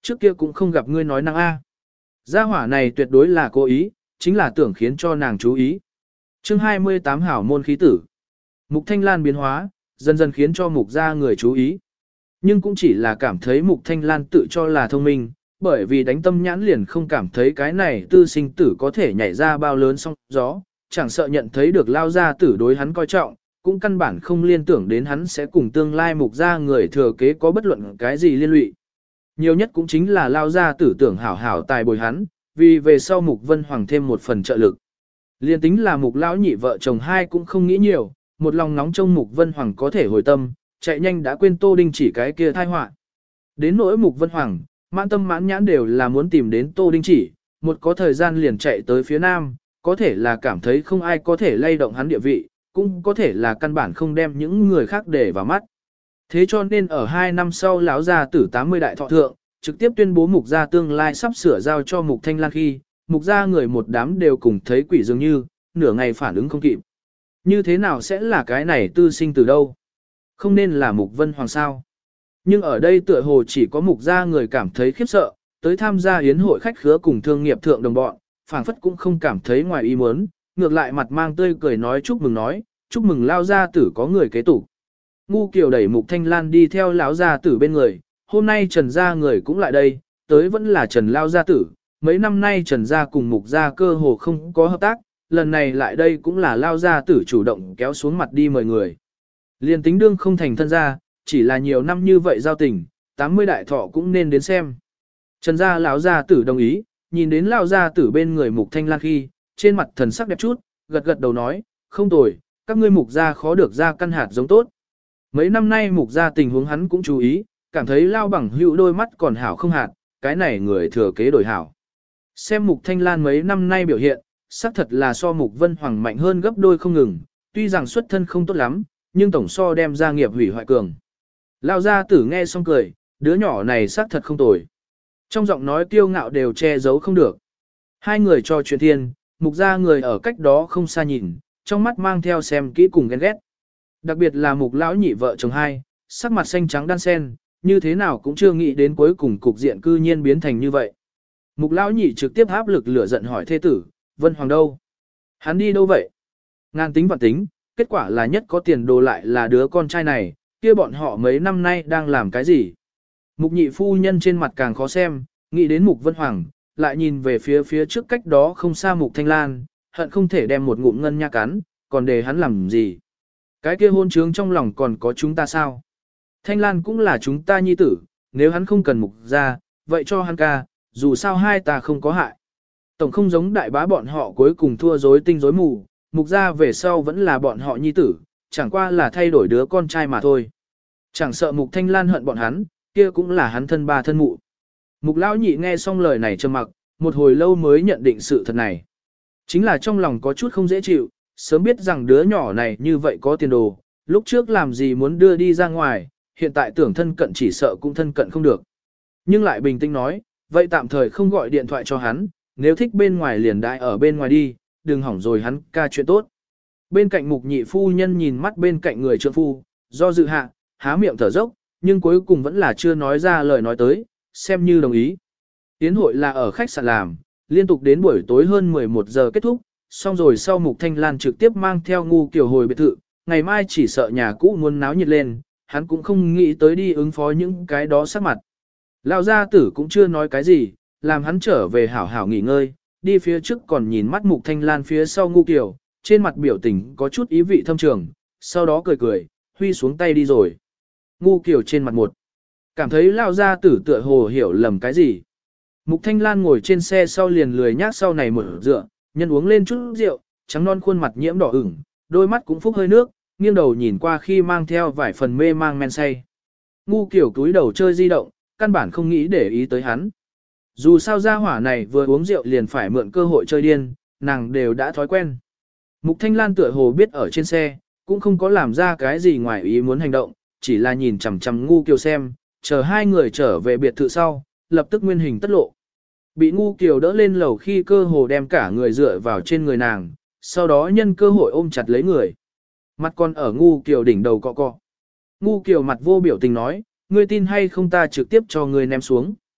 Trước kia cũng không gặp ngươi nói năng A. Gia hỏa này tuyệt đối là cố ý, chính là tưởng khiến cho nàng chú ý. Chương 28 hảo môn khí tử. Mục Thanh Lan biến hóa, dần dần khiến cho mục gia người chú ý. Nhưng cũng chỉ là cảm thấy mục Thanh Lan tự cho là thông minh, bởi vì đánh tâm nhãn liền không cảm thấy cái này tư sinh tử có thể nhảy ra bao lớn sóng gió, chẳng sợ nhận thấy được lao gia tử đối hắn coi trọng, cũng căn bản không liên tưởng đến hắn sẽ cùng tương lai mục gia người thừa kế có bất luận cái gì liên lụy. Nhiều nhất cũng chính là lao gia tử tưởng hảo hảo tài bồi hắn, vì về sau mục Vân Hoàng thêm một phần trợ lực. Liên tính là mục lão nhị vợ chồng hai cũng không nghĩ nhiều, một lòng nóng trong mục Vân Hoàng có thể hồi tâm, chạy nhanh đã quên Tô Đinh Chỉ cái kia thai họa. Đến nỗi mục Vân Hoàng, mãn tâm mãn nhãn đều là muốn tìm đến Tô Đinh Chỉ, một có thời gian liền chạy tới phía nam, có thể là cảm thấy không ai có thể lay động hắn địa vị, cũng có thể là căn bản không đem những người khác để vào mắt. Thế cho nên ở 2 năm sau lão gia tử 80 đại thọ thượng, trực tiếp tuyên bố mục gia tương lai sắp sửa giao cho mục Thanh Lan khi, mục gia người một đám đều cùng thấy quỷ dường như, nửa ngày phản ứng không kịp. Như thế nào sẽ là cái này tư sinh từ đâu? Không nên là mục Vân Hoàng sao? Nhưng ở đây tựa hồ chỉ có mục gia người cảm thấy khiếp sợ, tới tham gia yến hội khách khứa cùng thương nghiệp thượng đồng bọn, phảng phất cũng không cảm thấy ngoài ý muốn, ngược lại mặt mang tươi cười nói chúc mừng lao gia tử có người kế tục. Ngu Kiều đẩy mục Thanh Lan đi theo lão gia tử bên người, hôm nay Trần gia người cũng lại đây, tới vẫn là Trần lao gia tử, mấy năm nay Trần gia cùng mục gia cơ hồ không có hợp tác, lần này lại đây cũng là lao gia tử chủ động kéo xuống mặt đi mời người. Liên tính đương không thành thân gia, chỉ là nhiều năm như vậy giao tình, 80 đại thọ cũng nên đến xem. Trần gia lão gia tử đồng ý, nhìn đến lão gia tử bên người mục Thanh Lan khi, trên mặt thần sắc đẹp chút, gật gật đầu nói, không tồi, các ngươi mục gia khó được ra căn hạt giống tốt. Mấy năm nay mục gia tình huống hắn cũng chú ý, cảm thấy lao bằng hữu đôi mắt còn hảo không hạt, cái này người thừa kế đổi hảo. Xem mục Thanh Lan mấy năm nay biểu hiện, xác thật là so mục Vân Hoàng mạnh hơn gấp đôi không ngừng, tuy rằng xuất thân không tốt lắm, nhưng tổng so đem gia nghiệp hủy hoại cường. Lao gia tử nghe xong cười, đứa nhỏ này xác thật không tồi. Trong giọng nói kiêu ngạo đều che giấu không được. Hai người cho chuyện thiên, mục gia người ở cách đó không xa nhìn, trong mắt mang theo xem kỹ cùng ghen ghét. Đặc biệt là mục lão nhị vợ chồng hai, sắc mặt xanh trắng đan sen, như thế nào cũng chưa nghĩ đến cuối cùng cục diện cư nhiên biến thành như vậy. Mục lão nhị trực tiếp áp lực lửa giận hỏi thê tử, Vân Hoàng đâu? Hắn đi đâu vậy? Ngàn tính vạn tính, kết quả là nhất có tiền đồ lại là đứa con trai này, kia bọn họ mấy năm nay đang làm cái gì? Mục nhị phu nhân trên mặt càng khó xem, nghĩ đến mục Vân Hoàng, lại nhìn về phía trước cách đó không xa mục Thanh Lan, hận không thể đem một ngụm ngân nha cắn, còn để hắn làm gì? Cái kia hôn trướng trong lòng còn có chúng ta sao? Thanh Lan cũng là chúng ta nhi tử, nếu hắn không cần mục ra, vậy cho hắn ca, dù sao hai ta không có hại. Tổng không giống đại bá bọn họ cuối cùng thua rối tinh rối mù, mục ra về sau vẫn là bọn họ nhi tử, chẳng qua là thay đổi đứa con trai mà thôi. Chẳng sợ mục Thanh Lan hận bọn hắn, kia cũng là hắn thân ba thân mụ. Mục lão nhị nghe xong lời này trầm mặc, một hồi lâu mới nhận định sự thật này. Chính là trong lòng có chút không dễ chịu, sớm biết rằng đứa nhỏ này như vậy có tiền đồ, lúc trước làm gì muốn đưa đi ra ngoài, hiện tại tưởng thân cận chỉ sợ cũng thân cận không được. Nhưng lại bình tĩnh nói, vậy tạm thời không gọi điện thoại cho hắn, nếu thích bên ngoài liền đại ở bên ngoài đi, đừng hỏng rồi hắn ca chuyện tốt. Bên cạnh mục nhị phu nhân nhìn mắt bên cạnh người trượng phu, do dự hạ, há miệng thở dốc, nhưng cuối cùng vẫn là chưa nói ra lời nói tới, xem như đồng ý. Yến hội là ở khách sạn làm, liên tục đến buổi tối hơn 11 giờ kết thúc, xong rồi sau mục Thanh Lan trực tiếp mang theo Ngu Kiều hồi biệt thự, ngày mai chỉ sợ nhà cũ muốn náo nhiệt lên, hắn cũng không nghĩ tới đi ứng phó những cái đó sắc mặt. Lão gia tử cũng chưa nói cái gì, làm hắn trở về hảo hảo nghỉ ngơi, đi phía trước còn nhìn mắt mục Thanh Lan phía sau Ngu Kiều, trên mặt biểu tình có chút ý vị thâm trường, sau đó cười cười, huy xuống tay đi rồi. Ngu Kiều trên mặt một, cảm thấy lão gia tử tựa hồ hiểu lầm cái gì. Mục Thanh Lan ngồi trên xe sau liền lười nhác sau này mở dựa, nhân uống lên chút rượu, trắng non khuôn mặt nhiễm đỏ ửng, đôi mắt cũng phúc hơi nước, nghiêng đầu nhìn qua khi mang theo vài phần mê mang men say. Ngu Kiều túi đầu chơi di động, căn bản không nghĩ để ý tới hắn. Dù sao gia hỏa này vừa uống rượu liền phải mượn cơ hội chơi điên, nàng đều đã thói quen. Mục Thanh Lan tựa hồ biết ở trên xe, cũng không có làm ra cái gì ngoài ý muốn hành động, chỉ là nhìn chằm chằm Ngu Kiều xem, chờ hai người trở về biệt thự sau, lập tức nguyên hình tất lộ. Bị Ngu Kiều đỡ lên lầu khi cơ hồ đem cả người dựa vào trên người nàng, sau đó nhân cơ hội ôm chặt lấy người. Mặt còn ở Ngu Kiều đỉnh đầu cọ cọ. Ngu Kiều mặt vô biểu tình nói, ngươi tin hay không ta trực tiếp cho ngươi ném xuống.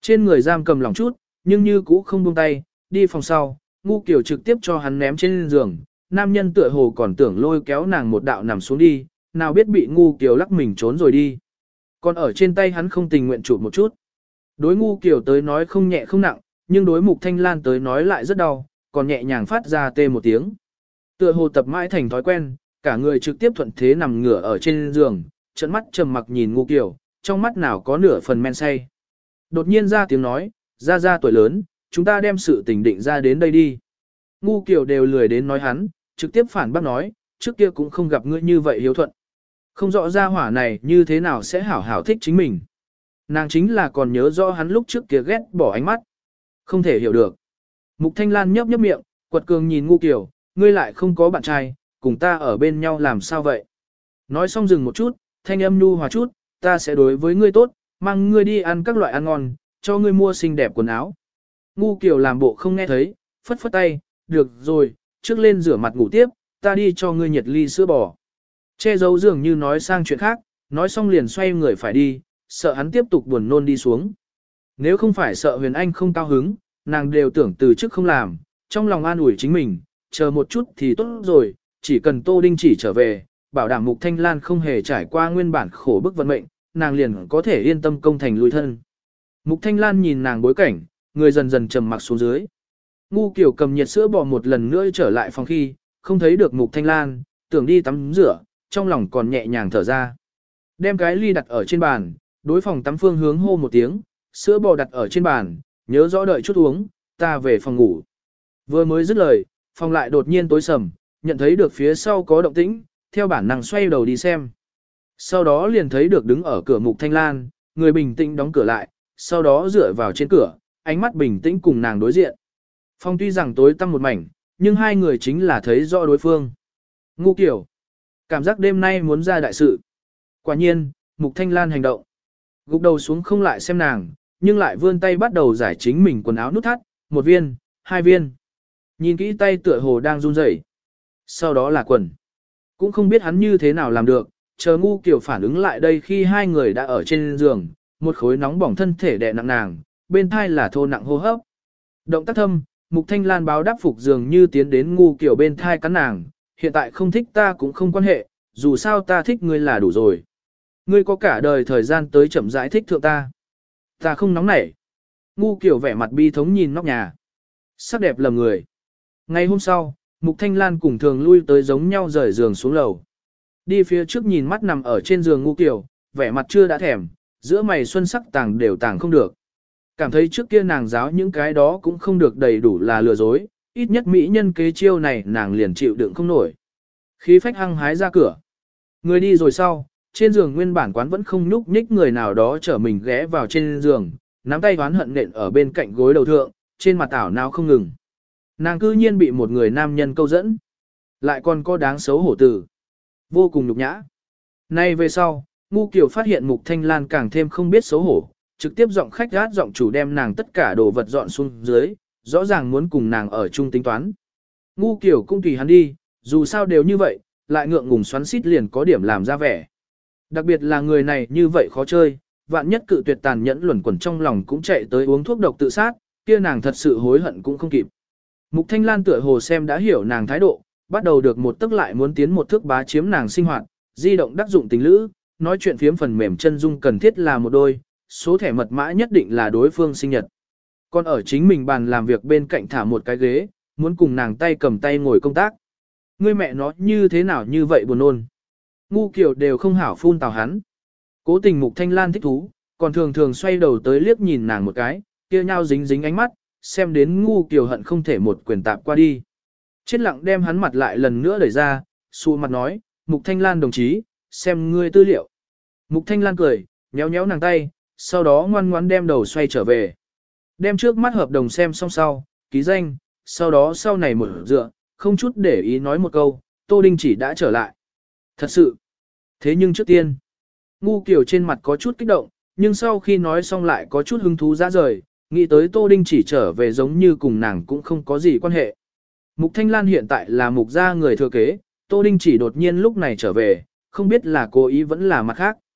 Trên người giam cầm lỏng chút, nhưng như cũ không buông tay, đi phòng sau, Ngu Kiều trực tiếp cho hắn ném trên giường, nam nhân tựa hồ còn tưởng lôi kéo nàng một đạo nằm xuống đi, nào biết bị Ngu Kiều lắc mình trốn rồi đi. Còn ở trên tay hắn không tình nguyện chụp một chút. Đối Ngu Kiều tới nói không nhẹ không nặng, nhưng đối Mục Thanh Lan tới nói lại rất đau, còn nhẹ nhàng phát ra tê một tiếng. Tựa hồ tập mãi thành thói quen, cả người trực tiếp thuận thế nằm ngửa ở trên giường, trợn mắt trầm mặc nhìn Ngu Kiều, trong mắt nào có nửa phần men say. Đột nhiên ra tiếng nói, ra tuổi lớn, chúng ta đem sự tình định ra đến đây đi. Ngu Kiều đều lười đến nói hắn, trực tiếp phản bác nói, trước kia cũng không gặp ngươi như vậy hiếu thuận. Không rõ ra hỏa này như thế nào sẽ hảo hảo thích chính mình. Nàng chính là còn nhớ rõ hắn lúc trước kia ghét bỏ ánh mắt. Không thể hiểu được. Mục Thanh Lan nhấp miệng, quật cường nhìn Ngu Kiều, ngươi lại không có bạn trai, cùng ta ở bên nhau làm sao vậy? Nói xong dừng một chút, thanh âm nhu hòa chút, ta sẽ đối với ngươi tốt, mang ngươi đi ăn các loại ăn ngon, cho ngươi mua xinh đẹp quần áo. Ngu Kiều làm bộ không nghe thấy, phất phất tay, được rồi, trước lên rửa mặt ngủ tiếp, ta đi cho ngươi nhiệt ly sữa bò. Che giấu dường như nói sang chuyện khác, nói xong liền xoay người phải đi, sợ hắn tiếp tục buồn nôn đi xuống. Nếu không phải sợ Huyền Anh không cao hứng, nàng đều tưởng từ trước không làm, trong lòng an ủi chính mình, chờ một chút thì tốt rồi, chỉ cần Tô Đinh chỉ trở về, bảo đảm Mục Thanh Lan không hề trải qua nguyên bản khổ bức vận mệnh, nàng liền có thể yên tâm công thành lui thân. Mục Thanh Lan nhìn nàng bối cảnh, người dần dần trầm mặc xuống dưới. Ngu Kiều cầm nhiệt sữa bò một lần nữa trở lại phòng khi, không thấy được Mục Thanh Lan, tưởng đi tắm rửa, trong lòng còn nhẹ nhàng thở ra. Đem cái ly đặt ở trên bàn, đối phòng tắm phương hướng hô một tiếng, sữa bò đặt ở trên bàn, nhớ rõ đợi chút uống, ta về phòng ngủ. Vừa mới dứt lời, phòng lại đột nhiên tối sầm, nhận thấy được phía sau có động tĩnh, theo bản năng xoay đầu đi xem. Sau đó liền thấy được đứng ở cửa Mục Thanh Lan, người bình tĩnh đóng cửa lại, sau đó dựa vào trên cửa, ánh mắt bình tĩnh cùng nàng đối diện. Phòng tuy rằng tối tăm một mảnh, nhưng hai người chính là thấy rõ đối phương. Ngu Kiều. Cảm giác đêm nay muốn ra đại sự. Quả nhiên, Mục Thanh Lan hành động. Gục đầu xuống không lại xem nàng, nhưng lại vươn tay bắt đầu giải chính mình quần áo nút thắt, một viên, hai viên. Nhìn kỹ tay tựa hồ đang run rẩy. Sau đó là quần. Cũng không biết hắn như thế nào làm được, chờ Ngu Kiều phản ứng lại đây khi hai người đã ở trên giường, một khối nóng bỏng thân thể đè nặng nàng, bên thai là thô nặng hô hấp. Động tác thâm, Mục Thanh Lan báo đáp phục dường như tiến đến Ngu Kiều bên thai cắn nàng, hiện tại không thích ta cũng không quan hệ, dù sao ta thích ngươi là đủ rồi. Ngươi có cả đời thời gian tới chậm rãi thích thượng ta. Ta không nóng nảy. Ngu Kiều vẻ mặt bi thống nhìn nóc nhà. Sắc đẹp lầm người. Ngày hôm sau, Mục Thanh Lan cùng thường lui tới giống nhau rời giường xuống lầu. Đi phía trước nhìn mắt nằm ở trên giường Ngu Kiều, vẻ mặt chưa đã thèm, giữa mày xuân sắc tàng đều tàng không được. Cảm thấy trước kia nàng giáo những cái đó cũng không được đầy đủ là lừa dối, ít nhất mỹ nhân kế chiêu này nàng liền chịu đựng không nổi. Khí phách hăng hái ra cửa. Người đi rồi sau, trên giường nguyên bản quán vẫn không nhúc nhích người nào đó trở mình ghé vào trên giường, nắm tay oán hận nện ở bên cạnh gối đầu thượng, trên mặt ảo não không ngừng. Nàng cư nhiên bị một người nam nhân câu dẫn. Lại còn có đáng xấu hổ tử. Vô cùng nhục nhã. Nay về sau, Ngu Kiều phát hiện Mục Thanh Lan càng thêm không biết xấu hổ, trực tiếp giọng khách gát giọng chủ đem nàng tất cả đồ vật dọn xuống dưới, rõ ràng muốn cùng nàng ở chung tính toán. Ngu Kiều cũng tùy hắn đi, dù sao đều như vậy, lại ngượng ngùng xoắn xít liền có điểm làm ra vẻ. Đặc biệt là người này như vậy khó chơi, vạn nhất cự tuyệt tàn nhẫn luẩn quẩn trong lòng cũng chạy tới uống thuốc độc tự sát, kia nàng thật sự hối hận cũng không kịp. Mục Thanh Lan tựa hồ xem đã hiểu nàng thái độ, bắt đầu được một tức lại muốn tiến một thước bá chiếm nàng sinh hoạt, di động đắc dụng tình lữ, nói chuyện phiếm phần mềm chân dung cần thiết là một đôi, số thẻ mật mã nhất định là đối phương sinh nhật. Còn ở chính mình bàn làm việc bên cạnh thả một cái ghế, muốn cùng nàng tay cầm tay ngồi công tác. Ngươi mẹ nó như thế nào như vậy buồn nôn. Ngu Kiều đều không hảo phun tào hắn. Cố tình Mục Thanh Lan thích thú, còn thường thường xoay đầu tới liếc nhìn nàng một cái, kia nhau dính dính ánh mắt, xem đến Ngu Kiều hận không thể một quyền tạp qua đi. Chết lặng đem hắn mặt lại lần nữa đẩy ra, xù mặt nói, Mục Thanh Lan đồng chí, xem ngươi tư liệu. Mục Thanh Lan cười, nhéo nhéo nàng tay, sau đó ngoan ngoãn đem đầu xoay trở về. Đem trước mắt hợp đồng xem xong sau, ký danh, sau đó sau này mở dựa, không chút để ý nói một câu, Tô Đinh chỉ đã trở lại. Thật sự. Thế nhưng trước tiên, Ngu Kiều trên mặt có chút kích động, nhưng sau khi nói xong lại có chút hứng thú ra rời, nghĩ tới Tô Đinh chỉ trở về giống như cùng nàng cũng không có gì quan hệ. Mục Thanh Lan hiện tại là mục gia người thừa kế, Tô Đinh chỉ đột nhiên lúc này trở về, không biết là cố ý vẫn là mặt khác.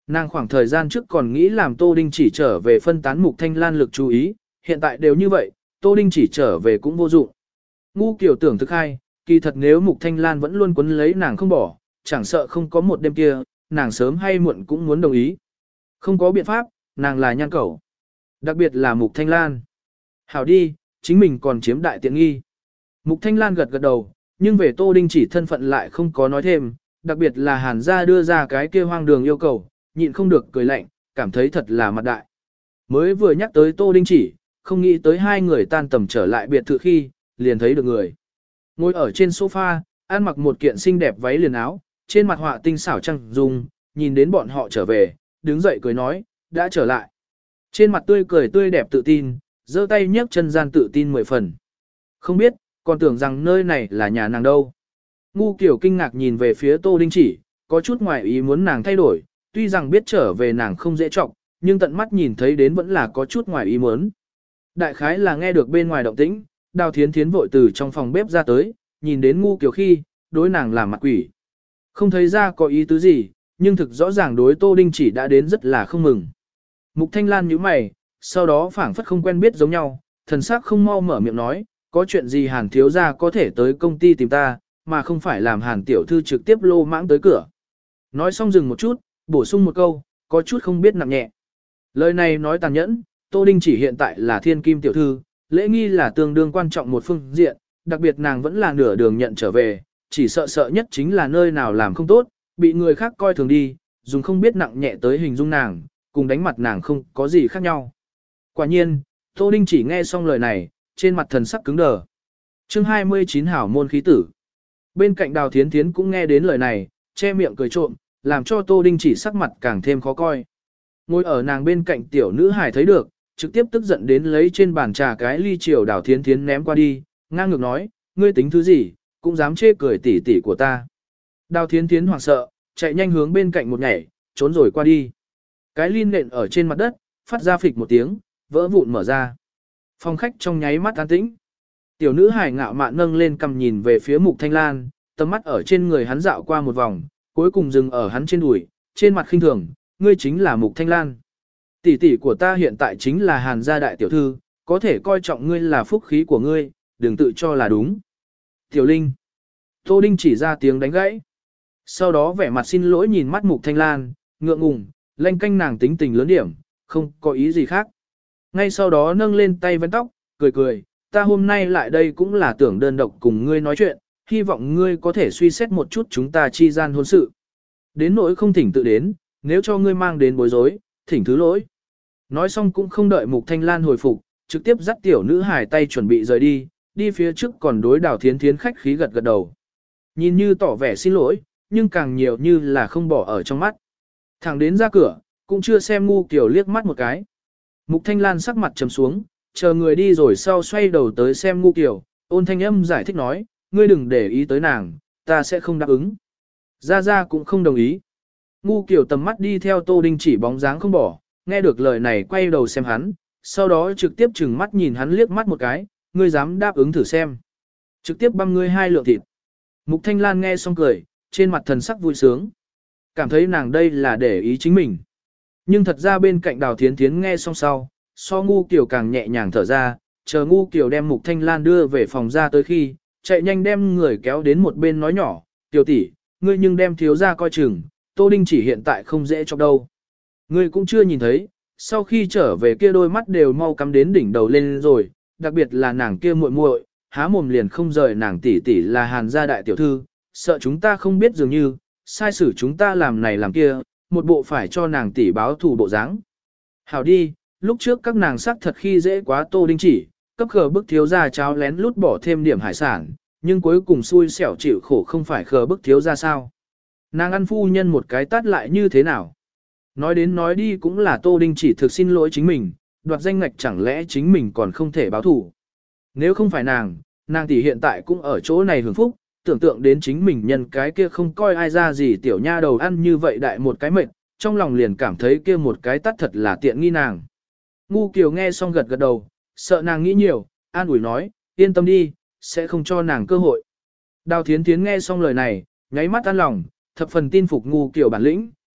Nàng khoảng thời gian trước còn nghĩ làm Tô Đinh chỉ trở về phân tán Mục Thanh Lan lực chú ý, hiện tại đều như vậy, Tô Đinh chỉ trở về cũng vô dụng. Ngu kiểu tưởng thực hay, kỳ thật nếu Mục Thanh Lan vẫn luôn quấn lấy nàng không bỏ, chẳng sợ không có một đêm kia, nàng sớm hay muộn cũng muốn đồng ý. Không có biện pháp, nàng là nhan cẩu. Đặc biệt là Mục Thanh Lan. Hảo đi, chính mình còn chiếm đại tiện nghi. Mục Thanh Lan gật gật đầu, nhưng về Tô Đinh chỉ thân phận lại không có nói thêm, đặc biệt là Hàn gia đưa ra cái kia hoang đường yêu cầu, nhịn không được cười lạnh, cảm thấy thật là mặt đại. Mới vừa nhắc tới Tô Đinh chỉ, không nghĩ tới hai người tan tầm trở lại biệt thự khi, liền thấy được người. Ngồi ở trên sofa, ăn mặc một kiện xinh đẹp váy liền áo, trên mặt họa tinh xảo trăng dung, nhìn đến bọn họ trở về, đứng dậy cười nói, đã trở lại. Trên mặt tươi cười tươi đẹp tự tin, giơ tay nhấc chân gian tự tin 10 phần. Không biết, còn tưởng rằng nơi này là nhà nàng đâu. Ngu kiểu kinh ngạc nhìn về phía Tô Đinh chỉ, có chút ngoài ý muốn nàng thay đổi, tuy rằng biết trở về nàng không dễ trọng, nhưng tận mắt nhìn thấy đến vẫn là có chút ngoài ý muốn. Đại khái là nghe được bên ngoài động tĩnh, Đào Thiến Thiến vội từ trong phòng bếp ra tới, nhìn đến ngu kiểu khi, đối nàng làm mặt quỷ. Không thấy ra có ý tứ gì, nhưng thực rõ ràng đối Tô Đinh chỉ đã đến rất là không mừng. Mục Thanh Lan nhíu mày, sau đó phảng phất không quen biết giống nhau, thần sắc không mau mở miệng nói, có chuyện gì Hàn thiếu gia có thể tới công ty tìm ta, mà không phải làm Hàn tiểu thư trực tiếp lô mãng tới cửa. Nói xong dừng một chút, bổ sung một câu, có chút không biết nặng nhẹ. Lời này nói tàn nhẫn, Tô Đinh chỉ hiện tại là thiên kim tiểu thư, lễ nghi là tương đương quan trọng một phương diện, đặc biệt nàng vẫn là nửa đường nhận trở về, chỉ sợ nhất chính là nơi nào làm không tốt, bị người khác coi thường đi, dùng không biết nặng nhẹ tới hình dung nàng, cùng đánh mặt nàng không có gì khác nhau. Quả nhiên, Tô Đinh chỉ nghe xong lời này, trên mặt thần sắc cứng đờ. Chương 29 hảo môn khí tử. Bên cạnh Đào Thiến Thiến cũng nghe đến lời này, che miệng cười trộm, làm cho Tô Đinh chỉ sắc mặt càng thêm khó coi. Ngồi ở nàng bên cạnh tiểu nữ hài thấy được, trực tiếp tức giận đến lấy trên bàn trà cái ly chiều Đào Thiến Thiến ném qua đi, ngang ngược nói, ngươi tính thứ gì, cũng dám chê cười tỉ tỉ của ta. Đào Thiến Thiến hoảng sợ, chạy nhanh hướng bên cạnh một nhảy, trốn rồi qua đi. Cái ly nện ở trên mặt đất, phát ra phịch một tiếng, vỡ vụn mở ra. Phòng khách trong nháy mắt an tĩnh. Tiểu nữ hài ngạo mạn nâng lên cầm nhìn về phía Mục Thanh Lan, tầm mắt ở trên người hắn dạo qua một vòng, cuối cùng dừng ở hắn trên đùi, trên mặt khinh thường, ngươi chính là Mục Thanh Lan. Tỷ tỷ của ta hiện tại chính là Hàn gia đại tiểu thư, có thể coi trọng ngươi là phúc khí của ngươi, đừng tự cho là đúng. Tiểu Linh. Tô Đinh chỉ ra tiếng đánh gãy. Sau đó vẻ mặt xin lỗi nhìn mắt Mục Thanh Lan, ngượng ngùng, lanh canh nàng tính tình lớn điểm, không có ý gì khác. Ngay sau đó nâng lên tay vén tóc, cười cười, ta hôm nay lại đây cũng là tưởng đơn độc cùng ngươi nói chuyện, hy vọng ngươi có thể suy xét một chút chúng ta chi gian hôn sự. Đến nỗi không thỉnh tự đến, nếu cho ngươi mang đến bối rối, thỉnh thứ lỗi. Nói xong cũng không đợi Mục Thanh Lan hồi phục, trực tiếp dắt tiểu nữ hài tay chuẩn bị rời đi, đi phía trước còn đối Đào Thiến Thiến khách khí gật gật đầu. Nhìn như tỏ vẻ xin lỗi, nhưng càng nhiều như là không bỏ ở trong mắt. Thẳng đến ra cửa, cũng chưa xem ngu kiểu liếc mắt một cái. Mục Thanh Lan sắc mặt trầm xuống, chờ người đi rồi sau xoay đầu tới xem ngu kiểu, ôn thanh âm giải thích nói, ngươi đừng để ý tới nàng, ta sẽ không đáp ứng. Gia Gia cũng không đồng ý. Ngu kiểu tầm mắt đi theo Tô Đinh chỉ bóng dáng không bỏ, nghe được lời này quay đầu xem hắn, sau đó trực tiếp chừng mắt nhìn hắn liếc mắt một cái, ngươi dám đáp ứng thử xem. Trực tiếp băm ngươi 2 lượng thịt. Mục Thanh Lan nghe xong cười, trên mặt thần sắc vui sướng. Cảm thấy nàng đây là để ý chính mình. Nhưng thật ra bên cạnh Đào Thiến Thiến nghe xong sau, so ngu kiểu càng nhẹ nhàng thở ra, chờ ngu kiểu đem Mục Thanh Lan đưa về phòng ra tới khi, chạy nhanh đem người kéo đến một bên nói nhỏ, tiểu tỷ, ngươi nhưng đem thiếu ra coi chừng, Tô Đinh chỉ hiện tại không dễ chọc đâu. Ngươi cũng chưa nhìn thấy, sau khi trở về kia đôi mắt đều mau cắm đến đỉnh đầu lên rồi, đặc biệt là nàng kia muội muội, há mồm liền không rời nàng tỷ tỷ là Hàn gia đại tiểu thư, sợ chúng ta không biết dường như, sai xử chúng ta làm này làm kia, một bộ phải cho nàng tỷ báo thù bộ dáng. Hảo đi, lúc trước các nàng sắc thật khi dễ quá Tô Đinh chỉ, cấp khờ bức thiếu gia cháo lén lút bỏ thêm điểm hải sản, nhưng cuối cùng xui xẻo chịu khổ không phải khờ bức thiếu gia sao. Nàng ăn phu nhân một cái tát lại như thế nào? Nói đến nói đi cũng là Tô Đinh chỉ thực xin lỗi chính mình, đoạt danh ngạch chẳng lẽ chính mình còn không thể báo thù. Nếu không phải nàng tỷ hiện tại cũng ở chỗ này hưởng phúc, tưởng tượng đến chính mình nhân cái kia không coi ai ra gì tiểu nha đầu ăn như vậy đại một cái mệt, trong lòng liền cảm thấy kia một cái tắt thật là tiện nghi nàng. Ngu Kiều nghe xong gật gật đầu, sợ nàng nghĩ nhiều, an ủi nói, yên tâm đi, sẽ không cho nàng cơ hội. Đào Thiến Thiến nghe xong lời này, nháy mắt an lòng, thập phần tin phục Ngu Kiều bản lĩnh,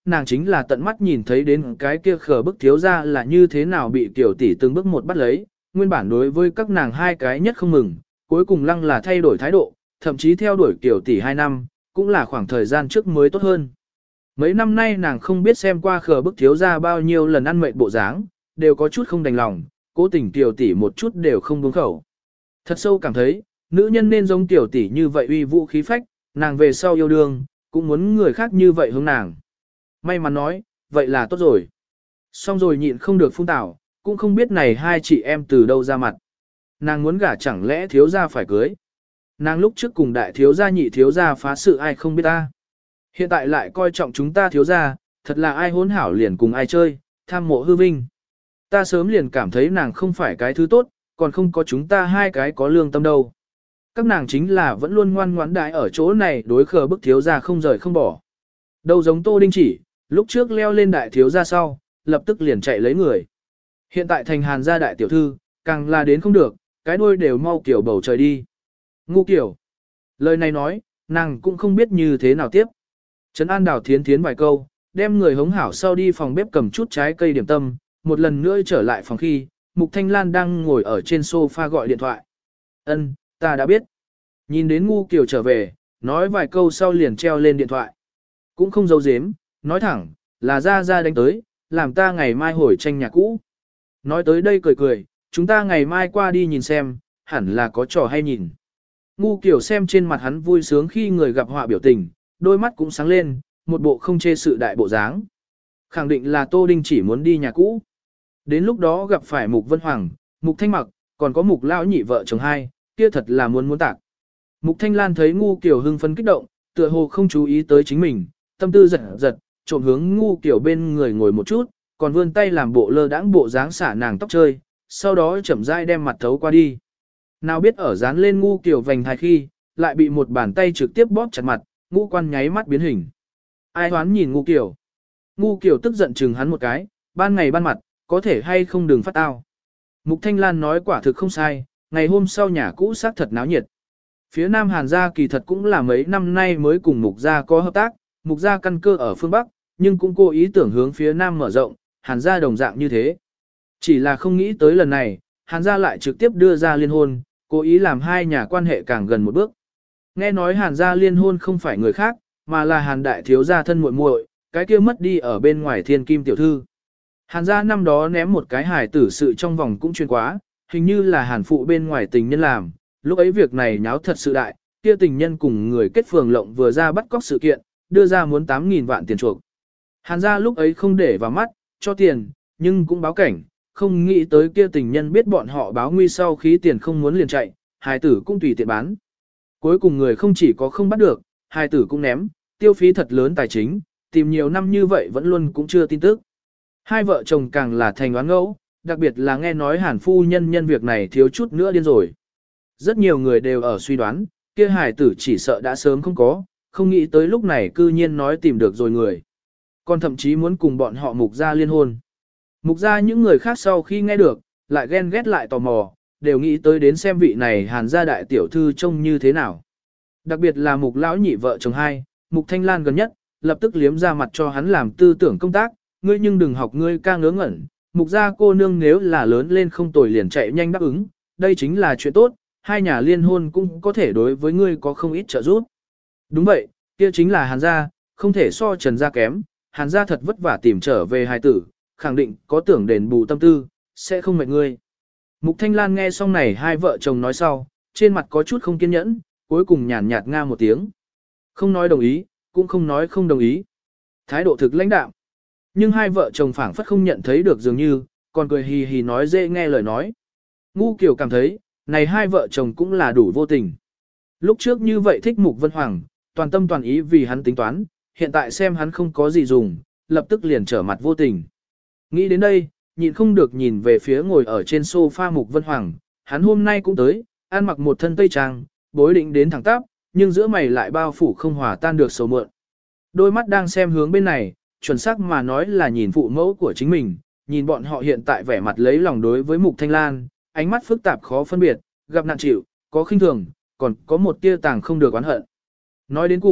nàng chính là tận mắt nhìn thấy đến cái kia khờ bức thiếu ra là như thế nào bị tiểu tỷ từng bước một bắt lấy, nguyên bản đối với các nàng hai cái nhất không mừng, cuối cùng lăng là thay đổi thái độ, thậm chí theo đuổi tiểu tỷ 2 năm, cũng là khoảng thời gian trước mới tốt hơn. Mấy năm nay nàng không biết xem qua khờ bức thiếu ra bao nhiêu lần ăn mệt bộ dáng, đều có chút không đành lòng, cố tình tiểu tỷ một chút đều không buông khẩu. Thật sâu cảm thấy, nữ nhân nên giống tiểu tỷ như vậy uy vũ khí phách, nàng về sau yêu đương, cũng muốn người khác như vậy hướng nàng. May mắn nói, vậy là tốt rồi. Xong rồi nhịn không được phun tảo, cũng không biết này hai chị em từ đâu ra mặt. Nàng muốn gả chẳng lẽ thiếu gia phải cưới. Nàng lúc trước cùng đại thiếu gia nhị thiếu gia phá sự ai không biết ta. Hiện tại lại coi trọng chúng ta thiếu gia, thật là ai hỗn hảo liền cùng ai chơi, tham mộ hư vinh. Ta sớm liền cảm thấy nàng không phải cái thứ tốt, còn không có chúng ta hai cái có lương tâm đâu. Các nàng chính là vẫn luôn ngoan ngoãn đại ở chỗ này đối khờ bức thiếu gia không rời không bỏ. Đâu giống Tô Đinh Chỉ, lúc trước leo lên đại thiếu gia sau, lập tức liền chạy lấy người. Hiện tại thành Hàn gia đại tiểu thư, càng là đến không được, cái đuôi đều mau kiểu bầu trời đi. Ngu kiểu. Lời này nói, nàng cũng không biết như thế nào tiếp. Trấn An Đào Thiến Thiến vài câu, đem người hống hảo sau đi phòng bếp cầm chút trái cây điểm tâm, một lần nữa trở lại phòng khi, Mục Thanh Lan đang ngồi ở trên sofa gọi điện thoại. Ân, ta đã biết. Nhìn đến Ngu Kiều trở về, nói vài câu sau liền treo lên điện thoại. Cũng không giấu giếm, nói thẳng, là ra đánh tới, làm ta ngày mai hồi tranh nhà cũ. Nói tới đây cười cười, chúng ta ngày mai qua đi nhìn xem, hẳn là có trò hay nhìn. Ngu Kiều xem trên mặt hắn vui sướng khi người gặp họa biểu tình, đôi mắt cũng sáng lên, một bộ không chê sự đại bộ dáng. Khẳng định là Tô Đinh Chỉ muốn đi nhà cũ. Đến lúc đó gặp phải Mục Vân Hoàng, Mục Thanh Mặc, còn có Mục Lão nhị vợ chồng hai, kia thật là muốn tạc. Mục Thanh Lan thấy Ngu Kiều hưng phấn kích động, tựa hồ không chú ý tới chính mình, tâm tư giật, trộm hướng Ngu Kiều bên người ngồi một chút, còn vươn tay làm bộ lơ đãng bộ dáng xả nàng tóc chơi, sau đó chậm rãi đem mặt thấu qua đi. Nào biết ở dán lên Ngu Kiều vành thai khi, lại bị một bàn tay trực tiếp bóp chặt mặt, ngũ quan nháy mắt biến hình. Ai hoán nhìn Ngu Kiều. Ngu Kiều tức giận chừng hắn một cái, ban ngày ban mặt, có thể hay không đừng phát tao. Mục Thanh Lan nói quả thực không sai, ngày hôm sau nhà cũ xác thật náo nhiệt. Phía Nam Hàn gia kỳ thật cũng là mấy năm nay mới cùng Mục gia có hợp tác, Mục gia căn cơ ở phương Bắc, nhưng cũng cố ý tưởng hướng phía Nam mở rộng, Hàn gia đồng dạng như thế. Chỉ là không nghĩ tới lần này, Hàn gia lại trực tiếp đưa ra liên hôn, cố ý làm hai nhà quan hệ càng gần một bước. Nghe nói Hàn gia liên hôn không phải người khác, mà là Hàn đại thiếu gia thân muội muội, cái kia mất đi ở bên ngoài Thiên Kim tiểu thư. Hàn gia năm đó ném một cái hài tử sự trong vòng cũng chuyên quá, hình như là Hàn phụ bên ngoài tình nhân làm, lúc ấy việc này nháo thật sự đại, kia tình nhân cùng người kết phường lộng vừa ra bắt cóc sự kiện, đưa ra muốn 8.000 vạn tiền chuộc. Hàn gia lúc ấy không để vào mắt, cho tiền, nhưng cũng báo cảnh, không nghĩ tới kia tình nhân biết bọn họ báo nguy sau khí tiền không muốn liền chạy, hài tử cũng tùy tiện bán. Cuối cùng người không chỉ có không bắt được, hài tử cũng ném, tiêu phí thật lớn tài chính, tìm nhiều năm như vậy vẫn luôn cũng chưa tin tức. Hai vợ chồng càng là thành oán ngẫu, đặc biệt là nghe nói Hàn phu nhân việc này thiếu chút nữa điên rồi. Rất nhiều người đều ở suy đoán, kia hài tử chỉ sợ đã sớm không có, không nghĩ tới lúc này cư nhiên nói tìm được rồi người. Còn thậm chí muốn cùng bọn họ Mục gia liên hôn. Mục gia những người khác sau khi nghe được, lại ghen ghét lại tò mò, đều nghĩ tới đến xem vị này Hàn gia đại tiểu thư trông như thế nào. Đặc biệt là Mục lão nhị vợ chồng hai, Mục Thanh Lan gần nhất, lập tức liếm ra mặt cho hắn làm tư tưởng công tác, ngươi nhưng đừng học ngươi ca ngớ ngẩn, Mục gia cô nương nếu là lớn lên không tồi liền chạy nhanh đáp ứng, đây chính là chuyện tốt, hai nhà liên hôn cũng có thể đối với ngươi có không ít trợ giúp. Đúng vậy, kia chính là Hàn gia, không thể so Trần gia kém, Hàn gia thật vất vả tìm trở về hài tử, khẳng định có tưởng đền bù tâm tư, sẽ không mệt ngươi. Mục Thanh Lan nghe xong này hai vợ chồng nói sau, trên mặt có chút không kiên nhẫn, cuối cùng nhàn nhạt nga một tiếng. Không nói đồng ý, cũng không nói không đồng ý. Thái độ thực lãnh đạm. Nhưng hai vợ chồng phảng phất không nhận thấy được dường như, còn cười hì hì nói dễ nghe lời nói. Ngu Kiều cảm thấy, này hai vợ chồng cũng là đủ vô tình. Lúc trước như vậy thích Mục Vân Hoàng, toàn tâm toàn ý vì hắn tính toán, hiện tại xem hắn không có gì dùng, lập tức liền trở mặt vô tình. Nghĩ đến đây, nhịn không được nhìn về phía ngồi ở trên sofa Mục Vân Hoàng, hắn hôm nay cũng tới, ăn mặc một thân tây trang, bối định đến thẳng tắp, nhưng giữa mày lại bao phủ không hòa tan được sầu mượn. Đôi mắt đang xem hướng bên này, chuẩn xác mà nói là nhìn phụ mẫu của chính mình, nhìn bọn họ hiện tại vẻ mặt lấy lòng đối với Mục Thanh Lan, ánh mắt phức tạp khó phân biệt, gặp nạn chịu, có khinh thường, còn có một tia tàng không được oán hận. Nói đến cùng,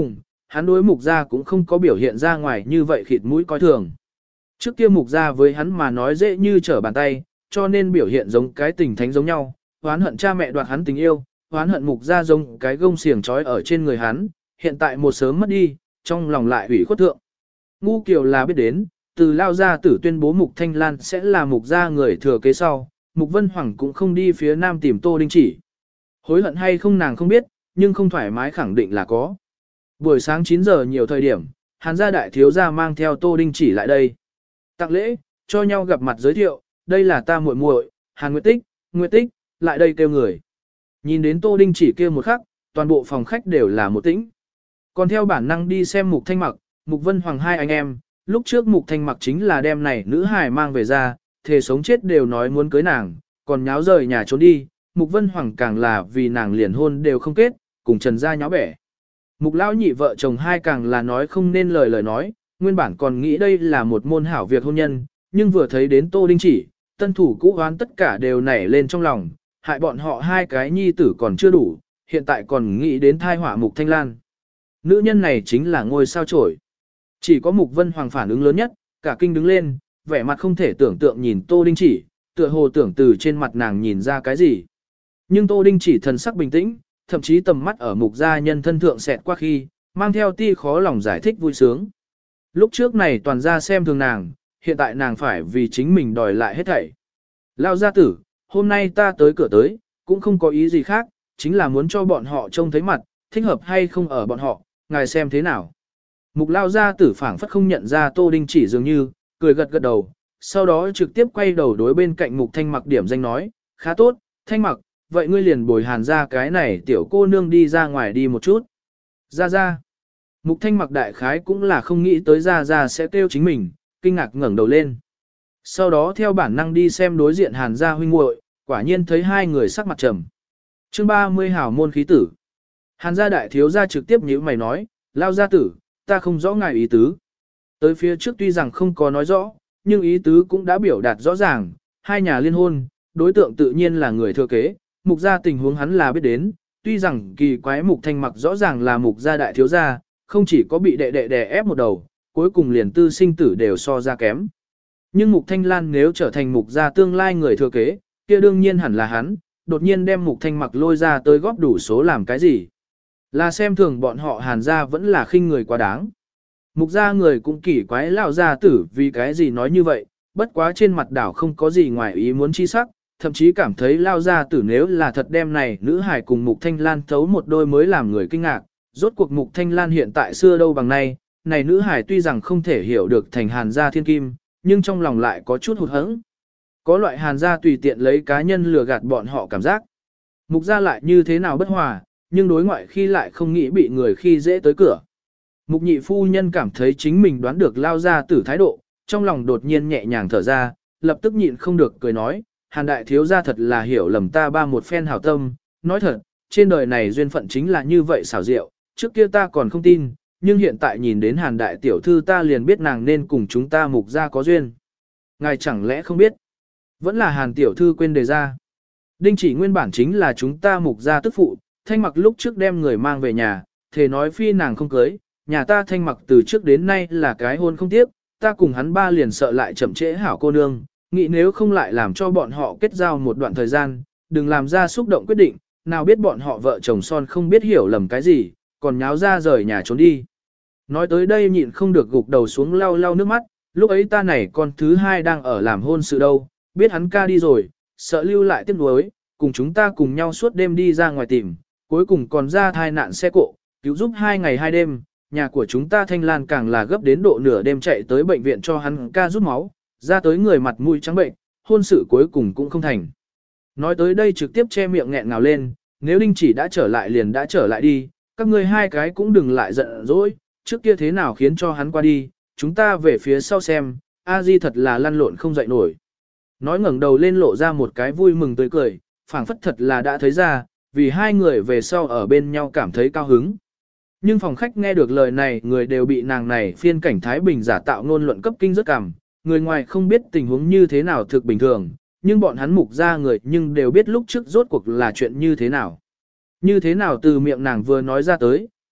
hắn đối mục gia cũng không có biểu hiện ra ngoài như vậy khịt mũi coi thường. Trước kia mục gia với hắn mà nói dễ như trở bàn tay, cho nên biểu hiện giống cái tình thánh giống nhau, oán hận cha mẹ đoạt hắn tình yêu, oán hận mục gia giống cái gông xiềng trói ở trên người hắn, hiện tại một sớm mất đi, trong lòng lại ủy khuất thượng. Ngu Kiều là biết đến, từ lao gia tử tuyên bố Mục Thanh Lan sẽ là mục gia người thừa kế sau, Mục Vân Hoàng cũng không đi phía nam tìm Tô Đinh Chỉ. Hối hận hay không nàng không biết, nhưng không thoải mái khẳng định là có. Buổi sáng 9 giờ nhiều thời điểm, Hàn gia đại thiếu gia mang theo Tô Đinh Chỉ lại đây. Tặng lễ, cho nhau gặp mặt giới thiệu, đây là ta muội muội, Hàn Nguyệt Tích, lại đây kêu người. Nhìn đến Tô Đinh Chỉ kêu một khắc, toàn bộ phòng khách đều là một tĩnh. Còn theo bản năng đi xem Mục Thanh Mặc, Mục Vân Hoàng hai anh em, lúc trước Mục Thanh Mặc chính là đem này nữ hài mang về ra, thề sống chết đều nói muốn cưới nàng, còn nháo rời nhà trốn đi, Mục Vân Hoàng càng là vì nàng liền hôn đều không kết, cùng Trần gia nháo bẻ. Mục lão nhị vợ chồng hai càng là nói không nên lời nói, nguyên bản còn nghĩ đây là một môn hảo việc hôn nhân, nhưng vừa thấy đến Tô Đinh Chỉ, tân thủ cũ oán tất cả đều nảy lên trong lòng, hại bọn họ hai cái nhi tử còn chưa đủ, hiện tại còn nghĩ đến thai họa Mục Thanh Lan. Nữ nhân này chính là ngôi sao chổi. Chỉ có Mục Vân Hoàng phản ứng lớn nhất, cả kinh đứng lên, vẻ mặt không thể tưởng tượng nhìn Tô Đinh Chỉ, tựa hồ tưởng từ trên mặt nàng nhìn ra cái gì. Nhưng Tô Đinh Chỉ thần sắc bình tĩnh, thậm chí tầm mắt ở Mục gia nhân thân thượng xẹt qua khi, mang theo ti khó lòng giải thích vui sướng. Lúc trước này toàn gia xem thường nàng, hiện tại nàng phải vì chính mình đòi lại hết thảy. Lao gia tử, hôm nay ta tới cửa tới, cũng không có ý gì khác, chính là muốn cho bọn họ trông thấy mặt, thích hợp hay không ở bọn họ, ngài xem thế nào. Mục Lao gia tử phảng phất không nhận ra Tô Đinh Chỉ dường như, cười gật gật đầu, sau đó trực tiếp quay đầu đối bên cạnh Mục Thanh Mặc điểm danh nói, khá tốt, Thanh Mặc, vậy ngươi liền bồi Hàn ra cái này tiểu cô nương đi ra ngoài đi một chút. Ra. Mục Thanh Mặc đại khái cũng là không nghĩ tới ra sẽ kêu chính mình, kinh ngạc ngẩng đầu lên. Sau đó theo bản năng đi xem đối diện Hàn gia huynh muội, quả nhiên thấy hai người sắc mặt trầm. Chương 30 hảo môn khí tử. Hàn gia đại thiếu gia trực tiếp nhíu mày nói, Lao gia tử, ta không rõ ngài ý tứ. Tới phía trước tuy rằng không có nói rõ, nhưng ý tứ cũng đã biểu đạt rõ ràng, hai nhà liên hôn, đối tượng tự nhiên là người thừa kế, Mục gia tình huống hắn là biết đến, tuy rằng kỳ quái Mục Thanh Mặc rõ ràng là Mục gia đại thiếu gia, không chỉ có bị đệ đè ép một đầu, cuối cùng liền tư sinh tử đều so ra kém. Nhưng Mục Thanh Lan nếu trở thành Mục gia tương lai người thừa kế, kia đương nhiên hẳn là hắn, đột nhiên đem Mục Thanh Mặc lôi ra tới góp đủ số làm cái gì. Là xem thường bọn họ Hàn gia vẫn là khinh người quá đáng. Mục gia người cũng kỳ quái lão gia tử vì cái gì nói như vậy, bất quá trên mặt đảo không có gì ngoài ý muốn chi sắc, thậm chí cảm thấy lao gia tử nếu là thật đem này nữ hài cùng Mục Thanh Lan thấu một đôi mới làm người kinh ngạc, rốt cuộc Mục Thanh Lan hiện tại xưa đâu bằng nay, này nữ hài tuy rằng không thể hiểu được thành Hàn gia thiên kim, nhưng trong lòng lại có chút hụt hẫng. Có loại Hàn gia tùy tiện lấy cá nhân lừa gạt bọn họ cảm giác. Mục gia lại như thế nào bất hòa, nhưng đối ngoại khi lại không nghĩ bị người khi dễ tới cửa. Mục nhị phu nhân cảm thấy chính mình đoán được lao gia tử thái độ, trong lòng đột nhiên nhẹ nhàng thở ra, lập tức nhịn không được cười nói, Hàn đại thiếu gia thật là hiểu lầm ta ba một phen hảo tâm, nói thật, trên đời này duyên phận chính là như vậy xảo diệu, trước kia ta còn không tin, nhưng hiện tại nhìn đến Hàn đại tiểu thư ta liền biết nàng nên cùng chúng ta Mục gia có duyên. Ngài chẳng lẽ không biết? Vẫn là Hàn tiểu thư quên đề ra. Đinh Chỉ nguyên bản chính là chúng ta Mục gia tức phụ, Thanh Mặc lúc trước đem người mang về nhà, thề nói phi nàng không cưới, nhà ta Thanh Mặc từ trước đến nay là cái hôn không tiếc, ta cùng hắn ba liền sợ lại chậm trễ hảo cô nương, nghĩ nếu không lại làm cho bọn họ kết giao một đoạn thời gian, đừng làm ra xúc động quyết định, nào biết bọn họ vợ chồng son không biết hiểu lầm cái gì, còn nháo ra rời nhà trốn đi. Nói tới đây nhịn không được gục đầu xuống lau lau nước mắt, lúc ấy ta này con thứ hai đang ở làm hôn sự đâu, biết hắn ca đi rồi, sợ lưu lại tiếc nuối, cùng chúng ta cùng nhau suốt đêm đi ra ngoài tìm, cuối cùng còn ra thai nạn xe cộ, cứu giúp 2 ngày 2 đêm, nhà của chúng ta Thanh Lan càng là gấp đến độ nửa đêm chạy tới bệnh viện cho hắn ca rút máu, ra tới người mặt mũi trắng bệnh, hôn sự cuối cùng cũng không thành. Nói tới đây trực tiếp che miệng nghẹn ngào lên, nếu Đinh Chỉ đã trở lại liền đã trở lại đi, các ngươi hai cái cũng đừng lại giận dỗi, trước kia thế nào khiến cho hắn qua đi, chúng ta về phía sau xem, A Di thật là lăn lộn không dậy nổi. Nói ngẩng đầu lên lộ ra một cái vui mừng tươi cười, phảng phất thật là đã thấy ra, vì hai người về sau ở bên nhau cảm thấy cao hứng. Nhưng phòng khách nghe được lời này người đều bị nàng này phiên cảnh Thái Bình giả tạo ngôn luận cấp kinh rất cảm, người ngoài không biết tình huống như thế nào thực bình thường, nhưng bọn hắn Mục ra người nhưng đều biết lúc trước rốt cuộc là chuyện như thế nào. Như thế nào từ miệng nàng vừa nói ra tới,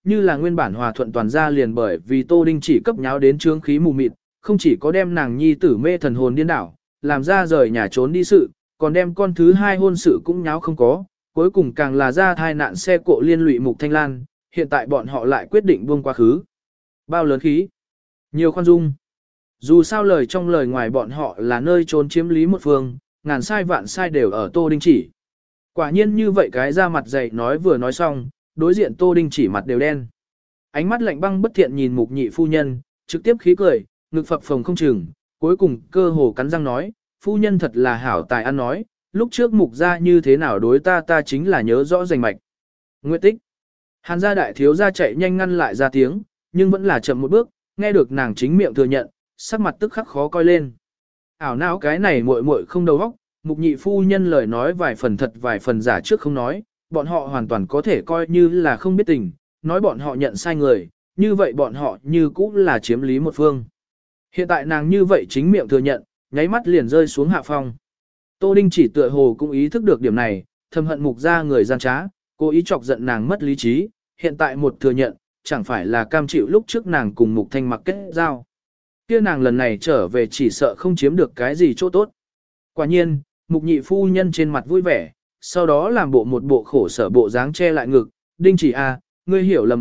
như là nguyên bản hòa thuận toàn gia liền bởi vì Tô Đinh chỉ cấp nháo đến trướng khí mù mịt, không chỉ có đem nàng nhi tử mê thần hồn điên đảo, làm ra rời nhà trốn đi sự, còn đem con thứ hai hôn sự cũng nháo không có, cuối cùng càng là ra thai nạn xe cộ liên lụy Mục Thanh Lan, hiện tại bọn họ lại quyết định buông quá khứ. Bao lớn khí, nhiều khoan dung. Dù sao lời trong lời ngoài bọn họ là nơi trốn chiếm lý một phương, ngàn sai vạn sai đều ở Tô Đinh chỉ. Quả nhiên như vậy cái ra mặt dày nói vừa nói xong, đối diện Tô Đinh chỉ mặt đều đen. Ánh mắt lạnh băng bất thiện nhìn Mục nhị phu nhân, trực tiếp khí cười, ngực phập phồng không chừng, cuối cùng cơ hồ cắn răng nói, phu nhân thật là hảo tài ăn nói, lúc trước Mục gia như thế nào đối ta chính là nhớ rõ rành mạch. Nguyệt tích. Hàn gia đại thiếu gia chạy nhanh ngăn lại ra tiếng, nhưng vẫn là chậm một bước, nghe được nàng chính miệng thừa nhận, sắc mặt tức khắc khó coi lên. Ảo não cái này muội muội không đầu óc, Mục nhị phu nhân lời nói vài phần thật vài phần giả trước không nói, bọn họ hoàn toàn có thể coi như là không biết tình, nói bọn họ nhận sai người, như vậy bọn họ như cũ là chiếm lý một phương. Hiện tại nàng như vậy chính miệng thừa nhận, nháy mắt liền rơi xuống hạ phong. Tô Đinh chỉ tựa hồ cũng ý thức được điểm này, thầm hận Mục gia người gian trá, cố ý chọc giận nàng mất lý trí, hiện tại một thừa nhận, chẳng phải là cam chịu lúc trước nàng cùng Mục Thanh Mặc kết giao. Kia nàng lần này trở về chỉ sợ không chiếm được cái gì chỗ tốt. Quả nhiên, Mục nhị phu nhân trên mặt vui vẻ, sau đó làm một bộ khổ sở bộ dáng che lại ngực, Đinh chỉ ngươi hiểu lầm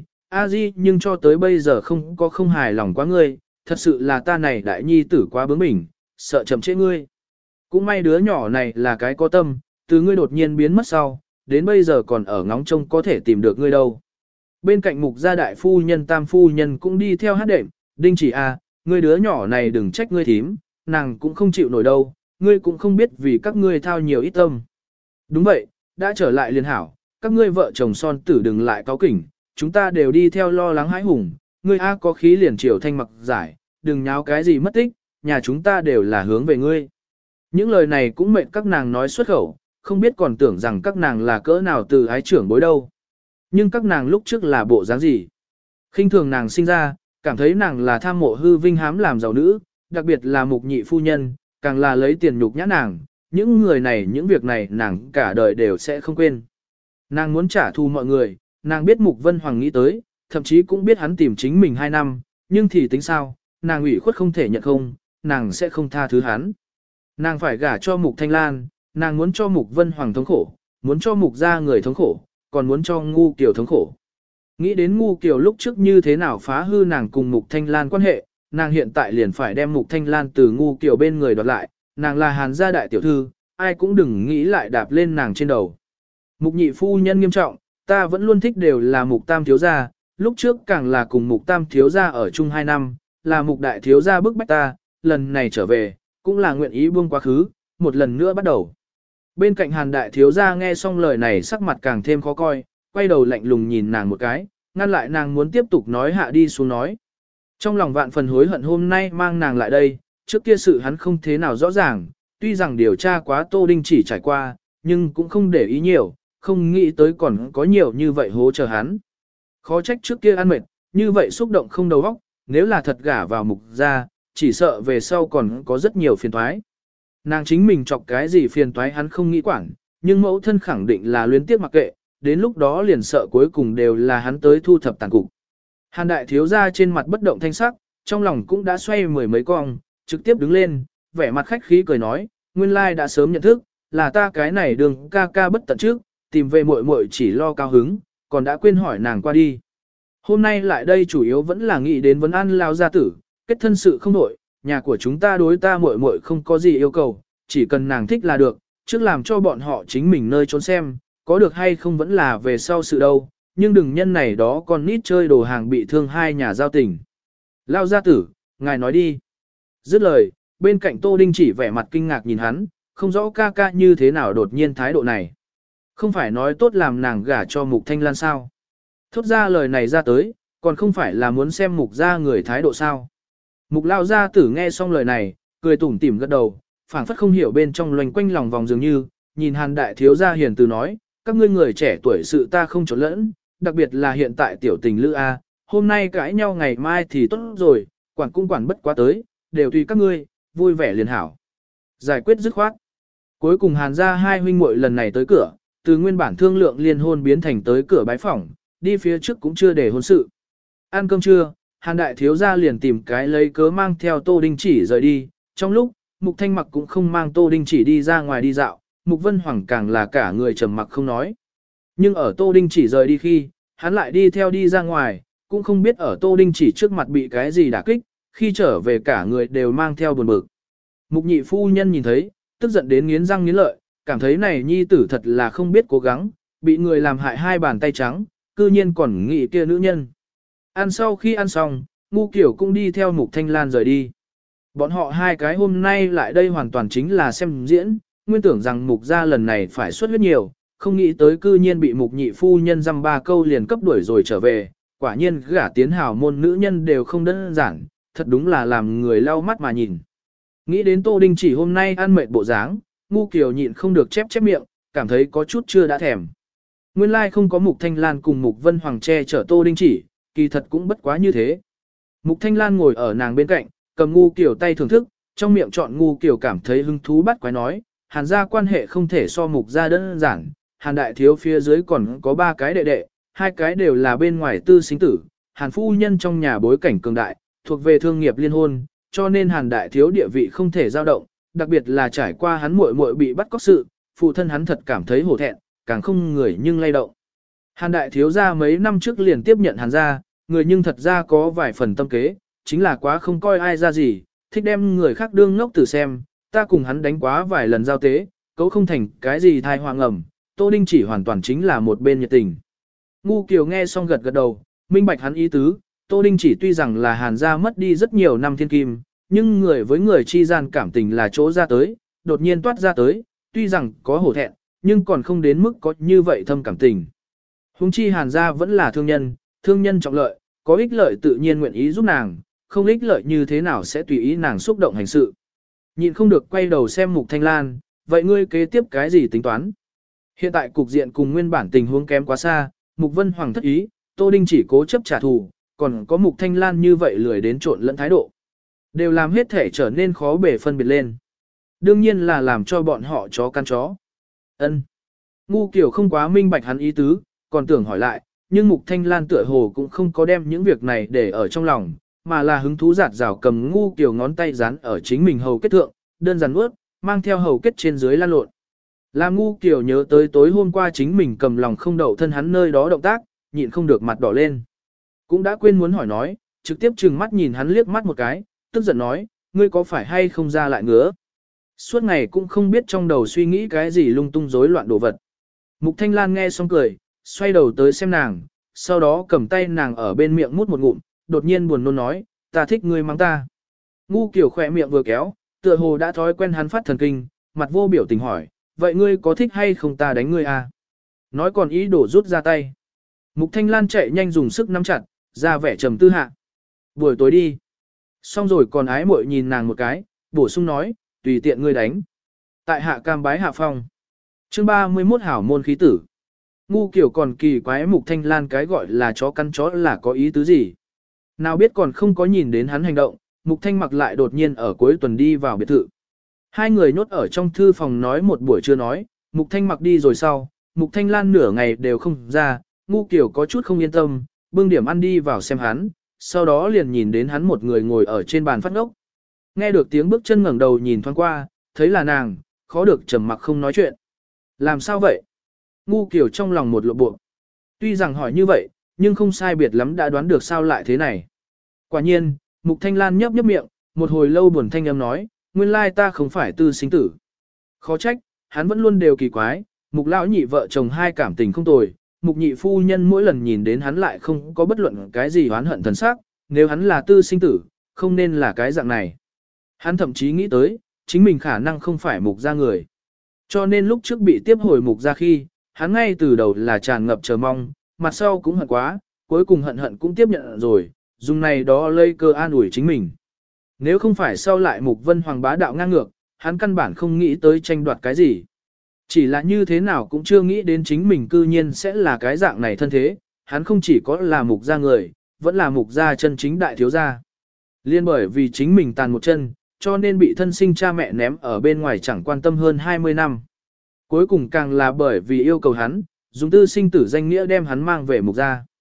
a di nhưng cho tới bây giờ không hài lòng quá ngươi, thật sự là ta này đại nhi tử quá bướng bỉnh, sợ chậm trễ ngươi. Cũng may đứa nhỏ này là cái có tâm, từ ngươi đột nhiên biến mất sau, đến bây giờ còn ở ngóng trông có thể tìm được ngươi đâu. Bên cạnh Mục gia đại phu nhân tam phu nhân cũng đi theo hát đệm, Đinh chỉ ngươi đứa nhỏ này đừng trách ngươi thím, nàng cũng không chịu nổi đâu, ngươi cũng không biết vì các ngươi thao nhiều ít tâm. Đúng vậy, đã trở lại liền hảo, các ngươi vợ chồng son tử đừng lại cáo kỉnh, chúng ta đều đi theo lo lắng hãi hùng, ngươi có khí liền chiều thanh mặc giải, đừng nháo cái gì mất tích, nhà chúng ta đều là hướng về ngươi. Những lời này cũng mệnh các nàng nói xuất khẩu, không biết còn tưởng rằng các nàng là cỡ nào từ ái trưởng bối đâu. Nhưng các nàng lúc trước là bộ dáng gì? Khinh thường nàng sinh ra, cảm thấy nàng là tham mộ hư vinh hám làm giàu nữ, đặc biệt là Mục nhị phu nhân, càng là lấy tiền nhục nhã nàng, những người này những việc này nàng cả đời đều sẽ không quên. Nàng muốn trả thù mọi người, nàng biết Mục Vân Hoàng nghĩ tới, thậm chí cũng biết hắn tìm chính mình 2 năm, nhưng thì tính sao, nàng ủy khuất không thể nhận không, nàng sẽ không tha thứ hắn. Nàng phải gả cho Mục Thanh Lan, nàng muốn cho Mục Vân Hoàng thống khổ, muốn cho Mục gia người thống khổ, còn muốn cho Ngu Kiều thống khổ. Nghĩ đến Ngu Kiều lúc trước như thế nào phá hư nàng cùng Mục Thanh Lan quan hệ, nàng hiện tại liền phải đem Mục Thanh Lan từ Ngu Kiều bên người đoạt lại, nàng là Hàn gia đại tiểu thư, ai cũng đừng nghĩ lại đạp lên nàng trên đầu. Mục nhị phu nhân nghiêm trọng, ta vẫn luôn thích đều là Mục tam thiếu gia, lúc trước càng là cùng Mục tam thiếu gia ở chung 2 năm, là Mục đại thiếu gia bức bách ta, lần này trở về, cũng là nguyện ý buông quá khứ, một lần nữa bắt đầu. Bên cạnh Hàn đại thiếu gia nghe xong lời này sắc mặt càng thêm khó coi, quay đầu lạnh lùng nhìn nàng một cái, ngăn lại nàng muốn tiếp tục nói hạ đi xuống nói. Trong lòng vạn phần hối hận hôm nay mang nàng lại đây, trước kia sự hắn không thế nào rõ ràng, tuy rằng điều tra quá Tô Đinh chỉ trải qua, nhưng cũng không để ý nhiều, không nghĩ tới còn có nhiều như vậy hố chờ hắn. Khó trách trước kia ăn mệt, như vậy xúc động không đầu óc, nếu là thật gả vào Mục gia, chỉ sợ về sau còn có rất nhiều phiền toái. Nàng chính mình chọc cái gì phiền toái hắn không nghĩ quản, nhưng mẫu thân khẳng định là luyến tiếc mặc kệ, đến lúc đó liền sợ cuối cùng đều là hắn tới thu thập tàn cục. Hàn đại thiếu gia trên mặt bất động thanh sắc, trong lòng cũng đã xoay mười mấy cong, trực tiếp đứng lên, vẻ mặt khách khí cười nói, nguyên lai đã sớm nhận thức, là ta cái này đường ca ca bất tận trước, tìm về muội muội chỉ lo cao hứng, còn đã quên hỏi nàng qua đi. Hôm nay lại đây chủ yếu vẫn là nghĩ đến vấn an lao gia tử, kết thân sự không đổi, nhà của chúng ta đối ta muội muội không có gì yêu cầu, chỉ cần nàng thích là được, trước làm cho bọn họ chính mình nơi trốn xem, có được hay không vẫn là về sau sự đâu, nhưng đừng nhân này đó còn nít chơi đồ hàng bị thương hai nhà giao tình. Lao gia tử, ngài nói đi. Dứt lời, bên cạnh Tô Đinh chỉ vẻ mặt kinh ngạc nhìn hắn, không rõ ca ca như thế nào đột nhiên thái độ này. Không phải nói tốt làm nàng gả cho Mục Thanh Lan sao. Thốt ra lời này ra tới, còn không phải là muốn xem Mục gia người thái độ sao. Mục Lao gia tử nghe xong lời này, cười tủm tỉm gật đầu, phảng phất không hiểu bên trong loanh quanh lòng vòng dường như, nhìn Hàn đại thiếu gia hiền từ nói, các ngươi người trẻ tuổi sự ta không trốn lẫn, đặc biệt là hiện tại tiểu tình lữ A, hôm nay cãi nhau ngày mai thì tốt rồi, quản cũng quản bất quá tới, đều tùy các ngươi, vui vẻ liền hảo. Giải quyết dứt khoát. Cuối cùng Hàn gia hai huynh muội lần này tới cửa, từ nguyên bản thương lượng liên hôn biến thành tới cửa bái phỏng, đi phía trước cũng chưa để hôn sự. Ăn cơm trưa, Hàn đại thiếu gia liền tìm cái lấy cớ mang theo Tô Đinh Chỉ rời đi, trong lúc, Mục Thanh Mặc cũng không mang Tô Đinh Chỉ đi ra ngoài đi dạo, Mục Vân Hoàng càng là cả người trầm mặc không nói. Nhưng ở Tô Đinh Chỉ rời đi khi, hắn lại đi theo đi ra ngoài, cũng không biết ở Tô Đinh Chỉ trước mặt bị cái gì đả kích, khi trở về cả người đều mang theo buồn bực. Mục nhị phu nhân nhìn thấy, tức giận đến nghiến răng nghiến lợi, cảm thấy này nhi tử thật là không biết cố gắng, bị người làm hại hai bàn tay trắng, cư nhiên còn nghĩ kia nữ nhân. Ăn sau khi ăn xong, Ngu Kiểu cũng đi theo Mục Thanh Lan rời đi. Bọn họ hai cái hôm nay lại đây hoàn toàn chính là xem diễn, nguyên tưởng rằng Mục gia lần này phải xuất huyết nhiều, không nghĩ tới cư nhiên bị Mục nhị phu nhân dăm ba câu liền cấp đuổi rồi trở về, quả nhiên gả tiến hào môn nữ nhân đều không đơn giản, thật đúng là làm người lau mắt mà nhìn. Nghĩ đến Tô Đinh Chỉ hôm nay ăn mệt bộ dáng, Ngu Kiều nhịn không được chép miệng, cảm thấy có chút chưa đã thèm. Nguyên lai không có Mục Thanh Lan cùng Mục Vân Hoàng che chở Tô Đinh Chỉ, kỳ thật cũng bất quá như thế. Mục Thanh Lan ngồi ở nàng bên cạnh, cầm Ngu Kiều tay thưởng thức, trong miệng chọn Ngu Kiều cảm thấy hứng thú bắt quái nói, Hàn gia quan hệ không thể so Mục gia đơn giản, Hàn đại thiếu phía dưới còn có 3 cái đệ đệ, 2 cái đều là bên ngoài tư sinh tử, Hàn phu nhân trong nhà bối cảnh cường đại, thuộc về thương nghiệp liên hôn, cho nên Hàn đại thiếu địa vị không thể dao động, đặc biệt là trải qua hắn muội muội bị bắt cóc sự, phụ thân hắn thật cảm thấy hổ thẹn, càng không người nhưng lay động. Hàn đại thiếu gia mấy năm trước liền tiếp nhận Hàn gia, người nhưng thật ra có vài phần tâm kế, chính là quá không coi ai ra gì, thích đem người khác đương ngốc tử xem, ta cùng hắn đánh quá vài lần giao tế, cấu không thành cái gì thai hoang ẩm, Tô Đinh Chỉ hoàn toàn chính là một bên nhiệt tình. Ngu Kiều nghe xong gật gật đầu, minh bạch hắn ý tứ, Tô Đinh Chỉ tuy rằng là Hàn gia mất đi rất nhiều năm thiên kim, nhưng người với người chi gian cảm tình là chỗ ra tới, đột nhiên toát ra tới, tuy rằng có hổ thẹn, nhưng còn không đến mức có như vậy thâm cảm tình. Hùng chi Hàn gia vẫn là thương nhân trọng lợi, có ích lợi tự nhiên nguyện ý giúp nàng, không ích lợi như thế nào sẽ tùy ý nàng xúc động hành sự. Nhịn không được quay đầu xem Mục Thanh Lan, vậy ngươi kế tiếp cái gì tính toán? Hiện tại cục diện cùng nguyên bản tình huống kém quá xa, Mục Vân Hoàng thất ý, Tô Đinh Chỉ cố chấp trả thù, còn có Mục Thanh Lan như vậy lười đến trộn lẫn thái độ. Đều làm hết thể trở nên khó bề phân biệt lên. Đương nhiên là làm cho bọn họ chó căn chó. Ân. Ngu Kiều không quá minh bạch hắn ý tứ, còn tưởng hỏi lại, nhưng Mục Thanh Lan tựa hồ cũng không có đem những việc này để ở trong lòng, mà là hứng thú giạt rào cầm Ngu Kiều ngón tay dán ở chính mình hầu kết thượng, đơn giản nuốt, mang theo hầu kết trên dưới lan lộn. Làm Ngu Kiều nhớ tới tối hôm qua chính mình cầm lòng không đậu thân hắn nơi đó động tác, nhịn không được mặt đỏ lên. Cũng đã quên muốn hỏi nói, trực tiếp trừng mắt nhìn hắn liếc mắt một cái, tức giận nói, ngươi có phải hay không ra lại ngứa. Suốt ngày cũng không biết trong đầu suy nghĩ cái gì lung tung rối loạn đồ vật. Mục Thanh Lan nghe xong cười, xoay đầu tới xem nàng, sau đó cầm tay nàng ở bên miệng mút một ngụm, đột nhiên buồn nôn nói, ta thích ngươi mắng ta. Ngu Kiều khỏe miệng vừa kéo, tựa hồ đã thói quen hắn phát thần kinh, mặt vô biểu tình hỏi, vậy ngươi có thích hay không ta đánh ngươi à? Nói còn ý đổ rút ra tay. Mục Thanh Lan chạy nhanh dùng sức nắm chặt, ra vẻ trầm tư hạ. Buổi tối đi. Xong rồi còn ái muội nhìn nàng một cái, bổ sung nói, tùy tiện ngươi đánh. Tại hạ cam bái hạ phong. Chương 31 hảo môn khí tử. Ngu Kiều còn kỳ quái Mục Thanh Lan cái gọi là chó cắn chó là có ý tứ gì. Nào biết còn không có nhìn đến hắn hành động, Mục Thanh Mặc lại đột nhiên ở cuối tuần đi vào biệt thự. Hai người nhốt ở trong thư phòng nói một buổi chưa nói, Mục Thanh Mặc đi rồi sau, Mục Thanh Lan nửa ngày đều không ra, Ngu Kiều có chút không yên tâm, bưng điểm ăn đi vào xem hắn, sau đó liền nhìn đến hắn một người ngồi ở trên bàn phát ngốc. Nghe được tiếng bước chân ngẩng đầu nhìn thoáng qua, thấy là nàng, khó được trầm mặc không nói chuyện. Làm sao vậy? Ngu Kiều trong lòng một lộ bộ. Tuy rằng hỏi như vậy, nhưng không sai biệt lắm đã đoán được sao lại thế này. Quả nhiên, Mục Thanh Lan nhấp nhấp miệng, một hồi lâu buồn thanh âm nói, nguyên lai ta không phải tư sinh tử. Khó trách, hắn vẫn luôn đều kỳ quái, Mục lão nhị vợ chồng hai cảm tình không tồi, Mục nhị phu nhân mỗi lần nhìn đến hắn lại không có bất luận cái gì oán hận thần sắc, nếu hắn là tư sinh tử, không nên là cái dạng này. Hắn thậm chí nghĩ tới, chính mình khả năng không phải Mục gia người. Cho nên lúc trước bị tiếp hồi Mục gia khi, hắn ngay từ đầu là tràn ngập chờ mong, mặt sau cũng hận quá, cuối cùng hận cũng tiếp nhận rồi, dùng này đó lây cơ an ủi chính mình. Nếu không phải sau lại Mục Vân Hoàng bá đạo ngang ngược, hắn căn bản không nghĩ tới tranh đoạt cái gì. Chỉ là như thế nào cũng chưa nghĩ đến chính mình cư nhiên sẽ là cái dạng này thân thế, hắn không chỉ có là Mục gia người, vẫn là Mục gia chân chính đại thiếu gia. Liên bởi vì chính mình tàn một chân, cho nên bị thân sinh cha mẹ ném ở bên ngoài chẳng quan tâm hơn 20 năm. Cuối cùng càng là bởi vì yêu cầu hắn, dùng tư sinh tử danh nghĩa đem hắn mang về Mục gia.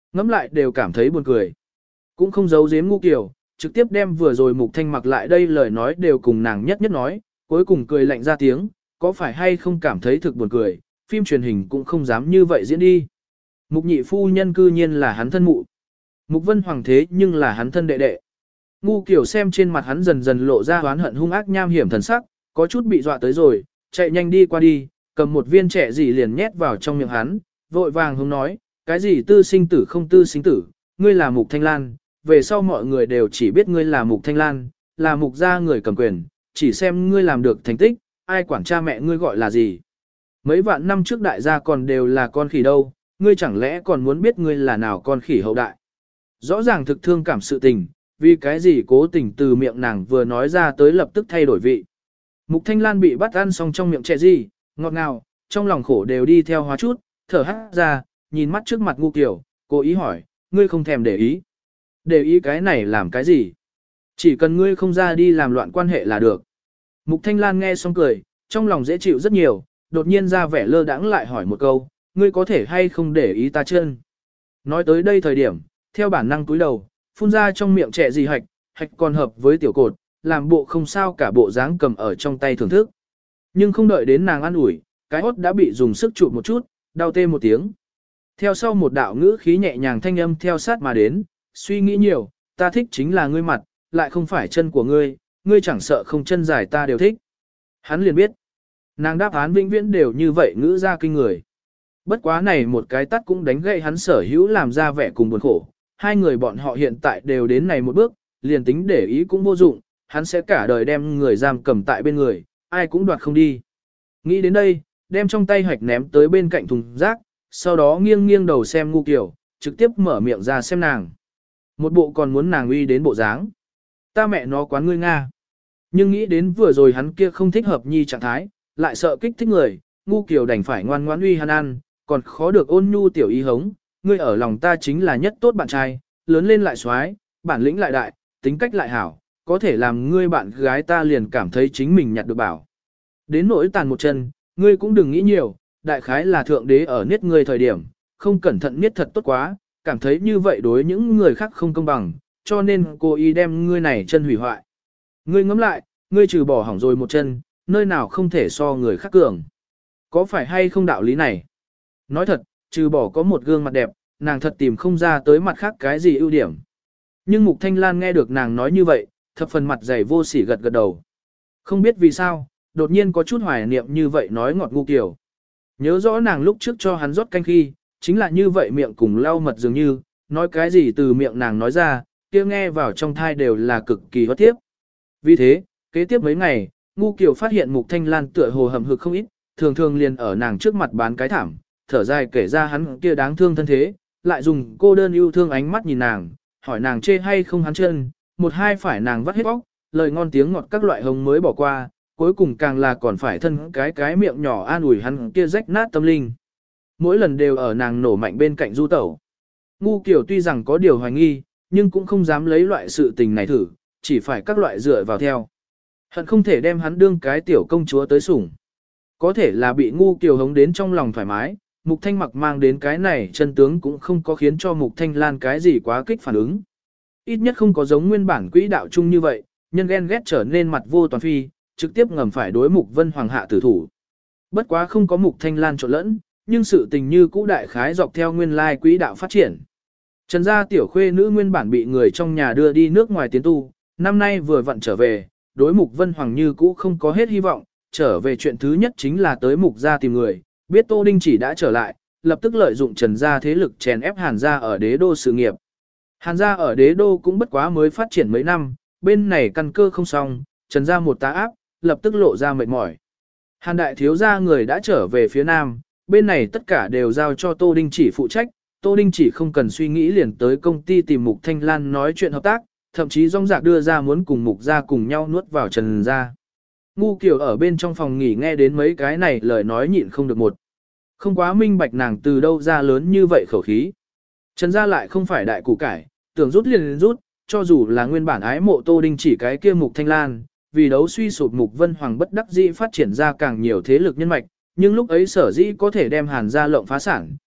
Ngẫm lại đều cảm thấy buồn cười. Cũng không giấu giếm Ngu Kiều, trực tiếp đem vừa rồi Mục Thanh mặc lại đây lời nói đều cùng nàng nhất nhất nói, cuối cùng cười lạnh ra tiếng, có phải hay không cảm thấy thực buồn cười, phim truyền hình cũng không dám như vậy diễn đi. Mục nhị phu nhân cư nhiên là hắn thân mụ. Mục Vân Hoàng thế nhưng là hắn thân đệ đệ. Ngu Kiều xem trên mặt hắn dần dần lộ ra oán hận hung ác nham hiểm thần sắc, có chút bị dọa tới rồi, chạy nhanh đi qua đi, cầm một viên trẻ gì liền nhét vào trong miệng hắn, vội vàng hướng nói, cái gì tư sinh tử không tư sinh tử, ngươi là Mục Thanh Lan, về sau mọi người đều chỉ biết ngươi là Mục Thanh Lan, là Mục gia người cầm quyền, chỉ xem ngươi làm được thành tích, ai quản cha mẹ ngươi gọi là gì. Mấy vạn năm trước đại gia còn đều là con khỉ đâu, ngươi chẳng lẽ còn muốn biết ngươi là nào con khỉ hậu đại. Rõ ràng thực thương cảm sự tình, vì cái gì cố tình từ miệng nàng vừa nói ra tới lập tức thay đổi vị. Mục Thanh Lan bị bắt ăn xong trong miệng trẻ gì, ngọt ngào, trong lòng khổ đều đi theo hóa chút, thở hắt ra, nhìn mắt trước mặt Ngu Kiều, cố ý hỏi, ngươi không thèm để ý. Để ý cái này làm cái gì? Chỉ cần ngươi không ra đi làm loạn quan hệ là được. Mục Thanh Lan nghe xong cười, trong lòng dễ chịu rất nhiều, đột nhiên ra vẻ lơ đãng lại hỏi một câu, ngươi có thể hay không để ý ta chân? Nói tới đây thời điểm, theo bản năng túi đầu, phun ra trong miệng trẻ gì hạch, hạch còn hợp với tiểu cột, làm bộ không sao cả bộ dáng cầm ở trong tay thưởng thức. Nhưng không đợi đến nàng ăn ủi, cái hốt đã bị dùng sức chụp một chút, đau tê một tiếng. Theo sau một đạo ngữ khí nhẹ nhàng thanh âm theo sát mà đến, suy nghĩ nhiều, ta thích chính là ngươi mặt, lại không phải chân của ngươi, ngươi chẳng sợ không chân dài ta đều thích. Hắn liền biết, nàng đáp án vĩnh viễn đều như vậy ngữ ra kinh người. Bất quá này một cái tắt cũng đánh gậy hắn sở hữu làm ra vẻ cùng buồn khổ, hai người bọn họ hiện tại đều đến này một bước, liền tính để ý cũng vô dụng, hắn sẽ cả đời đem người giam cầm tại bên người, ai cũng đoạt không đi. Nghĩ đến đây, đem trong tay hạch ném tới bên cạnh thùng rác, sau đó nghiêng nghiêng đầu xem Ngu Kiều, trực tiếp mở miệng ra xem nàng. Một bộ còn muốn nàng uy đến bộ dáng. Ta mẹ nó quán ngươi Nga. Nhưng nghĩ đến vừa rồi hắn kia không thích hợp nhi trạng thái, lại sợ kích thích người, Ngu Kiều đành phải ngoan ngoãn uy hắn ăn, còn khó được ôn nhu tiểu ý hống, ngươi ở lòng ta chính là nhất tốt bạn trai, lớn lên lại xoái, bản lĩnh lại đại, tính cách lại hảo, có thể làm ngươi bạn gái ta liền cảm thấy chính mình nhặt được bảo. Đến nỗi tàn một chân, ngươi cũng đừng nghĩ nhiều, đại khái là thượng đế ở niết ngươi thời điểm, không cẩn thận niết thật tốt quá, cảm thấy như vậy đối những người khác không công bằng, cho nên cô ý đem ngươi này chân hủy hoại. Ngươi ngẫm lại, ngươi trừ bỏ hỏng rồi một chân, nơi nào không thể so người khác cường. Có phải hay không đạo lý này? Nói thật, trừ bỏ có một gương mặt đẹp, nàng thật tìm không ra tới mặt khác cái gì ưu điểm. Nhưng Mục Thanh Lan nghe được nàng nói như vậy, thập phần mặt dày vô sỉ gật gật đầu. Không biết vì sao, đột nhiên có chút hoài niệm như vậy nói ngọt Ngu Kiều. Nhớ rõ nàng lúc trước cho hắn rót canh khi, chính là như vậy miệng cùng lau mật dường như, nói cái gì từ miệng nàng nói ra, kia nghe vào trong thai đều là cực kỳ hoát tiếp. Vì thế, kế tiếp mấy ngày, Ngu Kiều phát hiện Mục Thanh Lan tựa hồ hầm hực không ít, thường thường liền ở nàng trước mặt bán cái thảm, thở dài kể ra hắn kia đáng thương thân thế, lại dùng cô đơn yêu thương ánh mắt nhìn nàng, hỏi nàng chê hay không hắn chân, một hai phải nàng vắt hết óc, lời ngon tiếng ngọt các loại hồng mới bỏ qua, cuối cùng càng là còn phải thân cái miệng nhỏ an ủi hắn kia rách nát tâm linh. Mỗi lần đều ở nàng nổ mạnh bên cạnh du tẩu. Ngu Kiều tuy rằng có điều hoài nghi, nhưng cũng không dám lấy loại sự tình này thử, chỉ phải các loại dựa vào theo. Hận không thể đem hắn đương cái tiểu công chúa tới sủng. Có thể là bị Ngu Kiều hống đến trong lòng thoải mái, Mục Thanh mặc mang đến cái này chân tướng cũng không có khiến cho Mục Thanh Lan cái gì quá kích phản ứng. Ít nhất không có giống nguyên bản quỹ đạo chung như vậy, nhân ghen ghét trở nên mặt vô toàn phi, trực tiếp ngầm phải đối Mục Vân Hoàng hạ tử thủ. Bất quá không có Mục Thanh Lan trộn lẫn, nhưng sự tình như cũ đại khái dọc theo nguyên lai quỹ đạo phát triển. Trần gia tiểu khuê nữ nguyên bản bị người trong nhà đưa đi nước ngoài tiến tu, năm nay vừa vặn trở về, đối Mục Vân Hoàng như cũ không có hết hy vọng, trở về chuyện thứ nhất chính là tới Mục gia tìm người, biết Tô Đinh Chỉ đã trở lại, lập tức lợi dụng Trần gia thế lực chèn ép Hàn gia ở đế đô sự nghiệp. Hàn gia ở đế đô cũng bất quá mới phát triển mấy năm, bên này căn cơ không xong, Trần gia một tá áp, lập tức lộ ra mệt mỏi. Hàn đại thiếu gia người đã trở về phía nam, bên này tất cả đều giao cho Tô Đinh Chỉ phụ trách, Tô Đinh Chỉ không cần suy nghĩ liền tới công ty tìm Mục Thanh Lan nói chuyện hợp tác, thậm chí rong rạc đưa ra muốn cùng Mục gia cùng nhau nuốt vào Trần gia. Ngu Kiều ở bên trong phòng nghỉ nghe đến mấy cái này lời nói nhịn không được một. Không quá minh bạch nàng từ đâu ra lớn như vậy khẩu khí. Trần gia lại không phải đại củ cải, tưởng rút liền rút, cho dù là nguyên bản ái mộ Tô Đinh Chỉ cái kia Mục Thanh Lan, vì đấu suy sụp Mục Vân Hoàng bất đắc dĩ phát triển ra càng nhiều thế lực nhân mạch, nhưng lúc ấy sở dĩ có thể đem Hàn gia lộng phá sản,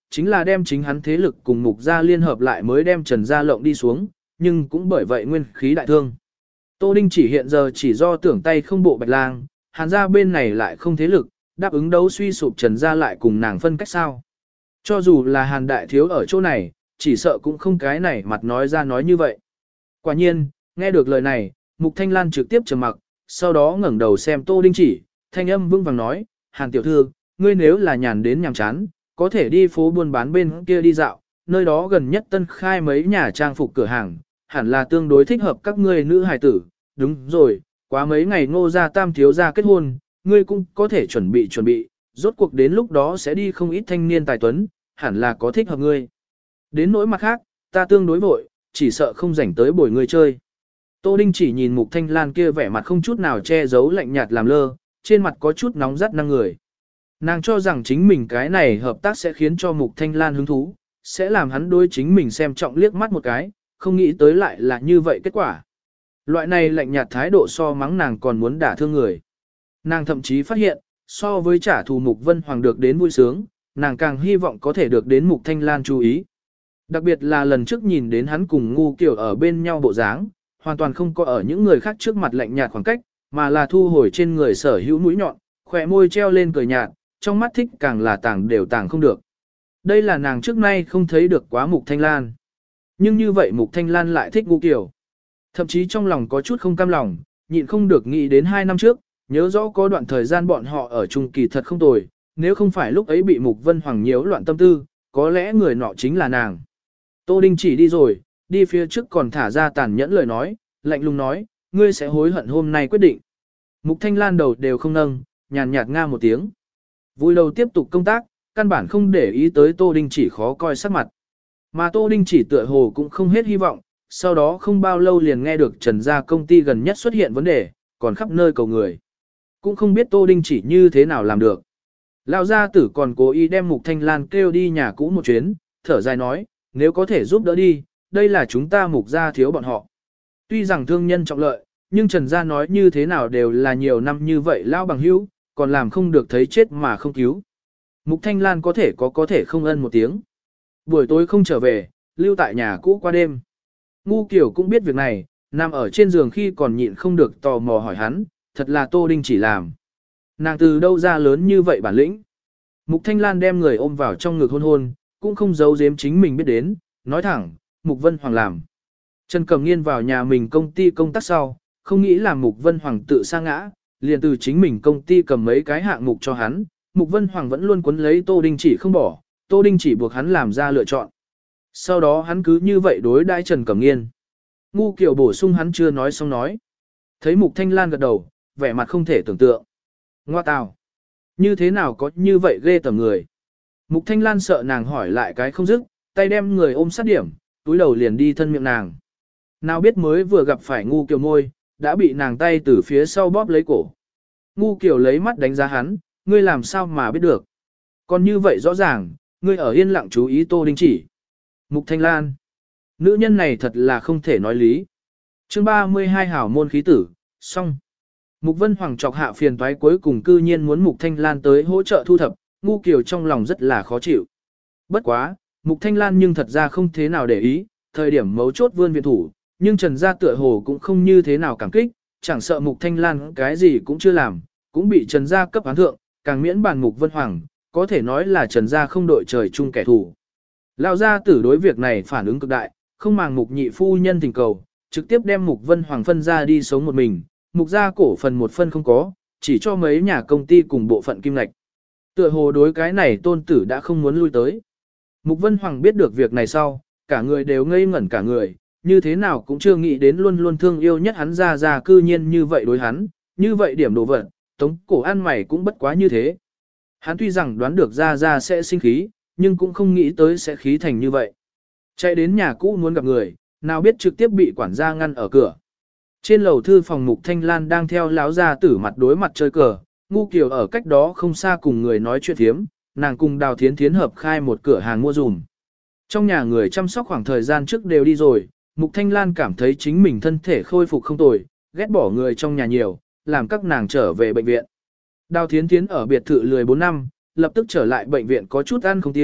chính là đem chính hắn thế lực cùng Mục gia liên hợp lại mới đem Trần gia lộng đi xuống, nhưng cũng bởi vậy nguyên khí đại thương. Tô Đinh chỉ hiện giờ chỉ do tưởng tay không bộ Bạch Lang, Hàn gia bên này lại không thế lực, đáp ứng đấu suy sụp Trần gia lại cùng nàng phân cách sao. Cho dù là Hàn đại thiếu ở chỗ này, chỉ sợ cũng không cái này mặt nói ra nói như vậy. Quả nhiên, nghe được lời này, Mục Thanh Lan trực tiếp trầm mặc, sau đó ngẩng đầu xem Tô Đinh chỉ, thanh âm vững vàng nói, Hàn tiểu thư, ngươi nếu là nhàn đến nhàm chán, có thể đi phố buôn bán bên kia đi dạo, nơi đó gần nhất tân khai mấy nhà trang phục cửa hàng, hẳn là tương đối thích hợp các ngươi nữ hài tử. Đúng rồi, quá mấy ngày Ngô gia tam thiếu gia kết hôn, ngươi cũng có thể chuẩn bị, rốt cuộc đến lúc đó sẽ đi không ít thanh niên tài tuấn, hẳn là có thích hợp ngươi. Đến nỗi mặt khác, ta tương đối vội, chỉ sợ không rảnh tới bồi ngươi chơi. Tô Đinh chỉ nhìn Mục Thanh Lan kia vẻ mặt không chút nào che giấu lạnh nhạt làm lơ, trên mặt có chút nóng rát năng người. Nàng cho rằng chính mình cái này hợp tác sẽ khiến cho Mục Thanh Lan hứng thú, sẽ làm hắn đối chính mình xem trọng liếc mắt một cái, không nghĩ tới lại là như vậy kết quả. Loại này lạnh nhạt thái độ so mắng nàng còn muốn đả thương người. Nàng thậm chí phát hiện, so với trả thù Mục Vân Hoàng được đến vui sướng, nàng càng hy vọng có thể được đến Mục Thanh Lan chú ý. Đặc biệt là lần trước nhìn đến hắn cùng Ngu Kiều ở bên nhau bộ dáng, hoàn toàn không có ở những người khác trước mặt lạnh nhạt khoảng cách, mà là thu hồi trên người sở hữu mũi nhọn, khỏe môi treo lên cười nhạt, trong mắt thích càng là tàng đều tàng không được. Đây là nàng trước nay không thấy được quá Mục Thanh Lan. Nhưng như vậy Mục Thanh Lan lại thích Ngu Kiều. Thậm chí trong lòng có chút không cam lòng, nhịn không được nghĩ đến 2 năm trước, nhớ rõ có đoạn thời gian bọn họ ở chung kỳ thật không tồi, nếu không phải lúc ấy bị Mục Vân Hoàng nhiễu loạn tâm tư, có lẽ người nọ chính là nàng. Tô Đinh chỉ đi rồi, đi phía trước còn thả ra tàn nhẫn lời nói, lạnh lùng nói, ngươi sẽ hối hận hôm nay quyết định. Mục Thanh Lan đầu đều không nâng, nhàn nhạt nga một tiếng. Vui đầu tiếp tục công tác, căn bản không để ý tới Tô Đinh chỉ khó coi sắc mặt. Mà Tô Đinh chỉ tựa hồ cũng không hết hy vọng, sau đó không bao lâu liền nghe được Trần gia công ty gần nhất xuất hiện vấn đề, còn khắp nơi cầu người. Cũng không biết Tô Đinh chỉ như thế nào làm được. Lão gia tử còn cố ý đem Mục Thanh Lan kêu đi nhà cũ một chuyến, thở dài nói, nếu có thể giúp đỡ đi, đây là chúng ta Mục gia thiếu bọn họ. Tuy rằng thương nhân trọng lợi, nhưng Trần gia nói như thế nào đều là nhiều năm như vậy lão bằng hữu, còn làm không được thấy chết mà không cứu. Mục Thanh Lan có thể không ân một tiếng. Buổi tối không trở về, lưu tại nhà cũ qua đêm. Ngu Kiều cũng biết việc này, nằm ở trên giường khi còn nhịn không được tò mò hỏi hắn, thật là Tô Đinh chỉ làm. Nàng từ đâu ra lớn như vậy bản lĩnh. Mục Thanh Lan đem người ôm vào trong ngực hôn hôn, cũng không giấu giếm chính mình biết đến, nói thẳng, Mục Vân Hoàng làm. Trần Cẩm Nghiên vào nhà mình công ty công tác sau, không nghĩ là Mục Vân Hoàng tự sa ngã, liền từ chính mình công ty cầm mấy cái hạng mục cho hắn. Mục Vân Hoàng vẫn luôn quấn lấy Tô Đinh chỉ không bỏ, Tô Đinh chỉ buộc hắn làm ra lựa chọn. Sau đó hắn cứ như vậy đối đãi Trần Cẩm Nghiên. Ngu Kiều bổ sung hắn chưa nói xong nói. Thấy Mục Thanh Lan gật đầu, vẻ mặt không thể tưởng tượng. Ngoa tào, như thế nào có như vậy ghê tởm người. Mục Thanh Lan sợ nàng hỏi lại cái không dứt, tay đem người ôm sát điểm, túi đầu liền đi thân miệng nàng. Nào biết mới vừa gặp phải Ngu Kiều môi, đã bị nàng tay từ phía sau bóp lấy cổ. Ngu Kiều lấy mắt đánh giá hắn, ngươi làm sao mà biết được. Còn như vậy rõ ràng, ngươi ở yên lặng chú ý Tô Đinh chỉ. Mục Thanh Lan, nữ nhân này thật là không thể nói lý. Chương 32 hảo môn khí tử, xong. Mục Vân Hoàng chọc hạ phiền toái cuối cùng cư nhiên muốn Mục Thanh Lan tới hỗ trợ thu thập, Ngu Kiều trong lòng rất là khó chịu. Bất quá, Mục Thanh Lan nhưng thật ra không thế nào để ý, thời điểm mấu chốt vươn viện thủ, nhưng Trần gia tựa hồ cũng không như thế nào cảm kích, chẳng sợ Mục Thanh Lan cái gì cũng chưa làm, cũng bị Trần gia cấp án thượng, càng miễn bàn Mục Vân Hoàng, có thể nói là Trần gia không đội trời chung kẻ thù. Lão gia tử đối việc này phản ứng cực đại, không màng Mục nhị phu nhân thỉnh cầu, trực tiếp đem Mục Vân Hoàng phân ra đi sống một mình, Mục gia cổ phần một phân không có, chỉ cho mấy nhà công ty cùng bộ phận kim ngạch. Tựa hồ đối cái này tôn tử đã không muốn lui tới. Mục Vân Hoàng biết được việc này sau, cả người đều ngây ngẩn cả người, như thế nào cũng chưa nghĩ đến luôn luôn thương yêu nhất hắn ra cư nhiên như vậy đối hắn, như vậy điểm đồ vật, tống cổ ăn mày cũng bất quá như thế. Hắn tuy rằng đoán được ra sẽ sinh khí, nhưng cũng không nghĩ tới sẽ khí thành như vậy. Chạy đến nhà cũ muốn gặp người, nào biết trực tiếp bị quản gia ngăn ở cửa. Trên lầu thư phòng Mục Thanh Lan đang theo láo gia tử mặt đối mặt chơi cờ, Ngu Kiều ở cách đó không xa cùng người nói chuyện thiếm, nàng cùng Đào Thiến Thiến hợp khai một cửa hàng mua dùm. Trong nhà người chăm sóc khoảng thời gian trước đều đi rồi, Mục Thanh Lan cảm thấy chính mình thân thể khôi phục không tồi, ghét bỏ người trong nhà nhiều, làm các nàng trở về bệnh viện. Đào Thiến Thiến ở biệt thự lười 4 năm, lập tức trở lại bệnh viện có chút ăn không tiêu,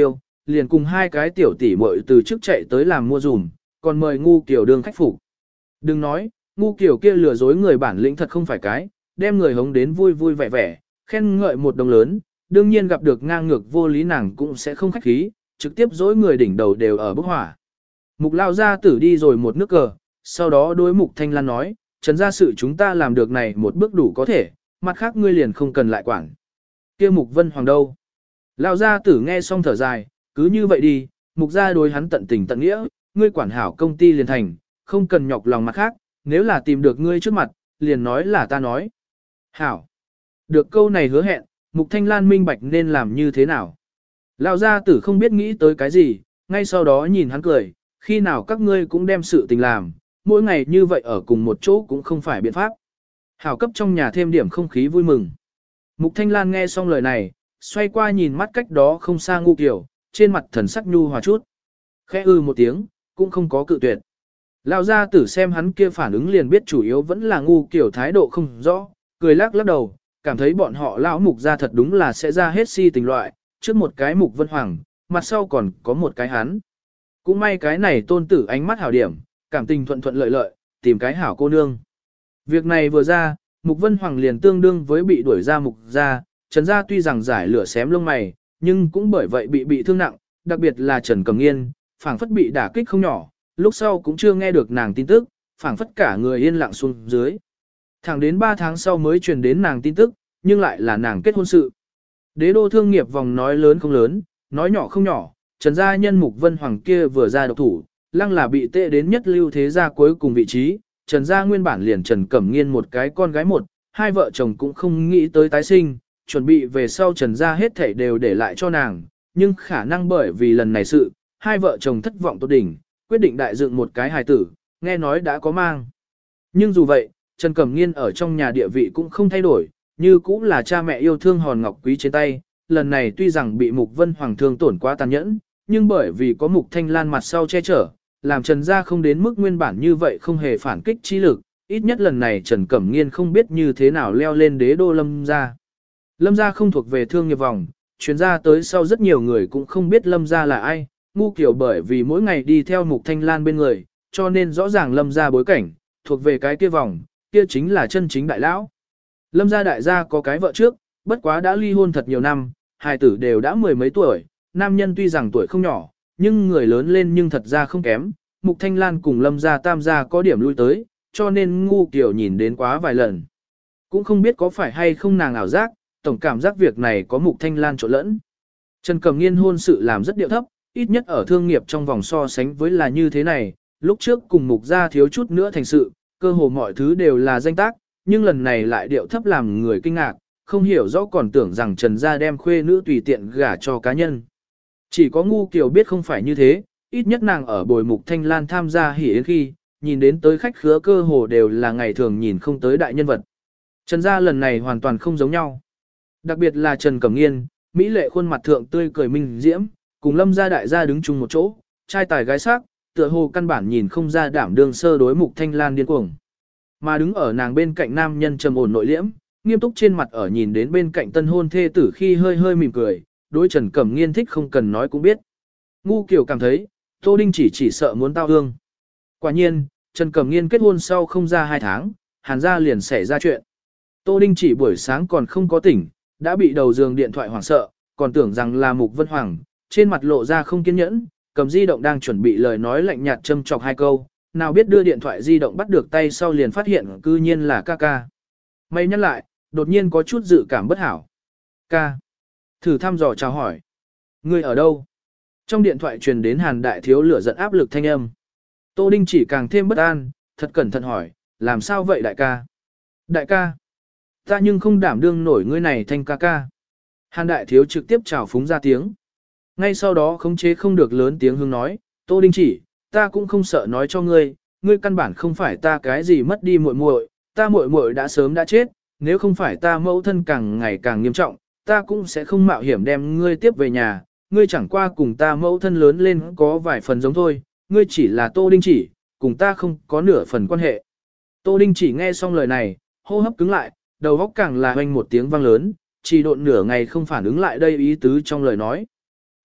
liền cùng hai cái tiểu tỷ muội từ trước chạy tới làm mua dùm, còn mời Ngu Kiều đương khách phục. Đừng nói, Ngu Kiều kia lừa dối người bản lĩnh thật không phải cái, đem người hống đến vui vui vẻ vẻ, khen ngợi một đồng lớn, đương nhiên gặp được ngang ngược vô lý nàng cũng sẽ không khách khí, trực tiếp dối người đỉnh đầu đều ở bức hỏa. Mục lao gia tử đi rồi một nước cờ, sau đó đối Mục Thanh Lan nói, Trần gia sự chúng ta làm được này một bước đủ có thể, mặt khác ngươi liền không cần lại quản. Kia Mục Vân Hoàng đâu? Lao gia tử nghe xong thở dài, cứ như vậy đi, Mục gia đối hắn tận tình tận nghĩa, ngươi quản hảo công ty liền thành, không cần nhọc lòng mặt khác, nếu là tìm được ngươi trước mặt, liền nói là ta nói. Hảo. Được câu này hứa hẹn, Mục Thanh Lan minh bạch nên làm như thế nào. Lão gia tử không biết nghĩ tới cái gì, ngay sau đó nhìn hắn cười, khi nào các ngươi cũng đem sự tình làm, mỗi ngày như vậy ở cùng một chỗ cũng không phải biện pháp. Hảo cấp trong nhà thêm điểm không khí vui mừng. Mục Thanh Lan nghe xong lời này, xoay qua nhìn mắt cách đó không xa Ngu Kiều, trên mặt thần sắc nhu hòa chút. Khẽ một tiếng, cũng không có cự tuyệt. Lão gia tử xem hắn kia phản ứng liền biết chủ yếu vẫn là Ngu Kiều thái độ không rõ, cười lắc lắc đầu, cảm thấy bọn họ lão Mục gia thật đúng là sẽ ra hết si tình loại, trước một cái Mục Vân Hoàng, mặt sau còn có một cái hắn. Cũng may cái này tôn tử ánh mắt hảo điểm, cảm tình thuận thuận lợi lợi, tìm cái hảo cô nương. Việc này vừa ra, Mục Vân Hoàng liền tương đương với bị đuổi ra Mục gia, Trần gia tuy rằng giải lửa xém lông mày, nhưng cũng bởi vậy bị thương nặng, đặc biệt là Trần Cẩm Nghiên, phảng phất bị đả kích không nhỏ, lúc sau cũng chưa nghe được nàng tin tức, phảng phất cả người yên lặng xuống dưới. Thẳng đến 3 tháng sau mới truyền đến nàng tin tức, nhưng lại là nàng kết hôn sự. Đế đô thương nghiệp vòng nói lớn không lớn, nói nhỏ không nhỏ, Trần gia nhân Mục Vân Hoàng kia vừa ra độc thủ, lăng là bị tệ đến nhất lưu thế gia cuối cùng vị trí, Trần gia nguyên bản liền Trần Cẩm Nghiên một cái con gái một, hai vợ chồng cũng không nghĩ tới tái sinh, chuẩn bị về sau Trần gia hết thảy đều để lại cho nàng, nhưng khả năng bởi vì lần này sự, hai vợ chồng thất vọng tốt đỉnh, quyết định đại dựng một cái hài tử, nghe nói đã có mang. Nhưng dù vậy, Trần Cẩm Nghiên ở trong nhà địa vị cũng không thay đổi, như cũng là cha mẹ yêu thương hòn ngọc quý trên tay, lần này tuy rằng bị Mục Vân Hoàng thương tổn quá tàn nhẫn, nhưng bởi vì có Mục Thanh Lan mặt sau che chở, làm Trần gia không đến mức nguyên bản như vậy không hề phản kích chi lực, ít nhất lần này Trần Cẩm Nghiên không biết như thế nào leo lên đế đô Lâm gia. Lâm gia không thuộc về thương nghiệp vòng, chuyên gia tới sau rất nhiều người cũng không biết Lâm gia là ai, Ngu Kiều bởi vì mỗi ngày đi theo Mục Thanh Lan bên người, cho nên rõ ràng Lâm gia bối cảnh, thuộc về cái kia vòng, kia chính là chân chính đại lão. Lâm gia đại gia có cái vợ trước, bất quá đã ly hôn thật nhiều năm, hai tử đều đã mười mấy tuổi, nam nhân tuy rằng tuổi không nhỏ, nhưng người lớn lên nhưng thật ra không kém. Mục Thanh Lan cùng Lâm gia tam gia có điểm lui tới, cho nên Ngu Kiều nhìn đến quá vài lần. Cũng không biết có phải hay không nàng ảo giác, tổng cảm giác việc này có Mục Thanh Lan trộn lẫn. Trần Cẩm Nghiên hôn sự làm rất điệu thấp, ít nhất ở thương nghiệp trong vòng so sánh với là như thế này, lúc trước cùng Mục gia thiếu chút nữa thành sự, cơ hồ mọi thứ đều là danh tác, nhưng lần này lại điệu thấp làm người kinh ngạc, không hiểu rõ còn tưởng rằng Trần gia đem khuê nữ tùy tiện gả cho cá nhân. Chỉ có Ngu Kiều biết không phải như thế, ít nhất nàng ở bồi Mục Thanh Lan tham gia hỉ yến khi, nhìn đến tới khách khứa cơ hồ đều là ngày thường nhìn không tới đại nhân vật. Trần gia lần này hoàn toàn không giống nhau. Đặc biệt là Trần Cẩm Nghiên, mỹ lệ khuôn mặt thượng tươi cười minh diễm, cùng Lâm gia đại gia đứng chung một chỗ, trai tài gái sắc, tựa hồ căn bản nhìn không ra đảm đương sơ đối Mục Thanh Lan điên cuồng. Mà đứng ở nàng bên cạnh nam nhân trầm ổn nội liễm, nghiêm túc trên mặt ở nhìn đến bên cạnh tân hôn thê tử khi hơi hơi mỉm cười, đối Trần Cẩm Nghiên thích không cần nói cũng biết. Ngu Kiều cảm thấy, Tô Đinh chỉ sợ muốn tao hương. Quả nhiên, Trần Cẩm Nghiên kết hôn sau không ra 2 tháng, Hàn gia liền xảy ra chuyện. Tô Đinh chỉ buổi sáng còn không có tỉnh, đã bị đầu giường điện thoại hoảng sợ, còn tưởng rằng là Mục Vân Hoàng, trên mặt lộ ra không kiên nhẫn, cầm di động đang chuẩn bị lời nói lạnh nhạt châm chọc 2 câu, nào biết đưa điện thoại di động bắt được tay sau liền phát hiện cư nhiên là ca ca. May nhắc lại, đột nhiên có chút dự cảm bất hảo. Ca. Thử thăm dò chào hỏi. Ngươi ở đâu? Trong điện thoại truyền đến Hàn đại thiếu lửa giận áp lực thanh âm. Tô Đinh chỉ càng thêm bất an, thật cẩn thận hỏi, làm sao vậy đại ca? Đại ca. Ta nhưng không đảm đương nổi ngươi này thanh ca ca. Hàn đại thiếu trực tiếp chào phúng ra tiếng. Ngay sau đó khống chế không được lớn tiếng hưng nói, Tô Đinh chỉ, ta cũng không sợ nói cho ngươi, ngươi căn bản không phải ta cái gì mất đi muội muội, ta muội muội đã sớm đã chết, nếu không phải ta mẫu thân càng ngày càng nghiêm trọng, ta cũng sẽ không mạo hiểm đem ngươi tiếp về nhà, ngươi chẳng qua cùng ta mẫu thân lớn lên có vài phần giống thôi, ngươi chỉ là Tô Đinh chỉ, cùng ta không có nửa phần quan hệ. Tô Đinh chỉ nghe xong lời này, hô hấp cứng lại, đầu óc càng là hoanh một tiếng vang lớn, chỉ độn nửa ngày không phản ứng lại đây ý tứ trong lời nói.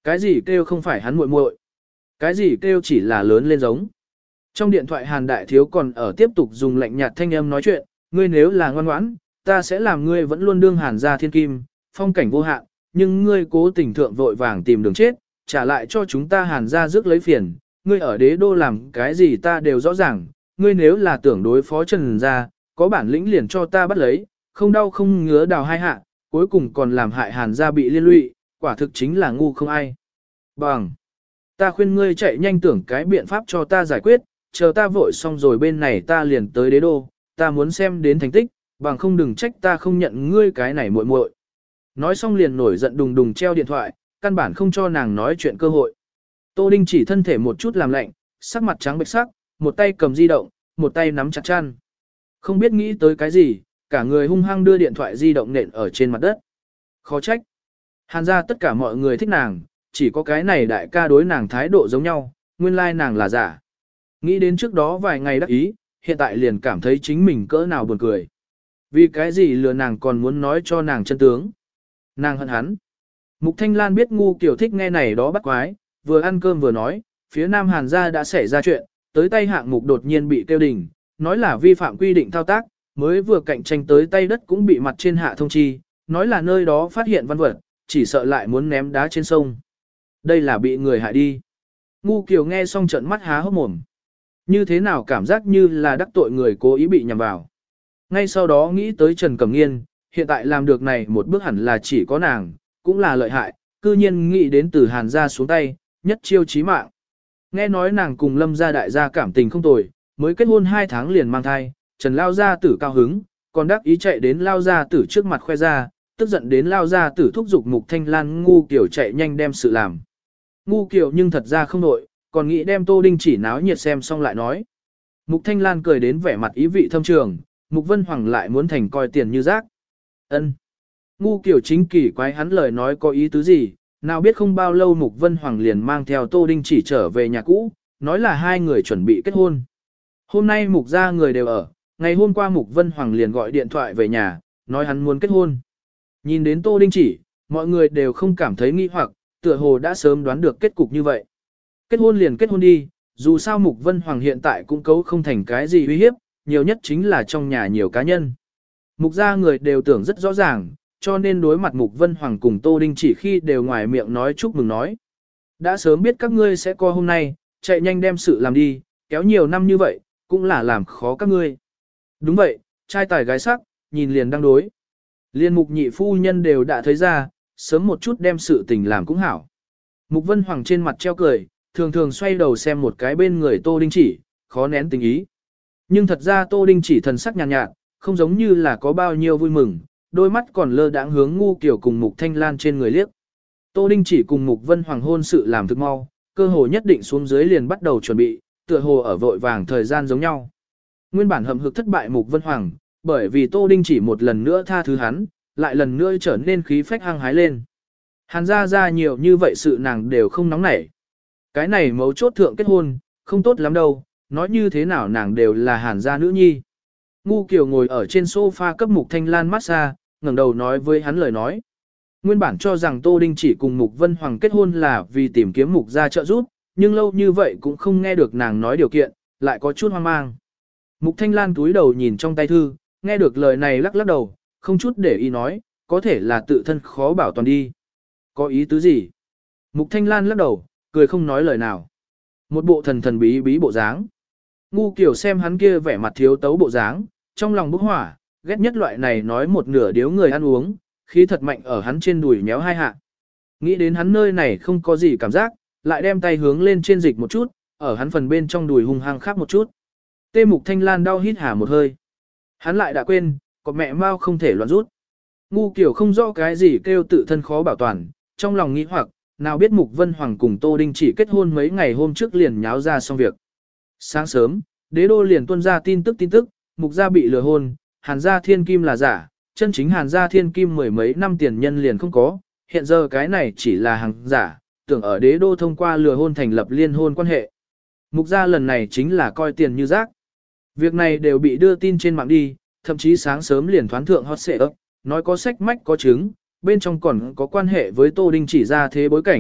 Cái gì kêu không phải hắn muội muội? Cái gì kêu chỉ là lớn lên giống? Trong điện thoại Hàn Đại Thiếu còn ở tiếp tục dùng lạnh nhạt thanh âm nói chuyện, ngươi nếu là ngoan ngoãn, ta sẽ làm ngươi vẫn luôn đương Hàn gia thiên kim, phong cảnh vô hạn, nhưng ngươi cố tình thượng vội vàng tìm đường chết, trả lại cho chúng ta Hàn gia rước lấy phiền, ngươi ở đế đô làm cái gì ta đều rõ ràng, ngươi nếu là tưởng đối phó Trần gia, có bản lĩnh liền cho ta bắt lấy, không đau không ngứa đào hai hạ, cuối cùng còn làm hại Hàn gia bị liên lụy, quả thực chính là ngu không ai. Bằng, ta khuyên ngươi chạy nhanh tưởng cái biện pháp cho ta giải quyết, chờ ta vội xong rồi bên này ta liền tới đế đô, ta muốn xem đến thành tích, bằng không đừng trách ta không nhận ngươi cái này muội muội. Nói xong liền nổi giận đùng đùng treo điện thoại, căn bản không cho nàng nói chuyện cơ hội. Tô Đinh chỉ thân thể một chút làm lạnh, sắc mặt trắng bệch sắc, một tay cầm di động, một tay nắm chặt chăn. Không biết nghĩ tới cái gì, cả người hung hăng đưa điện thoại di động nện ở trên mặt đất. Khó trách. Hàn ra tất cả mọi người thích nàng, chỉ có cái này đại ca đối nàng thái độ giống nhau, nguyên lai nàng là giả. Nghĩ đến trước đó vài ngày đắc ý, hiện tại liền cảm thấy chính mình cỡ nào buồn cười. Vì cái gì lừa nàng còn muốn nói cho nàng chân tướng. Nàng hận hắn. Mục Thanh Lan biết ngu kiểu thích nghe này đó bắt quái, vừa ăn cơm vừa nói, phía Nam Hàn gia đã xảy ra chuyện, tới tay hạng mục đột nhiên bị kêu đình, nói là vi phạm quy định thao tác, mới vừa cạnh tranh tới tay đất cũng bị mặt trên hạ thông chi, nói là nơi đó phát hiện văn vật, chỉ sợ lại muốn ném đá trên sông. Đây là bị người hại đi. Ngu Kiều nghe xong trận mắt há hốc mồm. Như thế nào cảm giác như là đắc tội người cố ý bị nhầm vào. Ngay sau đó nghĩ tới Trần Cẩm Nghiên, hiện tại làm được này một bước hẳn là chỉ có nàng, cũng là lợi hại, cư nhiên nghĩ đến từ Hàn gia xuống tay, nhất chiêu chí mạng. Nghe nói nàng cùng Lâm gia đại gia cảm tình không tồi, mới kết hôn 2 tháng liền mang thai, Trần Lao gia tử cao hứng, còn đắc ý chạy đến Lao gia tử trước mặt khoe ra, tức giận đến Lao gia tử thúc giục Mục Thanh Lan ngu kiểu chạy nhanh đem sự làm. Ngu kiểu nhưng thật ra không nội, còn nghĩ đem Tô Đinh chỉ náo nhiệt xem xong lại nói. Mục Thanh Lan cười đến vẻ mặt ý vị thâm trường, Mục Vân Hoàng lại muốn thành coi tiền như rác. Ân. Ngu kiểu chính kỳ quái hắn lời nói có ý tứ gì, nào biết không bao lâu Mục Vân Hoàng liền mang theo Tô Đinh chỉ trở về nhà cũ, nói là hai người chuẩn bị kết hôn. Hôm nay Mục gia người đều ở, ngày hôm qua Mục Vân Hoàng liền gọi điện thoại về nhà, nói hắn muốn kết hôn. Nhìn đến Tô Đinh chỉ, mọi người đều không cảm thấy nghi hoặc, tựa hồ đã sớm đoán được kết cục như vậy. Kết hôn liền kết hôn đi, dù sao Mục Vân Hoàng hiện tại cũng cấu không thành cái gì uy hiếp, nhiều nhất chính là trong nhà nhiều cá nhân. Mục gia người đều tưởng rất rõ ràng, cho nên đối mặt Mục Vân Hoàng cùng Tô Đinh chỉ khi đều ngoài miệng nói chúc mừng nói. Đã sớm biết các ngươi sẽ có hôm nay, chạy nhanh đem sự làm đi, kéo nhiều năm như vậy, cũng là làm khó các ngươi. Đúng vậy, trai tài gái sắc, nhìn liền đang đối. Liên Mục nhị phu nhân đều đã thấy ra, sớm một chút đem sự tình làm cũng hảo. Mục Vân Hoàng trên mặt treo cười, thường thường xoay đầu xem một cái bên người Tô Đinh chỉ, khó nén tình ý. Nhưng thật ra Tô Đinh chỉ thần sắc nhàn nhạt, không giống như là có bao nhiêu vui mừng, đôi mắt còn lơ đãng hướng ngu kiểu cùng Mục Thanh Lan trên người liếc. Tô Đinh chỉ cùng Mục Vân Hoàng hôn sự làm thực mau, cơ hồ nhất định xuống dưới liền bắt đầu chuẩn bị, tựa hồ ở vội vàng thời gian giống nhau. Nguyên bản hầm hực thất bại Mục Vân Hoàng, bởi vì Tô Đinh chỉ một lần nữa tha thứ hắn, lại lần nữa trở nên khí phách hăng hái lên. Hàn ra nhiều như vậy sự nàng đều không nóng nảy. Cái này mấu chốt thượng kết hôn, không tốt lắm đâu, nói như thế nào nàng đều là Hàn gia nữ nhi. Ngu Kiều ngồi ở trên sofa cấp Mục Thanh Lan massage, ngẩng đầu nói với hắn lời nói. Nguyên bản cho rằng Tô Đinh chỉ cùng Mục Vân Hoàng kết hôn là vì tìm kiếm Mục gia trợ giúp, nhưng lâu như vậy cũng không nghe được nàng nói điều kiện, lại có chút hoang mang. Mục Thanh Lan túi đầu nhìn trong tay thư, nghe được lời này lắc lắc đầu, không chút để ý nói, có thể là tự thân khó bảo toàn đi. Có ý tứ gì? Mục Thanh Lan lắc đầu, cười không nói lời nào. Một bộ thần thần bí bí bộ dáng. Ngu Kiều xem hắn kia vẻ mặt thiếu tấu bộ dáng, trong lòng bốc hỏa, ghét nhất loại này nói một nửa điếu người ăn uống, khí thật mạnh ở hắn trên đùi méo hai hạ. Nghĩ đến hắn nơi này không có gì cảm giác, lại đem tay hướng lên trên dịch một chút, ở hắn phần bên trong đùi hung hăng khắp một chút. Tê Mục Thanh Lan đau hít hà một hơi. Hắn lại đã quên, có mẹ mau không thể loạn rút. Ngu Kiều không rõ cái gì kêu tự thân khó bảo toàn, trong lòng nghĩ hoặc, nào biết Mục Vân Hoàng cùng Tô Đinh chỉ kết hôn mấy ngày hôm trước liền nháo ra xong việc. Sáng sớm, đế đô liền tuôn ra tin tức, Mục gia bị lừa hôn, Hàn gia thiên kim là giả, chân chính Hàn gia thiên kim mười mấy năm tiền nhân liền không có, hiện giờ cái này chỉ là hàng giả, tưởng ở đế đô thông qua lừa hôn thành lập liên hôn quan hệ. Mục gia lần này chính là coi tiền như rác. Việc này đều bị đưa tin trên mạng đi, thậm chí sáng sớm liền thoán thượng hot xệ ấp, nói có sách mách có chứng, bên trong còn có quan hệ với Tô Đinh chỉ ra thế bối cảnh,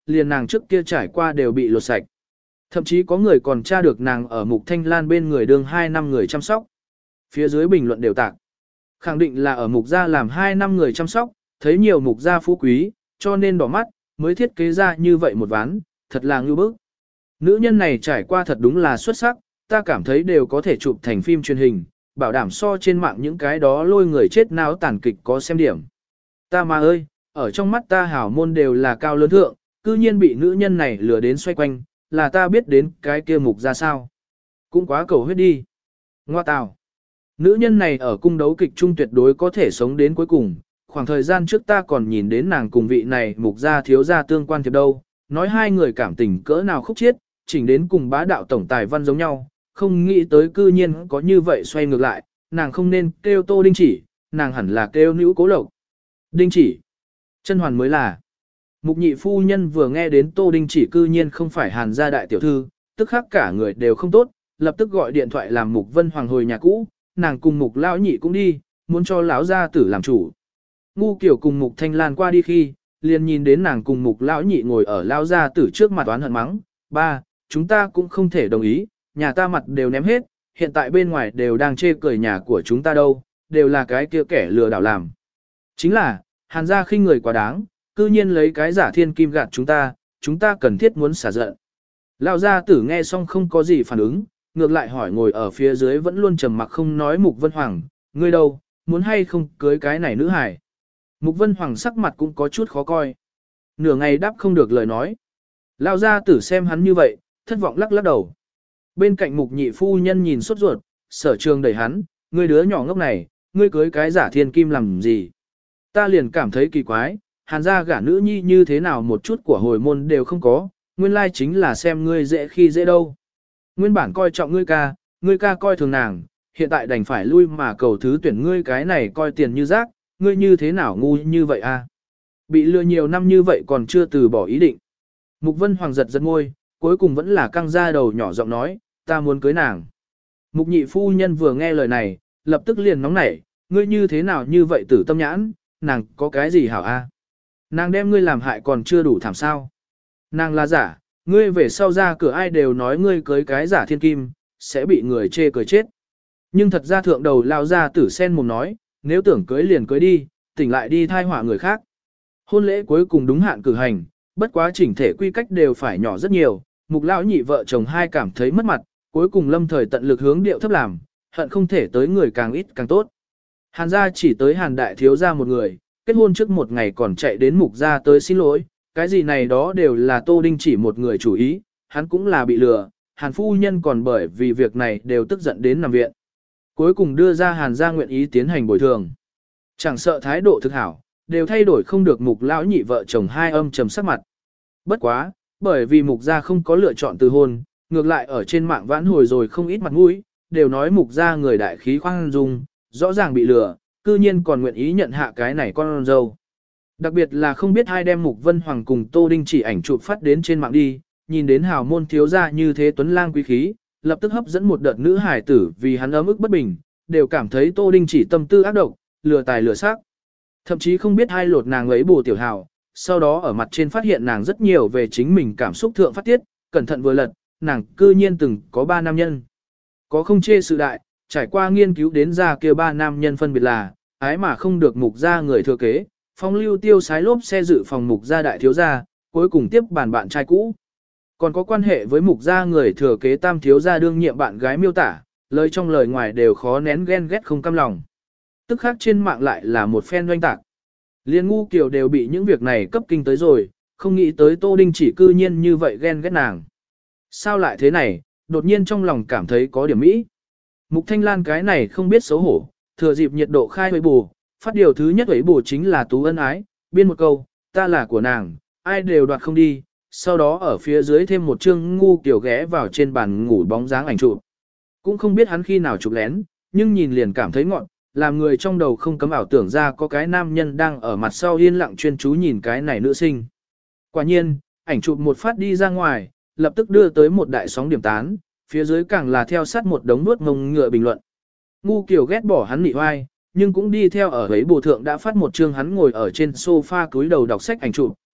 liền nàng trước kia trải qua đều bị lột sạch. Thậm chí có người còn tra được nàng ở Mục Thanh Lan bên người đương 2 năm người chăm sóc. Phía dưới bình luận đều tạc. Khẳng định là ở Mục gia làm 2 năm người chăm sóc, thấy nhiều Mục gia phú quý, cho nên đỏ mắt, mới thiết kế ra như vậy một ván, thật là ngưu bức. Nữ nhân này trải qua thật đúng là xuất sắc, ta cảm thấy đều có thể chụp thành phim truyền hình, bảo đảm so trên mạng những cái đó lôi người chết náo tàn kịch có xem điểm. Ta mà ơi, ở trong mắt ta hảo môn đều là cao lớn thượng, cư nhiên bị nữ nhân này lừa đến xoay quanh, là ta biết đến cái kia Mục ra sao. Cũng quá cầu huyết đi. Ngoa tào. Nữ nhân này ở cung đấu kịch trung tuyệt đối có thể sống đến cuối cùng, khoảng thời gian trước ta còn nhìn đến nàng cùng vị này Mục gia thiếu gia tương quan thiệp đâu, nói hai người cảm tình cỡ nào khúc chiết, chỉnh đến cùng bá đạo tổng tài văn giống nhau, không nghĩ tới cư nhiên có như vậy xoay ngược lại, nàng không nên kêu Tô Đinh Chỉ, nàng hẳn là kêu Nữ Cố Lộc. Đinh Chỉ. Chân hoàn mới là. Mục nhị phu nhân vừa nghe đến Tô Đinh Chỉ cư nhiên không phải Hàn gia đại tiểu thư, tức khắc cả người đều không tốt, lập tức gọi điện thoại làm Mục Vân Hoàng hồi nhà cũ, nàng cùng Mục lão nhị cũng đi, muốn cho lão gia tử làm chủ. Ngu Kiều cùng Mục Thanh Lan qua đi khi, liền nhìn đến nàng cùng Mục lão nhị ngồi ở lão gia tử trước mặt oán hận mắng, ba, chúng ta cũng không thể đồng ý, nhà ta mặt đều ném hết, hiện tại bên ngoài đều đang chê cười nhà của chúng ta đâu, đều là cái kia kẻ lừa đảo làm. Chính là, Hàn gia khinh người quá đáng, cư nhiên lấy cái giả thiên kim gạt chúng ta cần thiết muốn xả giận. Lão gia tử nghe xong không có gì phản ứng, ngược lại hỏi ngồi ở phía dưới vẫn luôn trầm mặc không nói Mục Vân Hoàng, ngươi đâu, muốn hay không cưới cái này nữ hải. Mục Vân Hoàng sắc mặt cũng có chút khó coi. Nửa ngày đáp không được lời nói. Lão gia tử xem hắn như vậy, thất vọng lắc lắc đầu. Bên cạnh Mục nhị phu nhân nhìn sốt ruột, Sở Trường đẩy hắn, ngươi đứa nhỏ ngốc này, ngươi cưới cái giả thiên kim làm gì. Ta liền cảm thấy kỳ quái, Hàn gia gả nữ nhi như thế nào một chút của hồi môn đều không có, nguyên lai chính là xem ngươi dễ khi dễ đâu. Nguyên bản coi trọng ngươi ca coi thường nàng, hiện tại đành phải lui mà cầu thứ tuyển ngươi cái này coi tiền như rác, ngươi như thế nào ngu như vậy a? Bị lừa nhiều năm như vậy còn chưa từ bỏ ý định. Mục Vân Hoàng giật giật môi, cuối cùng vẫn là căng ra đầu nhỏ giọng nói, ta muốn cưới nàng. Mục nhị phu nhân vừa nghe lời này, lập tức liền nóng nảy, ngươi như thế nào như vậy tử tâm nhãn, nàng có cái gì hảo a? Nàng đem ngươi làm hại còn chưa đủ thảm sao. Nàng là giả, ngươi về sau ra cửa ai đều nói ngươi cưới cái giả thiên kim, sẽ bị người chê cười chết. Nhưng thật ra thượng đầu lao ra tử sen mồm nói, nếu tưởng cưới liền cưới đi, tỉnh lại đi thai họa người khác. Hôn lễ cuối cùng đúng hạn cử hành, bất quá chỉnh thể quy cách đều phải nhỏ rất nhiều, Mục lão nhị vợ chồng hai cảm thấy mất mặt, cuối cùng lâm thời tận lực hướng điệu thấp làm, hận không thể tới người càng ít càng tốt. Hàn gia chỉ tới Hàn đại thiếu gia một người, kết hôn trước một ngày còn chạy đến Mục gia tới xin lỗi, cái gì này đó đều là Tô Đinh Chỉ một người chủ ý, hắn cũng là bị lừa, Hàn phu nhân còn bởi vì việc này đều tức giận đến nằm viện. Cuối cùng đưa ra Hàn gia nguyện ý tiến hành bồi thường. Chẳng sợ thái độ thực hảo, đều thay đổi không được Mục lão nhị vợ chồng hai âm trầm sắc mặt. Bất quá, bởi vì Mục gia không có lựa chọn từ hôn, ngược lại ở trên mạng vãn hồi rồi không ít mặt mũi, đều nói Mục gia người đại khí khoan dung, rõ ràng bị lừa, cư nhiên còn nguyện ý nhận hạ cái này con dâu. Đặc biệt là không biết ai đem Mục Vân Hoàng cùng Tô Đinh Chỉ ảnh chụp phát đến trên mạng đi, nhìn đến hào môn thiếu gia như thế tuấn lang quý khí, lập tức hấp dẫn một đợt nữ hải tử vì hắn ấm ức bất bình, đều cảm thấy Tô Đinh Chỉ tâm tư ác độc, lừa tài lừa sắc. Thậm chí không biết ai lột nàng ấy bổ tiểu hào, sau đó ở mặt trên phát hiện nàng rất nhiều về chính mình cảm xúc thượng phát tiết, cẩn thận vừa lật, nàng cư nhiên từng có 3 nam nhân. Có không chê sự đại, trải qua nghiên cứu đến ra kia 3 nam nhân phân biệt là, ái mà không được Mục gia người thừa kế, phong lưu tiêu sái lốp xe dự phòng Mục gia đại thiếu gia, cuối cùng tiếp bàn bạn trai cũ. Còn có quan hệ với Mục gia người thừa kế tam thiếu gia đương nhiệm bạn gái miêu tả, lời trong lời ngoài đều khó nén ghen ghét không cam lòng. Tức khác trên mạng lại là một phen doanh tạc. Liên Ngu Kiều đều bị những việc này cấp kinh tới rồi, không nghĩ tới Tô Đinh Chỉ cư nhiên như vậy ghen ghét nàng. Sao lại thế này, đột nhiên trong lòng cảm thấy có điểm mỹ. Mục Thanh Lan cái này không biết xấu hổ, thừa dịp nhiệt độ khai huế bù, phát điều thứ nhất huế bù chính là tú ân ái, biên một câu, ta là của nàng, ai đều đoạt không đi, sau đó ở phía dưới thêm một chương Ngu Kiều ghé vào trên bàn ngủ bóng dáng ảnh chụp. Cũng không biết hắn khi nào chụp lén, nhưng nhìn liền cảm thấy ngọn, làm người trong đầu không cấm ảo tưởng ra có cái nam nhân đang ở mặt sau yên lặng chuyên chú nhìn cái này nữ sinh. Quả nhiên, ảnh chụp một phát đi ra ngoài, lập tức đưa tới một đại sóng điểm tán, phía dưới càng là theo sát một đống nuốt ngông ngựa bình luận. Ngu Kiều ghét bỏ hắn nị oai, nhưng cũng đi theo ở ấy bồ thượng đã phát một chương hắn ngồi ở trên sofa cúi đầu đọc sách ảnh chụp,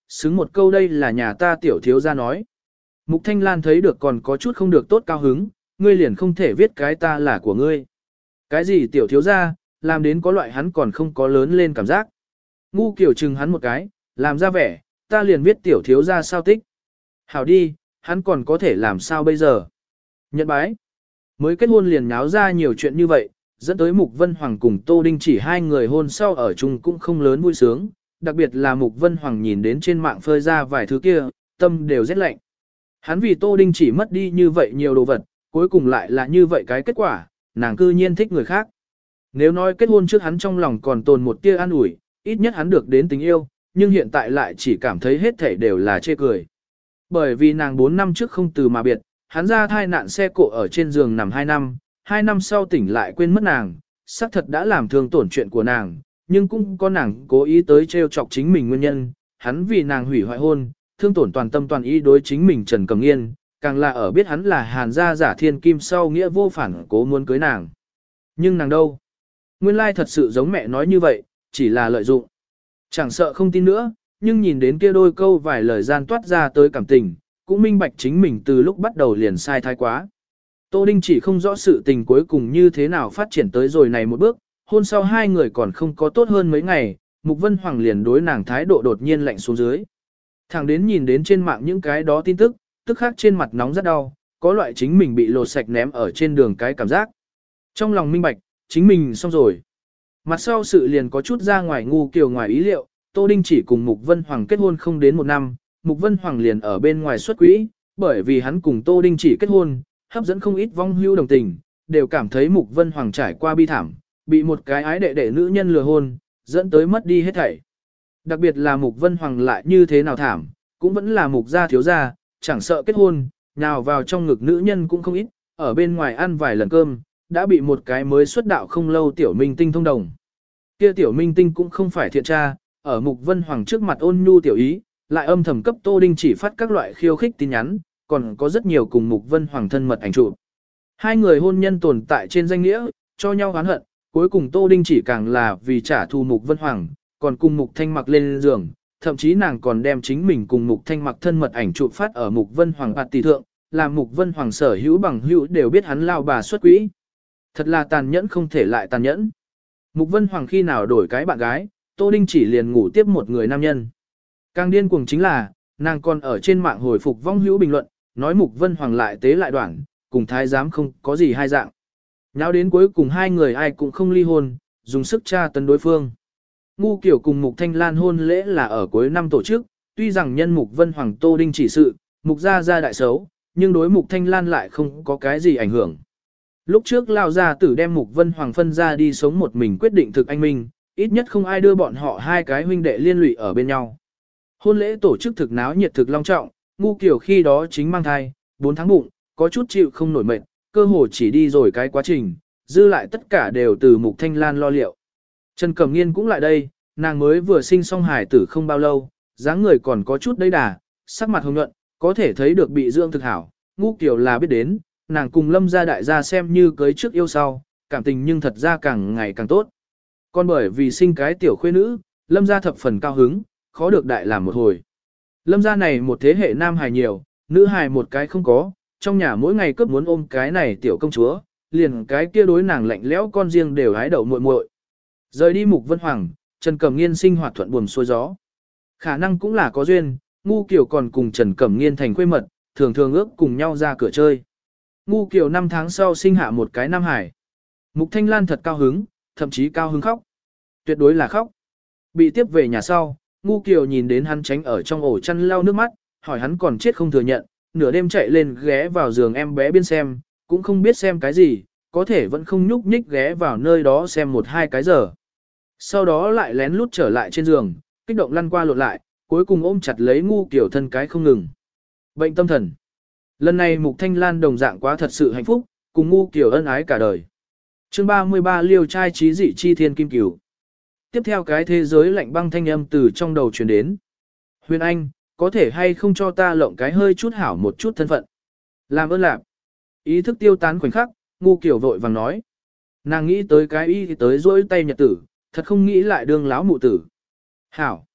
xứng một câu đây là nhà ta tiểu thiếu gia nói. Mục Thanh Lan thấy được còn có chút không được tốt cao hứng, ngươi liền không thể viết cái ta là của ngươi. Cái gì tiểu thiếu gia, làm đến có loại hắn còn không có lớn lên cảm giác. Ngu kiểu chừng hắn một cái, làm ra vẻ, ta liền viết tiểu thiếu gia sao tích. Hảo đi, hắn còn có thể làm sao bây giờ. Nhận bái. Mới kết hôn liền nháo ra nhiều chuyện như vậy, dẫn tới Mục Vân Hoàng cùng Tô Đinh chỉ hai người hôn sau ở chung cũng không lớn vui sướng, đặc biệt là Mục Vân Hoàng nhìn đến trên mạng phơi ra vài thứ kia, tâm đều rét lạnh. Hắn vì Tô Đinh chỉ mất đi như vậy nhiều đồ vật, cuối cùng lại là như vậy cái kết quả, nàng cư nhiên thích người khác. Nếu nói kết hôn trước hắn trong lòng còn tồn một tia an ủi, ít nhất hắn được đến tình yêu, nhưng hiện tại lại chỉ cảm thấy hết thảy đều là chê cười. Bởi vì nàng 4 năm trước không từ mà biệt, hắn ra thai nạn xe cộ ở trên giường nằm 2 năm sau tỉnh lại quên mất nàng, xác thật đã làm thương tổn chuyện của nàng, nhưng cũng có nàng cố ý tới trêu chọc chính mình nguyên nhân, hắn vì nàng hủy hoại hôn, thương tổn toàn tâm toàn ý đối chính mình Trần Cẩm Nghiên, càng là ở biết hắn là Hàn gia giả thiên kim sau nghĩa vô phản cố muốn cưới nàng. Nhưng nàng đâu? Nguyên lai thật sự giống mẹ nói như vậy, chỉ là lợi dụng. Chẳng sợ không tin nữa, nhưng nhìn đến kia đôi câu vài lời gian toát ra tới cảm tình, cũng minh bạch chính mình từ lúc bắt đầu liền sai thái quá. Tô Đinh chỉ không rõ sự tình cuối cùng như thế nào phát triển tới rồi này một bước, hôn sau hai người còn không có tốt hơn mấy ngày, Mục Vân Hoàng liền đối nàng thái độ đột nhiên lạnh xuống dưới. Thẳng đến nhìn đến trên mạng những cái đó tin tức, tức khắc trên mặt nóng rất đau, có loại chính mình bị lột sạch ném ở trên đường cái cảm giác. Trong lòng minh bạch, chính mình xong rồi. Mặt sau sự liền có chút ra ngoài ngu kiều ngoài ý liệu, Tô Đinh chỉ cùng Mục Vân Hoàng kết hôn không đến một năm, Mục Vân Hoàng liền ở bên ngoài xuất quỹ, bởi vì hắn cùng Tô Đinh chỉ kết hôn, hấp dẫn không ít vong hưu đồng tình, đều cảm thấy Mục Vân Hoàng trải qua bi thảm, bị một cái ái đệ đệ nữ nhân lừa hôn, dẫn tới mất đi hết thảy. Đặc biệt là Mục Vân Hoàng lại như thế nào thảm, cũng vẫn là Mục gia thiếu gia, chẳng sợ kết hôn, nào vào trong ngực nữ nhân cũng không ít, ở bên ngoài ăn vài lần cơm, đã bị một cái mới xuất đạo không lâu tiểu minh tinh thông đồng. Kia tiểu minh tinh cũng không phải thiện tra, ở Mục Vân Hoàng trước mặt ôn nhu tiểu ý, lại âm thầm cấp Tô Đinh chỉ phát các loại khiêu khích tin nhắn, còn có rất nhiều cùng Mục Vân Hoàng thân mật ảnh chụp. Hai người hôn nhân tồn tại trên danh nghĩa, cho nhau oán hận, cuối cùng Tô Đinh chỉ càng là vì trả thù Mục Vân Hoàng, còn cùng Mục Thanh Mặc lên giường, thậm chí nàng còn đem chính mình cùng Mục Thanh Mặc thân mật ảnh chụp phát ở Mục Vân Hoàng bạt tỷ thượng, làm Mục Vân Hoàng sở hữu bằng hữu đều biết hắn lao bà xuất quỹ. Thật là tàn nhẫn không thể lại tàn nhẫn. Mục Vân Hoàng khi nào đổi cái bạn gái, Tô Đinh chỉ liền ngủ tiếp một người nam nhân. Càng điên cuồng chính là, nàng còn ở trên mạng hồi phục vong hữu bình luận, nói Mục Vân Hoàng lại tế lại đoạn, cùng thái giám không có gì hai dạng. Nháo đến cuối cùng hai người ai cũng không ly hôn, dùng sức tra tấn đối phương. Ngu Kiểu cùng Mục Thanh Lan hôn lễ là ở cuối năm tổ chức, tuy rằng nhân Mục Vân Hoàng Tô Đinh chỉ sự, Mục gia gia đại xấu, nhưng đối Mục Thanh Lan lại không có cái gì ảnh hưởng. Lúc trước Lão gia tử đem Mục Vân Hoàng phân ra đi sống một mình quyết định thực anh minh, ít nhất không ai đưa bọn họ hai cái huynh đệ liên lụy ở bên nhau. Hôn lễ tổ chức thực náo nhiệt thực long trọng, Ngu Kiểu khi đó chính mang thai, 4 tháng bụng, có chút chịu không nổi mệt, cơ hồ chỉ đi rồi cái quá trình, dư lại tất cả đều từ Mục Thanh Lan lo liệu. Trần Cẩm Nghiên cũng lại đây, nàng mới vừa sinh xong hài tử không bao lâu, dáng người còn có chút đầy đà, sắc mặt hồng nhuận, có thể thấy được bị dưỡng thực hảo. Ngu Kiểu là biết đến, nàng cùng Lâm gia đại gia xem như cưới trước yêu sau, cảm tình nhưng thật ra càng ngày càng tốt. Còn bởi vì sinh cái tiểu khuê nữ, Lâm gia thập phần cao hứng, khó được đại làm một hồi. Lâm gia này một thế hệ nam hài nhiều, nữ hài một cái không có, trong nhà mỗi ngày cướp muốn ôm cái này tiểu công chúa, liền cái kia đối nàng lạnh lẽo con riêng đều hái đậu muội muội. Rời đi Mục Vân Hoàng, Trần Cẩm Nghiên sinh hoạt thuận buồm xuôi gió. Khả năng cũng là có duyên, Ngu Kiểu còn cùng Trần Cẩm Nghiên thành khuê mật, thường thường ước cùng nhau ra cửa chơi. Ngu Kiểu 5 tháng sau sinh hạ một cái nam hải. Mục Thanh Lan thật cao hứng, thậm chí cao hứng khóc. Tuyệt đối là khóc. Bị tiếp về nhà sau, Ngu Kiểu nhìn đến hắn tránh ở trong ổ chăn lau nước mắt, hỏi hắn còn chết không thừa nhận, nửa đêm chạy lên ghé vào giường em bé biên xem, cũng không biết xem cái gì, có thể vẫn không nhúc nhích ghé vào nơi đó xem 1-2 cái giờ. Sau đó lại lén lút trở lại trên giường, kích động lăn qua lộn lại, cuối cùng ôm chặt lấy Ngu Kiểu thân cái không ngừng. Bệnh tâm thần. Lần này Mục Thanh Lan đồng dạng quá thật sự hạnh phúc, cùng Ngu Kiểu ân ái cả đời. Chương 33 liêu trai trí dị chi thiên kim cửu. Tiếp theo cái thế giới lạnh băng thanh âm từ trong đầu truyền đến. Huyền Anh, có thể hay không cho ta lộng cái hơi chút hảo một chút thân phận. Làm ơn lạc. Ý thức tiêu tán khoảnh khắc, Ngu Kiểu vội vàng nói. Nàng nghĩ tới cái y thì tới rỗi tay nhật tử, thật không nghĩ lại đương láo mụ tử. Hảo.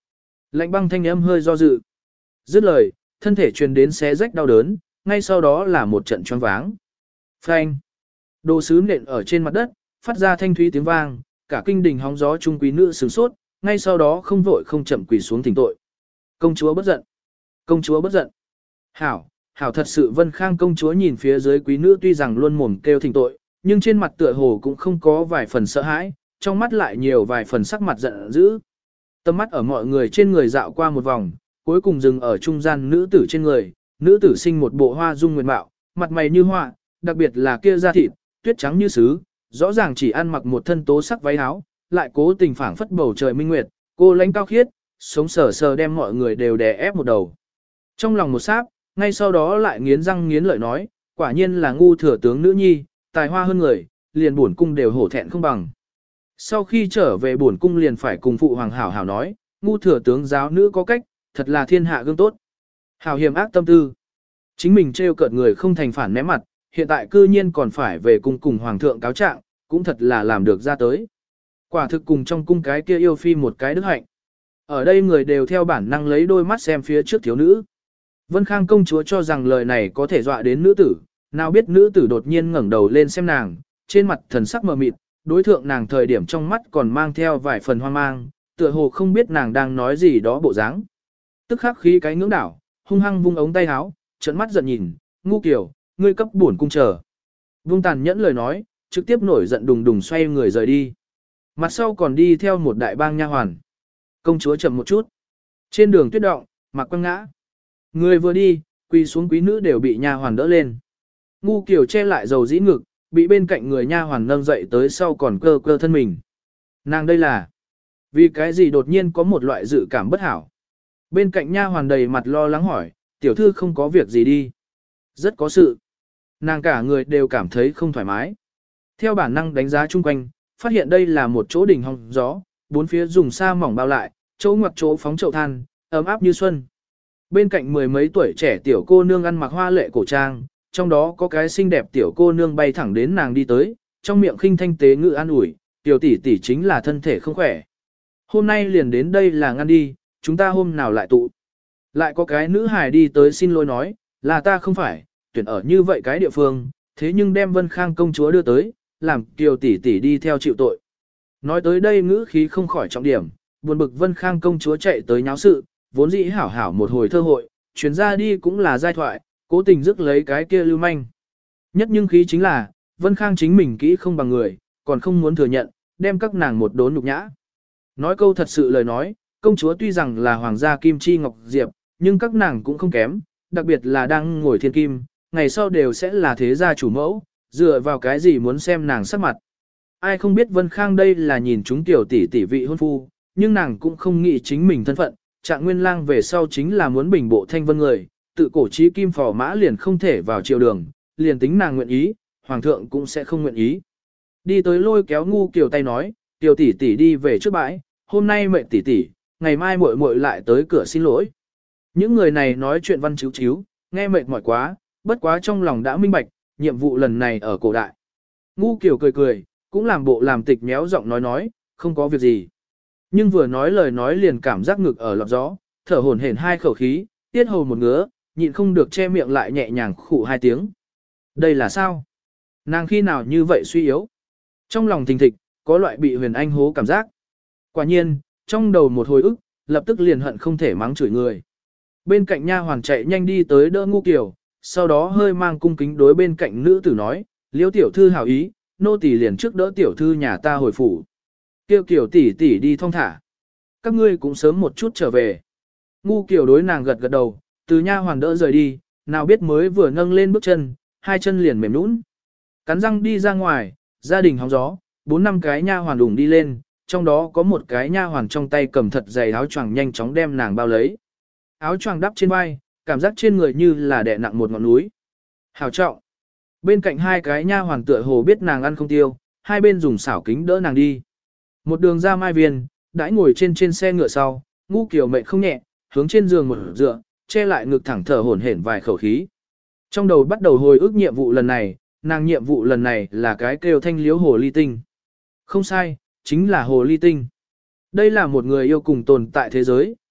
Lạnh băng thanh âm hơi do dự. Dứt lời, thân thể truyền đến xé rách đau đớn, ngay sau đó là một trận choáng váng. Phanh. Đồ sứ nện ở trên mặt đất, phát ra thanh thúy tiếng vang, cả kinh đình hóng gió trung quý nữ sửng sốt, ngay sau đó không vội không chậm quỳ xuống thỉnh tội. Công chúa bất giận. Công chúa bất giận. Hảo, hảo thật sự Vân Khang công chúa nhìn phía dưới quý nữ tuy rằng luôn mồm kêu thỉnh tội, nhưng trên mặt tựa hồ cũng không có vài phần sợ hãi, trong mắt lại nhiều vài phần sắc mặt giận dữ. Tầm mắt ở mọi người trên người dạo qua một vòng, cuối cùng dừng ở trung gian nữ tử trên người, nữ tử sinh một bộ hoa dung nguyệt mạo, mặt mày như hoa, đặc biệt là kia da thịt, tuyết trắng như sứ, rõ ràng chỉ ăn mặc một thân tố sắc váy áo, lại cố tình phảng phất bầu trời minh nguyệt, cô lãnh cao khiết, sống sờ sờ đem mọi người đều đè ép một đầu. Trong lòng một sáp, ngay sau đó lại nghiến răng nghiến lợi nói, quả nhiên là ngu thừa tướng nữ nhi, tài hoa hơn người, liền bổn cung đều hổ thẹn không bằng. Sau khi trở về bổn cung liền phải cùng phụ hoàng hảo hảo nói, ngu thừa tướng giáo nữ có cách, thật là thiên hạ gương tốt. Hảo hiểm ác tâm tư. Chính mình trêu cợt người không thành phản ném mặt, hiện tại cư nhiên còn phải về cung cùng hoàng thượng cáo trạng, cũng thật là làm được ra tới. Quả thực cùng trong cung cái kia yêu phi một cái đức hạnh. Ở đây người đều theo bản năng lấy đôi mắt xem phía trước thiếu nữ. Vân Khang công chúa cho rằng lời này có thể dọa đến nữ tử, nào biết nữ tử đột nhiên ngẩng đầu lên xem nàng, trên mặt thần sắc mờ mịt, đối thượng nàng thời điểm trong mắt còn mang theo vài phần hoang mang, tựa hồ không biết nàng đang nói gì đó bộ dáng. Tức khắc khí cái ngưỡng đảo, hung hăng vung ống tay áo, trợn mắt giận nhìn, ngu kiểu, ngươi cấp bổn cung chờ. Vung tàn nhẫn lời nói, trực tiếp nổi giận đùng đùng xoay người rời đi. Mặt sau còn đi theo một đại bang nha hoàn. Công chúa chậm một chút. Trên đường tuyết động, mặc quăng ngã. Người vừa đi, quỳ xuống quý nữ đều bị nha hoàn đỡ lên. Ngu kiểu che lại dầu dĩ ngực, bị bên cạnh người nha hoàn nâng dậy tới sau còn cơ cơ thân mình. Nàng đây là vì cái gì đột nhiên có một loại dự cảm bất hảo. Bên cạnh nha hoàn đầy mặt lo lắng hỏi, tiểu thư không có việc gì đi. Rất có sự. Nàng cả người đều cảm thấy không thoải mái. Theo bản năng đánh giá chung quanh, phát hiện đây là một chỗ đỉnh hong gió, bốn phía dùng sa mỏng bao lại, chỗ ngoặc chỗ phóng chậu than, ấm áp như xuân. Bên cạnh mười mấy tuổi trẻ tiểu cô nương ăn mặc hoa lệ cổ trang, trong đó có cái xinh đẹp tiểu cô nương bay thẳng đến nàng đi tới, trong miệng khinh thanh tế ngữ an ủi, tiểu tỷ tỷ chính là thân thể không khỏe. Hôm nay liền đến đây là ngăn đi, chúng ta hôm nào lại tụ. Lại có cái nữ hài đi tới xin lỗi nói, là ta không phải, tuyển ở như vậy cái địa phương, thế nhưng đem Vân Khang công chúa đưa tới, làm tiểu tỷ tỷ đi theo chịu tội. Nói tới đây ngữ khí không khỏi trọng điểm, buồn bực Vân Khang công chúa chạy tới nháo sự, vốn dĩ hảo hảo một hồi thơ hội, chuyến ra đi cũng là giai thoại, cố tình rước lấy cái kia lưu manh. Nhất nhưng khí chính là, Vân Khang chính mình kỹ không bằng người, còn không muốn thừa nhận, đem các nàng một đốn nhục nhã. Nói câu thật sự lời nói, công chúa tuy rằng là hoàng gia kim chi ngọc diệp, nhưng các nàng cũng không kém, đặc biệt là đang ngồi thiên kim, ngày sau đều sẽ là thế gia chủ mẫu, dựa vào cái gì muốn xem nàng sắc mặt. Ai không biết Vân Khang đây là nhìn chúng tiểu tỷ tỷ vị hôn phu, nhưng nàng cũng không nghĩ chính mình thân phận, Trạng Nguyên Lang về sau chính là muốn bình bộ thanh vân người, tự cổ chí kim phò mã liền không thể vào triều đường, liền tính nàng nguyện ý, hoàng thượng cũng sẽ không nguyện ý. Đi tới lôi kéo ngu kiểu tay nói, tiểu tỷ tỷ đi về trước bãi, hôm nay mệnh tỷ tỷ, ngày mai muội muội lại tới cửa xin lỗi. Những người này nói chuyện văn chiếu chiếu, nghe mệt mỏi quá, bất quá trong lòng đã minh bạch, nhiệm vụ lần này ở cổ đại. Ngu kiểu cười cười, cũng làm bộ làm tịch méo giọng nói, không có việc gì. Nhưng vừa nói lời nói liền cảm giác ngực ở lọt gió, thở hổn hển hai khẩu khí, tiết hầu một ngứa, nhịn không được che miệng lại nhẹ nhàng khụ hai tiếng. Đây là sao? Nàng khi nào như vậy suy yếu? Trong lòng thình thịch, có loại bị huyền anh hố cảm giác. Quả nhiên, trong đầu một hồi ức, lập tức liền hận không thể mắng chửi người. Bên cạnh nha hoàn chạy nhanh đi tới đỡ ngu kiểu, sau đó hơi mang cung kính đối bên cạnh nữ tử nói, Liêu tiểu thư hảo ý, nô tỳ liền trước đỡ tiểu thư nhà ta hồi phủ. Kêu kiểu tỷ tỷ đi thong thả. Các ngươi cũng sớm một chút trở về. Ngu kiểu đối nàng gật gật đầu, từ nha hoàn đỡ rời đi, nào biết mới vừa nâng lên bước chân, hai chân liền mềm nũng. Cắn răng đi ra ngoài, gia đình hóng gió, 4-5 cái nha hoàn đủng đi lên, trong đó có một cái nha hoàn trong tay cầm thật dày áo choàng nhanh chóng đem nàng bao lấy. Áo choàng đắp trên vai, cảm giác trên người như là đè nặng một ngọn núi. Hào trọng. Bên cạnh hai cái nha hoàn tựa hồ biết nàng ăn không tiêu, hai bên dùng xảo kính đỡ nàng đi. Một đường ra Mai Viên, đãi ngồi trên xe ngựa sau, ngu kiểu mệt không nhẹ, hướng trên giường một dựa, che lại ngực thẳng thở hổn hển vài khẩu khí. Trong đầu bắt đầu hồi ức nhiệm vụ lần này, nàng nhiệm vụ lần này là cái kêu thanh liếu hồ ly tinh. Không sai, chính là hồ ly tinh. Đây là một người yêu cùng tồn tại thế giới,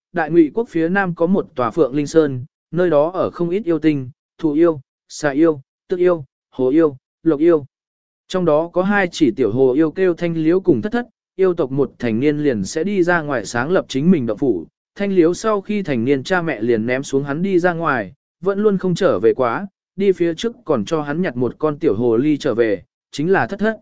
Đại Ngụy quốc phía nam có một tòa Phượng Linh Sơn, nơi đó ở không ít yêu tinh, thụ yêu, xà yêu, tức yêu, hồ yêu, lộc yêu. Trong đó có 2 chỉ tiểu hồ yêu kêu Thanh Liễu cùng Thất Thất, yêu tộc một thành niên liền sẽ đi ra ngoài sáng lập chính mình động phủ. Thanh Liễu sau khi thành niên cha mẹ liền ném xuống hắn đi ra ngoài, vẫn luôn không trở về quá, đi phía trước còn cho hắn nhặt một con tiểu hồ ly trở về, chính là Thất Thất.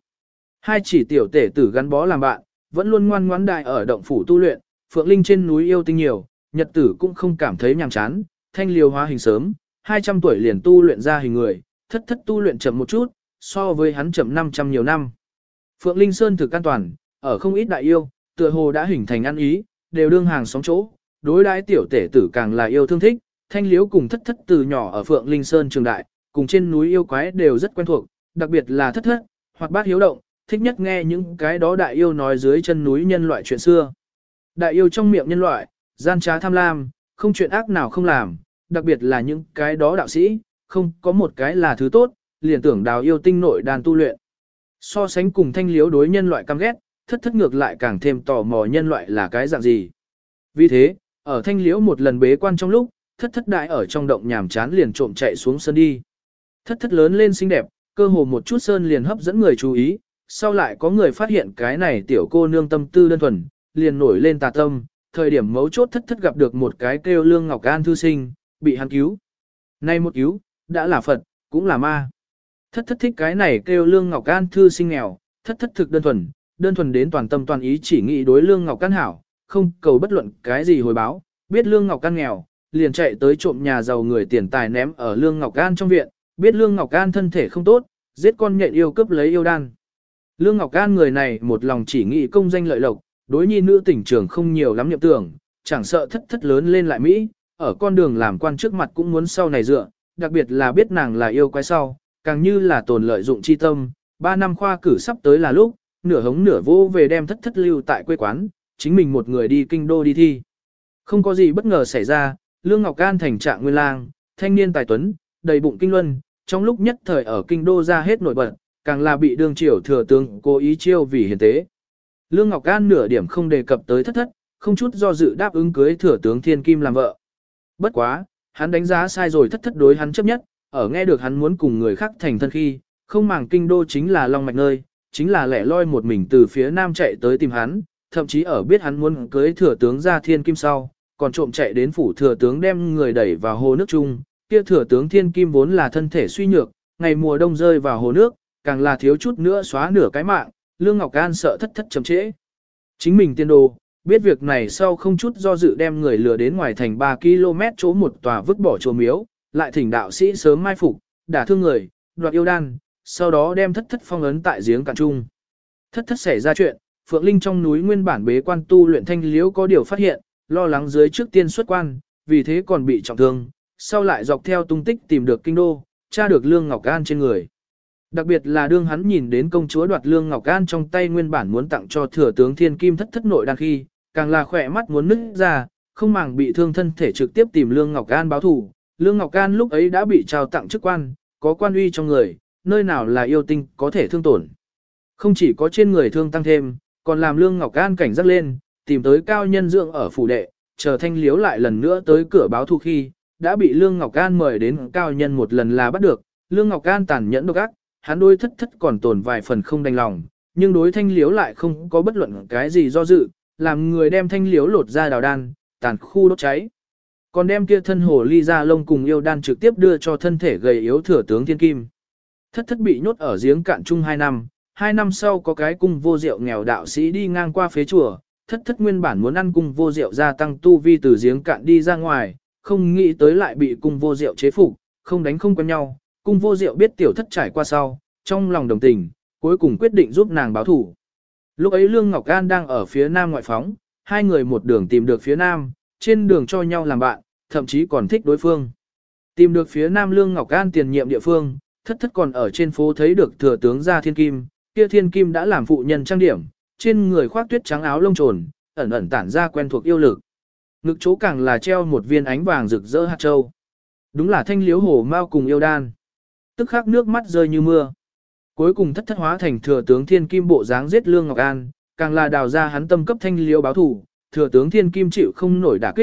2 chỉ tiểu tể tử gắn bó làm bạn, vẫn luôn ngoan ngoãn đại ở động phủ tu luyện, Phượng Linh trên núi yêu tinh nhiều, nhật tử cũng không cảm thấy nhàm chán, Thanh Liễu hóa hình sớm, 200 tuổi liền tu luyện ra hình người, Thất Thất tu luyện chậm một chút, so với hắn chậm 500 nhiều năm. Phượng Linh Sơn thực an toàn, ở không ít đại yêu, tựa hồ đã hình thành ăn ý, đều đương hàng sóng chỗ, đối đãi tiểu tể tử càng là yêu thương thích, Thanh Liễu cùng Thất Thất từ nhỏ ở Phượng Linh Sơn trường đại, cùng trên núi yêu quái đều rất quen thuộc, đặc biệt là Thất Thất, hoạt bát hiếu động, thích nhất nghe những cái đó đại yêu nói dưới chân núi nhân loại chuyện xưa. Đại yêu trong miệng nhân loại, gian trá tham lam, không chuyện ác nào không làm, đặc biệt là những cái đó đạo sĩ, không có một cái là thứ tốt, liền tưởng đào yêu tinh nội đàn tu luyện. So sánh cùng Thanh Liễu đối nhân loại căm ghét, Thất Thất ngược lại càng thêm tò mò nhân loại là cái dạng gì. Vì thế, ở Thanh Liễu một lần bế quan trong lúc, Thất Thất đại ở trong động nhàm chán liền trộm chạy xuống sơn đi. Thất Thất lớn lên xinh đẹp, cơ hồ một chút sơn liền hấp dẫn người chú ý, sau lại có người phát hiện cái này tiểu cô nương tâm tư đơn thuần, liền nổi lên tà tâm, thời điểm mấu chốt Thất Thất gặp được một cái kêu Lương Ngọc An thư sinh, bị hắn cứu. Nay một cứu, đã là Phật, cũng là ma. Thất Thất thích cái này kêu Lương Ngọc An thư sinh nghèo, Thất Thất thực đơn thuần đến toàn tâm toàn ý chỉ nghĩ đối Lương Ngọc An hảo, không cầu bất luận cái gì hồi báo, biết Lương Ngọc An nghèo, liền chạy tới trộm nhà giàu người tiền tài ném ở Lương Ngọc An trong viện, biết Lương Ngọc An thân thể không tốt, giết con nhện yêu cướp lấy yêu đan. Lương Ngọc An người này một lòng chỉ nghĩ công danh lợi lộc, đối nhi nữ tỉnh trường không nhiều lắm nhậm tưởng, chẳng sợ Thất Thất lớn lên lại Mỹ, ở con đường làm quan trước mặt cũng muốn sau này dựa, đặc biệt là biết nàng là yêu quái sau, càng như là tồn lợi dụng chi tâm, 3 năm khoa cử sắp tới là lúc, nửa hống nửa vô về đem Thất Thất lưu tại quê quán, chính mình một người đi kinh đô đi thi. Không có gì bất ngờ xảy ra, Lương Ngọc An thành trạng nguyên lang, thanh niên tài tuấn, đầy bụng kinh luân, trong lúc nhất thời ở kinh đô ra hết nổi bật, càng là bị đương triều thừa tướng cố ý chiêu vì hiền tế. Lương Ngọc An nửa điểm không đề cập tới Thất Thất, không chút do dự đáp ứng cưới thừa tướng Thiên Kim làm vợ. Bất quá, hắn đánh giá sai rồi Thất Thất đối hắn chấp nhất, ở nghe được hắn muốn cùng người khác thành thân khi, không màng kinh đô chính là Long Mạch nơi, chính là lẻ loi một mình từ phía nam chạy tới tìm hắn, thậm chí ở biết hắn muốn cưới thừa tướng ra Thiên Kim sau, còn trộm chạy đến phủ thừa tướng đem người đẩy vào hồ nước chung, kia thừa tướng Thiên Kim vốn là thân thể suy nhược, ngày mùa đông rơi vào hồ nước, càng là thiếu chút nữa xóa nửa cái mạng, Lương Ngọc An sợ Thất Thất chậm trễ. Chính mình tiên đồ, biết việc này sau không chút do dự đem người lừa đến ngoài thành 3 km chỗ một tòa vứt bỏ chùa miếu, lại thỉnh đạo sĩ sớm mai phục, đả thương người, đoạt yêu đan, sau đó đem Thất Thất phong ấn tại giếng cạn chung. Thất Thất xảy ra chuyện, Phượng Linh trong núi nguyên bản bế quan tu luyện Thanh Liễu có điều phát hiện, lo lắng dưới trước tiên xuất quan, vì thế còn bị trọng thương, sau lại dọc theo tung tích tìm được kinh đô, tra được Lương Ngọc An trên người. Đặc biệt là đương hắn nhìn đến công chúa đoạt Lương Ngọc An trong tay nguyên bản muốn tặng cho thừa tướng Thiên Kim Thất Thất nội đan khi, càng là khỏe mắt muốn nứt ra, không màng bị thương thân thể trực tiếp tìm Lương Ngọc An báo thù. Lương Ngọc An lúc ấy đã bị trao tặng chức quan, có quan uy trong người, nơi nào là yêu tinh có thể thương tổn. Không chỉ có trên người thương tăng thêm, còn làm Lương Ngọc An cảnh giác lên, tìm tới cao nhân dưỡng ở phủ đệ, chờ Thanh Liễu lại lần nữa tới cửa báo thù khi, đã bị Lương Ngọc An mời đến cao nhân một lần là bắt được. Lương Ngọc An tàn nhẫn độc ác, hắn đối Thất Thất còn tồn vài phần không đành lòng, nhưng đối Thanh Liễu lại không có bất luận cái gì do dự, làm người đem Thanh Liễu lột ra đào đan, tàn khu đốt cháy. Còn đem kia thân hồ ly ra lông cùng yêu đan trực tiếp đưa cho thân thể gầy yếu thừa tướng Thiên Kim. Thất Thất bị nhốt ở giếng cạn chung 2 năm, 2 năm sau có cái cung vô diệu nghèo đạo sĩ đi ngang qua phế chùa, Thất Thất nguyên bản muốn ăn cung vô diệu gia tăng tu vi từ giếng cạn đi ra ngoài, không nghĩ tới lại bị cung vô diệu chế phục, không đánh không quen nhau. Cung vô diệu biết tiểu Thất trải qua sau, trong lòng đồng tình, cuối cùng quyết định giúp nàng báo thủ. Lúc ấy Lương Ngọc An đang ở phía nam ngoại phóng, 2 người một đường tìm được phía nam, trên đường cho nhau làm bạn, thậm chí còn thích đối phương. Tìm được phía nam Lương Ngọc An tiền nhiệm địa phương, Thất Thất còn ở trên phố thấy được thừa tướng gia Thiên Kim, kia Thiên Kim đã làm phụ nhân trang điểm, trên người khoác tuyết trắng áo lông trồn, ẩn ẩn tản ra quen thuộc yêu lực. Ngực chỗ càng là treo một viên ánh vàng rực rỡ hạt châu. Đúng là Thanh Liễu hổ mao cùng yêu đan. Tức khắc nước mắt rơi như mưa. Cuối cùng Thất Thất hóa thành thừa tướng Thiên Kim bộ dáng giết Lương Ngọc An, càng là đào ra hắn tâm cấp Thanh Liễu báo thù, thừa tướng Thiên Kim chịu không nổi đả kích,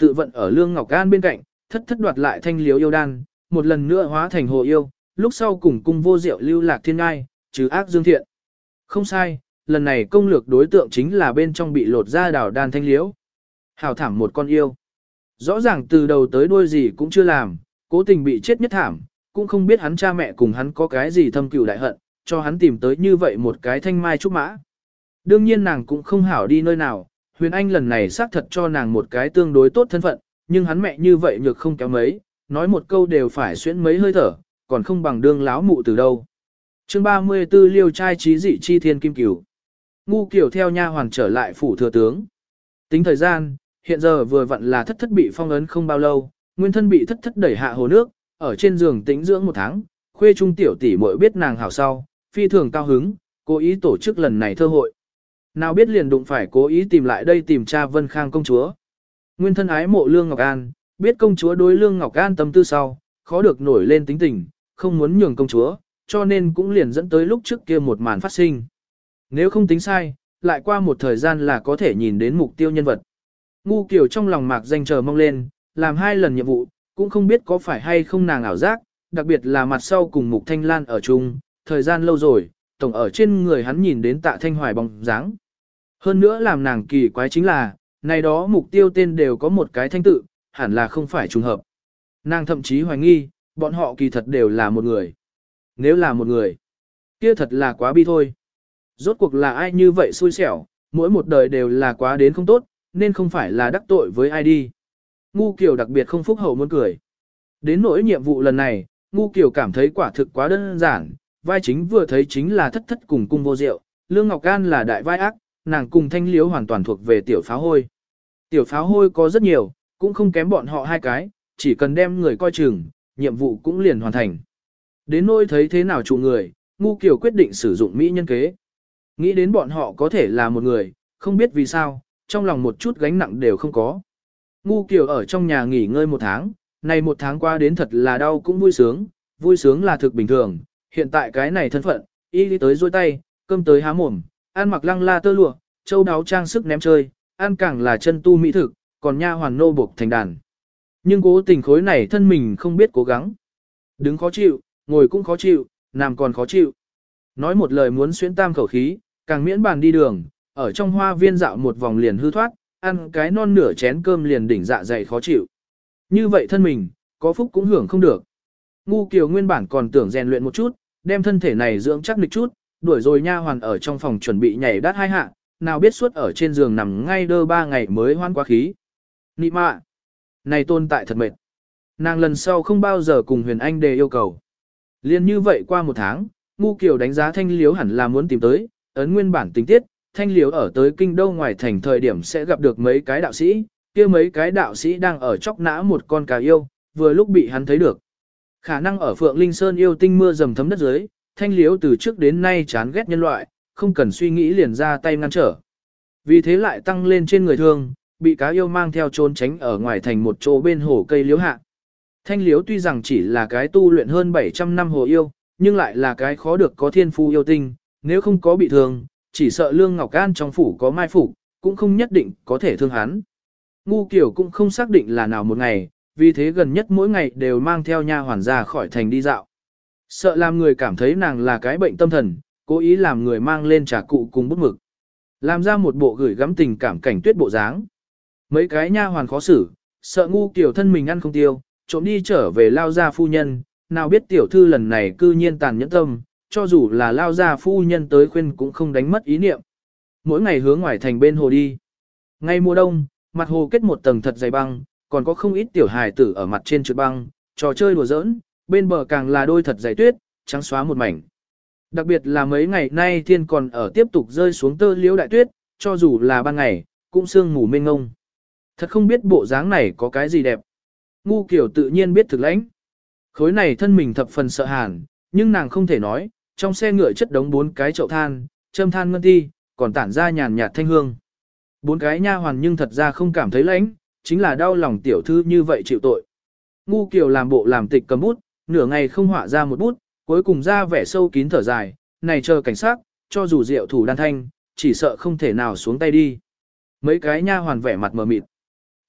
tự vận ở Lương Ngọc An bên cạnh, thất thất đoạt lại thanh liếu yêu đan, một lần nữa hóa thành hồ yêu, lúc sau cùng cung vô diệu lưu lạc thiên ngai, trừ ác dương thiện. Không sai, lần này công lược đối tượng chính là bên trong bị lột ra đảo đan thanh liếu. Hào thảm một con yêu. Rõ ràng từ đầu tới đuôi gì cũng chưa làm, cố tình bị chết nhất thảm, cũng không biết hắn cha mẹ cùng hắn có cái gì thâm cừu đại hận, cho hắn tìm tới như vậy một cái thanh mai trúc mã. Đương nhiên nàng cũng không hảo đi nơi nào, Huyền Anh lần này xác thật cho nàng một cái tương đối tốt thân phận, nhưng hắn mẹ như vậy nhược không kéo mấy, nói một câu đều phải xuyễn mấy hơi thở, còn không bằng đương láo mụ từ đâu. Chương 34 Liêu trai trí dị chi thiên kim cửu. Ngu kiểu theo nha hoàn trở lại phủ thừa tướng. Tính thời gian, hiện giờ vừa vặn là thất thất bị phong ấn không bao lâu, nguyên thân bị thất thất đẩy hạ hồ nước, ở trên giường tĩnh dưỡng 1 tháng, khuê trung tiểu tỷ muội biết nàng hảo sau, phi thường cao hứng, cố ý tổ chức lần này thơ hội. Nào biết liền đụng phải cố ý tìm lại đây tìm cha Vân Khang công chúa. Nguyên thân ái mộ Lương Ngọc An, biết công chúa đối Lương Ngọc An tâm tư sau, khó được nổi lên tính tình, không muốn nhường công chúa, cho nên cũng liền dẫn tới lúc trước kia một màn phát sinh. Nếu không tính sai, lại qua một thời gian là có thể nhìn đến mục tiêu nhân vật. Ngu Kiều trong lòng mạc danh chờ mong lên, làm 2 lần nhiệm vụ, cũng không biết có phải hay không nàng ảo giác, đặc biệt là mặt sau cùng Mục Thanh Lan ở chung, thời gian lâu rồi, tổng ở trên người hắn nhìn đến Tạ Thanh Hoài bóng dáng. Hơn nữa làm nàng kỳ quái chính là, này đó mục tiêu tên đều có một cái thanh tự, hẳn là không phải trùng hợp. Nàng thậm chí hoài nghi, bọn họ kỳ thật đều là một người. Nếu là một người, kia thật là quá bi thôi. Rốt cuộc là ai như vậy xui xẻo, mỗi một đời đều là quá đến không tốt, nên không phải là đắc tội với ai đi. Ngu Kiều đặc biệt không phúc hậu muốn cười. Đến nỗi nhiệm vụ lần này, Ngu Kiều cảm thấy quả thực quá đơn giản, vai chính vừa thấy chính là thất thất cùng cung vô diệu, Lương Ngọc An là đại vai ác, nàng cùng thanh liếu hoàn toàn thuộc về tiểu pháo hôi. Tiểu pháo hôi có rất nhiều, cũng không kém bọn họ 2 cái, chỉ cần đem người coi chừng, nhiệm vụ cũng liền hoàn thành. Đến nỗi thấy thế nào trụ người, Ngu Kiều quyết định sử dụng mỹ nhân kế. Nghĩ đến bọn họ có thể là một người, không biết vì sao, trong lòng một chút gánh nặng đều không có. Ngu Kiều ở trong nhà nghỉ ngơi 1 tháng, này 1 tháng qua đến thật là đau cũng vui sướng là thực bình thường, hiện tại cái này thân phận, y đi tới dôi tay, cơm tới há mồm, ăn mặc lăng la tơ lụa, châu đáo trang sức ném chơi, ăn càng là chân tu mỹ thực, còn nha hoàn nô buộc thành đàn. Nhưng cố tình khối này thân mình không biết cố gắng. Đứng khó chịu, ngồi cũng khó chịu, nằm còn khó chịu. Nói một lời muốn xuyến tam khẩu khí, càng miễn bàn đi đường, ở trong hoa viên dạo một vòng liền hư thoát, ăn cái non nửa chén cơm liền đỉnh dạ dày khó chịu. Như vậy thân mình, có phúc cũng hưởng không được. Ngu Kiều nguyên bản còn tưởng rèn luyện một chút, đem thân thể này dưỡng chắc lịch chút, đuổi rồi nha hoàn ở trong phòng chuẩn bị nhảy đát 2 hạ, nào biết suốt ở trên giường nằm ngay đơ 3 ngày mới hoan quá khí. Nị mạ! Này tồn tại thật mệt. Nàng lần sau không bao giờ cùng Huyền Anh đề yêu cầu. Liên như vậy qua 1 tháng, Ngu Kiều đánh giá Thanh Liếu hẳn là muốn tìm tới, ấn nguyên bản tình tiết, Thanh Liếu ở tới kinh đô ngoài thành thời điểm sẽ gặp được mấy cái đạo sĩ, kia mấy cái đạo sĩ đang ở chóc nã một con cà yêu, vừa lúc bị hắn thấy được. Khả năng ở Phượng Linh Sơn yêu tinh mưa dầm thấm đất dưới, Thanh Liếu từ trước đến nay chán ghét nhân loại, không cần suy nghĩ liền ra tay ngăn trở. Vì thế lại tăng lên trên người thương, bị cá yêu mang theo trốn tránh ở ngoài thành một chỗ bên hồ cây liếu hạ. Thanh Liếu tuy rằng chỉ là cái tu luyện hơn 700 năm hồ yêu, nhưng lại là cái khó được có thiên phu yêu tinh, nếu không có bị thương, chỉ sợ Lương Ngọc An trong phủ có mai phục, cũng không nhất định có thể thương hắn. Ngu Kiều cũng không xác định là nào một ngày, vì thế gần nhất mỗi ngày đều mang theo nha hoàn ra khỏi thành đi dạo. Sợ làm người cảm thấy nàng là cái bệnh tâm thần, cố ý làm người mang lên trà cụ cùng bút mực. Làm ra một bộ gửi gắm tình cảm cảnh tuyết bộ dáng. Mấy cái nha hoàn khó xử, sợ Ngu Kiều thân mình ăn không tiêu, trộm đi trở về lao gia phu nhân, nào biết tiểu thư lần này cư nhiên tàn nhẫn tâm, cho dù là lao gia phu nhân tới khuyên cũng không đánh mất ý niệm. Mỗi ngày hướng ngoài thành bên hồ đi. Ngay mùa đông, mặt hồ kết một tầng thật dày băng, còn có không ít tiểu hài tử ở mặt trên trượt băng, trò chơi đùa giỡn, bên bờ càng là đôi thật dày tuyết, trắng xóa một mảnh. Đặc biệt là mấy ngày nay thiên còn ở tiếp tục rơi xuống tơ liễu đại tuyết, cho dù là ban ngày, cũng sương mù mênh ngông. Thật không biết bộ dáng này có cái gì đẹp. Ngu Kiều tự nhiên biết thực lãnh. Khối này thân mình thập phần sợ hàn, nhưng nàng không thể nói, trong xe ngựa chất đống 4 cái chậu than, châm than ngân ti, còn tản ra nhàn nhạt thanh hương. 4 cái nha hoàn nhưng thật ra không cảm thấy lãnh, chính là đau lòng tiểu thư như vậy chịu tội. Ngu Kiều làm bộ làm tịch cầm bút, nửa ngày không họa ra một bút, cuối cùng ra vẻ sâu kín thở dài, này chờ cảnh sát, cho dù diệu thủ đan thanh, chỉ sợ không thể nào xuống tay đi. Mấy cái nha hoàn vẻ mặt mờ mịt.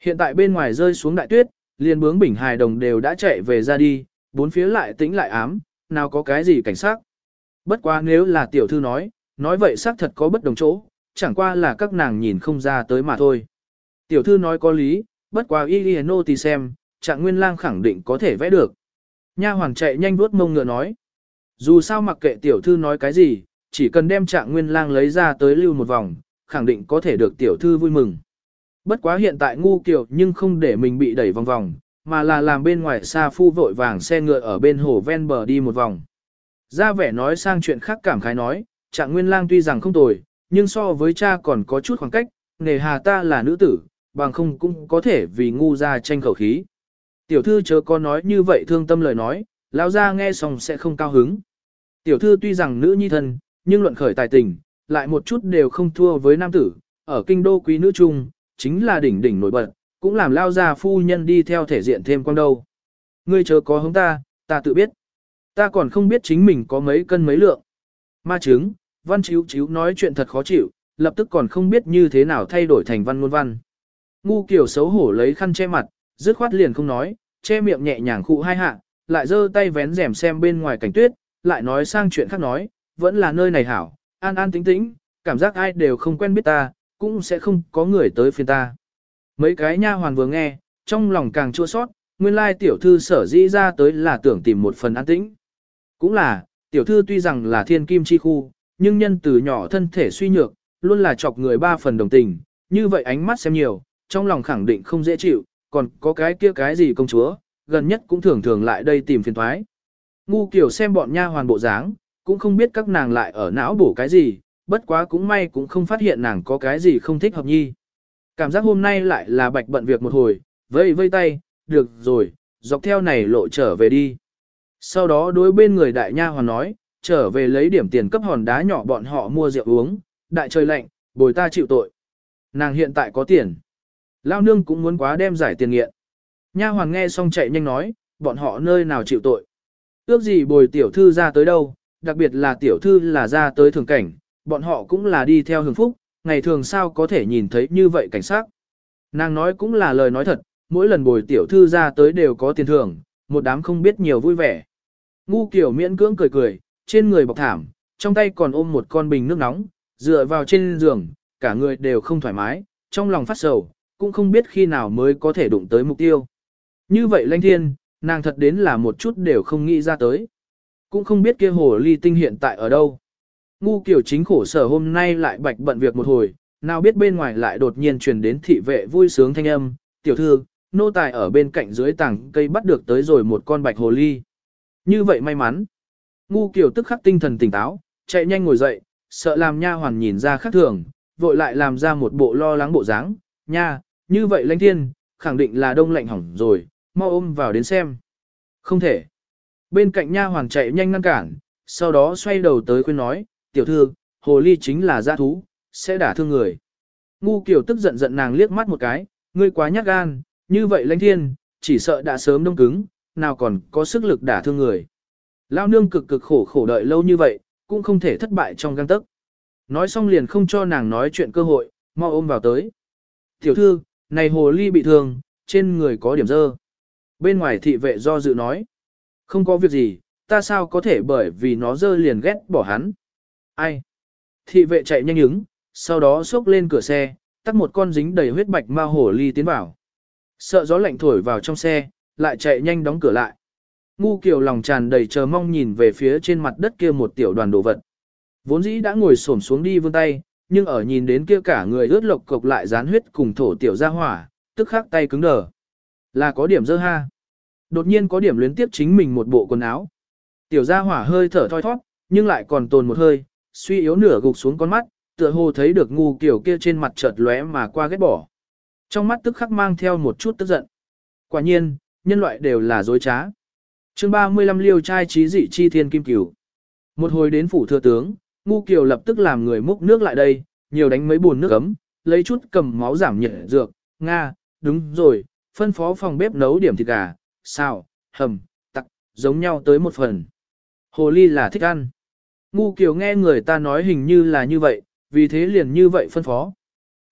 Hiện tại bên ngoài rơi xuống đại tuyết, liền bướng bỉnh hài đồng đều đã chạy về ra đi, bốn phía lại tĩnh lại ám, nào có cái gì cảnh sát. Bất quá nếu là tiểu thư nói vậy xác thật có bất đồng chỗ, chẳng qua là các nàng nhìn không ra tới mà thôi. Tiểu thư nói có lý, bất quá y nô thì xem, Trạng Nguyên Lang khẳng định có thể vẽ được. Nha hoàn chạy nhanh vuốt mông ngựa nói. Dù sao mặc kệ tiểu thư nói cái gì, chỉ cần đem Trạng Nguyên Lang lấy ra tới lưu một vòng, khẳng định có thể được tiểu thư vui mừng. Bất quá hiện tại ngu kiểu nhưng không để mình bị đẩy vòng vòng, mà là làm bên ngoài xa phu vội vàng xe ngựa ở bên hồ ven bờ đi một vòng. Ra vẻ nói sang chuyện khác cảm khái nói, Trạng Nguyên Lang tuy rằng không tồi, nhưng so với cha còn có chút khoảng cách, nề hà ta là nữ tử, bằng không cũng có thể vì ngu ra tranh khẩu khí. Tiểu thư chớ có nói như vậy thương tâm lời nói, lão gia nghe xong sẽ không cao hứng. Tiểu thư tuy rằng nữ nhi thân, nhưng luận khởi tài tình, lại một chút đều không thua với nam tử, ở kinh đô quý nữ trung, chính là đỉnh đỉnh nổi bật, cũng làm lao gia phu nhân đi theo thể diện thêm quang đâu. Ngươi chớ có hứng ta tự biết. Ta còn không biết chính mình có mấy cân mấy lượng. Ma chứng, Văn Chíu Chíu nói chuyện thật khó chịu, lập tức còn không biết như thế nào thay đổi thành văn ngôn văn. Ngu kiểu xấu hổ lấy khăn che mặt, dứt khoát liền không nói, che miệng nhẹ nhàng khụ hai hạ, lại giơ tay vén rèm xem bên ngoài cảnh tuyết, lại nói sang chuyện khác nói, vẫn là nơi này hảo, an an tĩnh tĩnh, cảm giác ai đều không quen biết ta, cũng sẽ không có người tới phiền ta. Mấy cái nha hoàn vừa nghe, trong lòng càng chua sót, nguyên lai tiểu thư sở dĩ ra tới là tưởng tìm một phần an tĩnh. Cũng là, tiểu thư tuy rằng là thiên kim chi khu, nhưng nhân từ nhỏ thân thể suy nhược, luôn là chọc người ba phần đồng tình, như vậy ánh mắt xem nhiều, trong lòng khẳng định không dễ chịu, còn có cái kia cái gì công chúa, gần nhất cũng thường thường lại đây tìm phiền thoái. Ngu kiểu xem bọn nha hoàn bộ dáng, cũng không biết các nàng lại ở não bổ cái gì, bất quá cũng may cũng không phát hiện nàng có cái gì không thích hợp nhi. Cảm giác hôm nay lại là bạch bận việc một hồi, vây tay, được rồi, dọc theo này lộ trở về đi. Sau đó đối bên người đại nha hoàn nói, trở về lấy điểm tiền cấp hòn đá nhỏ bọn họ mua rượu uống, đại trời lạnh, bồi ta chịu tội. Nàng hiện tại có tiền. Lao nương cũng muốn quá đem giải tiền nghiện. Nha hoàn nghe xong chạy nhanh nói, bọn họ nơi nào chịu tội. Ước gì bồi tiểu thư ra tới đâu, đặc biệt là tiểu thư là ra tới thường cảnh, bọn họ cũng là đi theo hưởng phúc, ngày thường sao có thể nhìn thấy như vậy cảnh sát. Nàng nói cũng là lời nói thật, mỗi lần bồi tiểu thư ra tới đều có tiền thưởng, một đám không biết nhiều vui vẻ. Ngu kiểu miễn cưỡng cười cười, trên người bọc thảm, trong tay còn ôm một con bình nước nóng, dựa vào trên giường, cả người đều không thoải mái, trong lòng phát sầu, cũng không biết khi nào mới có thể đụng tới mục tiêu. Như vậy Lãnh Thiên, nàng thật đến là một chút đều không nghĩ ra tới. Cũng không biết kia hồ ly tinh hiện tại ở đâu. Ngu kiểu chính khổ sở hôm nay lại bạch bận việc một hồi, nào biết bên ngoài lại đột nhiên truyền đến thị vệ vui sướng thanh âm, tiểu thư, nô tài ở bên cạnh dưới tảng cây bắt được tới rồi một con bạch hồ ly. Như vậy may mắn. Ngu kiểu tức khắc tinh thần tỉnh táo, chạy nhanh ngồi dậy, sợ làm nha hoàn nhìn ra khác thường, vội lại làm ra một bộ lo lắng bộ dáng, nha, như vậy Lãnh Thiên, khẳng định là đông lạnh hỏng rồi, mau ôm vào đến xem. Không thể. Bên cạnh nha hoàn chạy nhanh ngăn cản, sau đó xoay đầu tới khuyên nói, tiểu thư, hồ ly chính là dã thú, sẽ đả thương người. Ngu kiểu tức giận giận nàng liếc mắt một cái, ngươi quá nhát gan, như vậy Lãnh Thiên, chỉ sợ đã sớm đông cứng, nào còn có sức lực đả thương người. Lao nương cực cực khổ đợi lâu như vậy, cũng không thể thất bại trong gang tấc. Nói xong liền không cho nàng nói chuyện cơ hội, mau ôm vào tới. Tiểu thư, này hồ ly bị thương, trên người có điểm dơ. Bên ngoài thị vệ do dự nói. Không có việc gì, ta sao có thể bởi vì nó dơ liền ghét bỏ hắn. Ai? Thị vệ chạy nhanh ứng, sau đó xốc lên cửa xe, tắt một con dính đầy huyết bạch ma hồ ly tiến vào. Sợ gió lạnh thổi vào trong xe, lại chạy nhanh đóng cửa lại. Ngu Kiều lòng tràn đầy chờ mong nhìn về phía trên mặt đất kia một tiểu đoàn đồ vật. Vốn dĩ đã ngồi xổm xuống đi vươn tay, nhưng ở nhìn đến kia cả người ướt lộc cộc lại dán huyết cùng thổ tiểu ra hỏa, tức khắc tay cứng đờ. Là có điểm dơ ha. Đột nhiên có điểm luyến tiếp chính mình một bộ quần áo. Tiểu gia hỏa hơi thở thoi thoát, nhưng lại còn tồn một hơi, suy yếu nửa gục xuống con mắt, tựa hồ thấy được Ngu Kiều kia trên mặt chợt lóe mà qua ghét bỏ. Trong mắt tức khắc mang theo một chút tức giận. Quả nhiên, nhân loại đều là dối trá. Chương 35 Liêu trai trí dị chi thiên kim cửu. Một hồi đến phủ thừa tướng, Ngu Kiều lập tức làm người múc nước lại đây, nhiều đánh mấy bồn nước ấm, lấy chút cầm máu giảm nhiệt dược. Nga, đúng rồi, phân phó phòng bếp nấu điểm thịt gà, xào, hầm, tặc, giống nhau tới một phần. Hồ ly là thích ăn. Ngu Kiều nghe người ta nói hình như là như vậy, vì thế liền như vậy phân phó.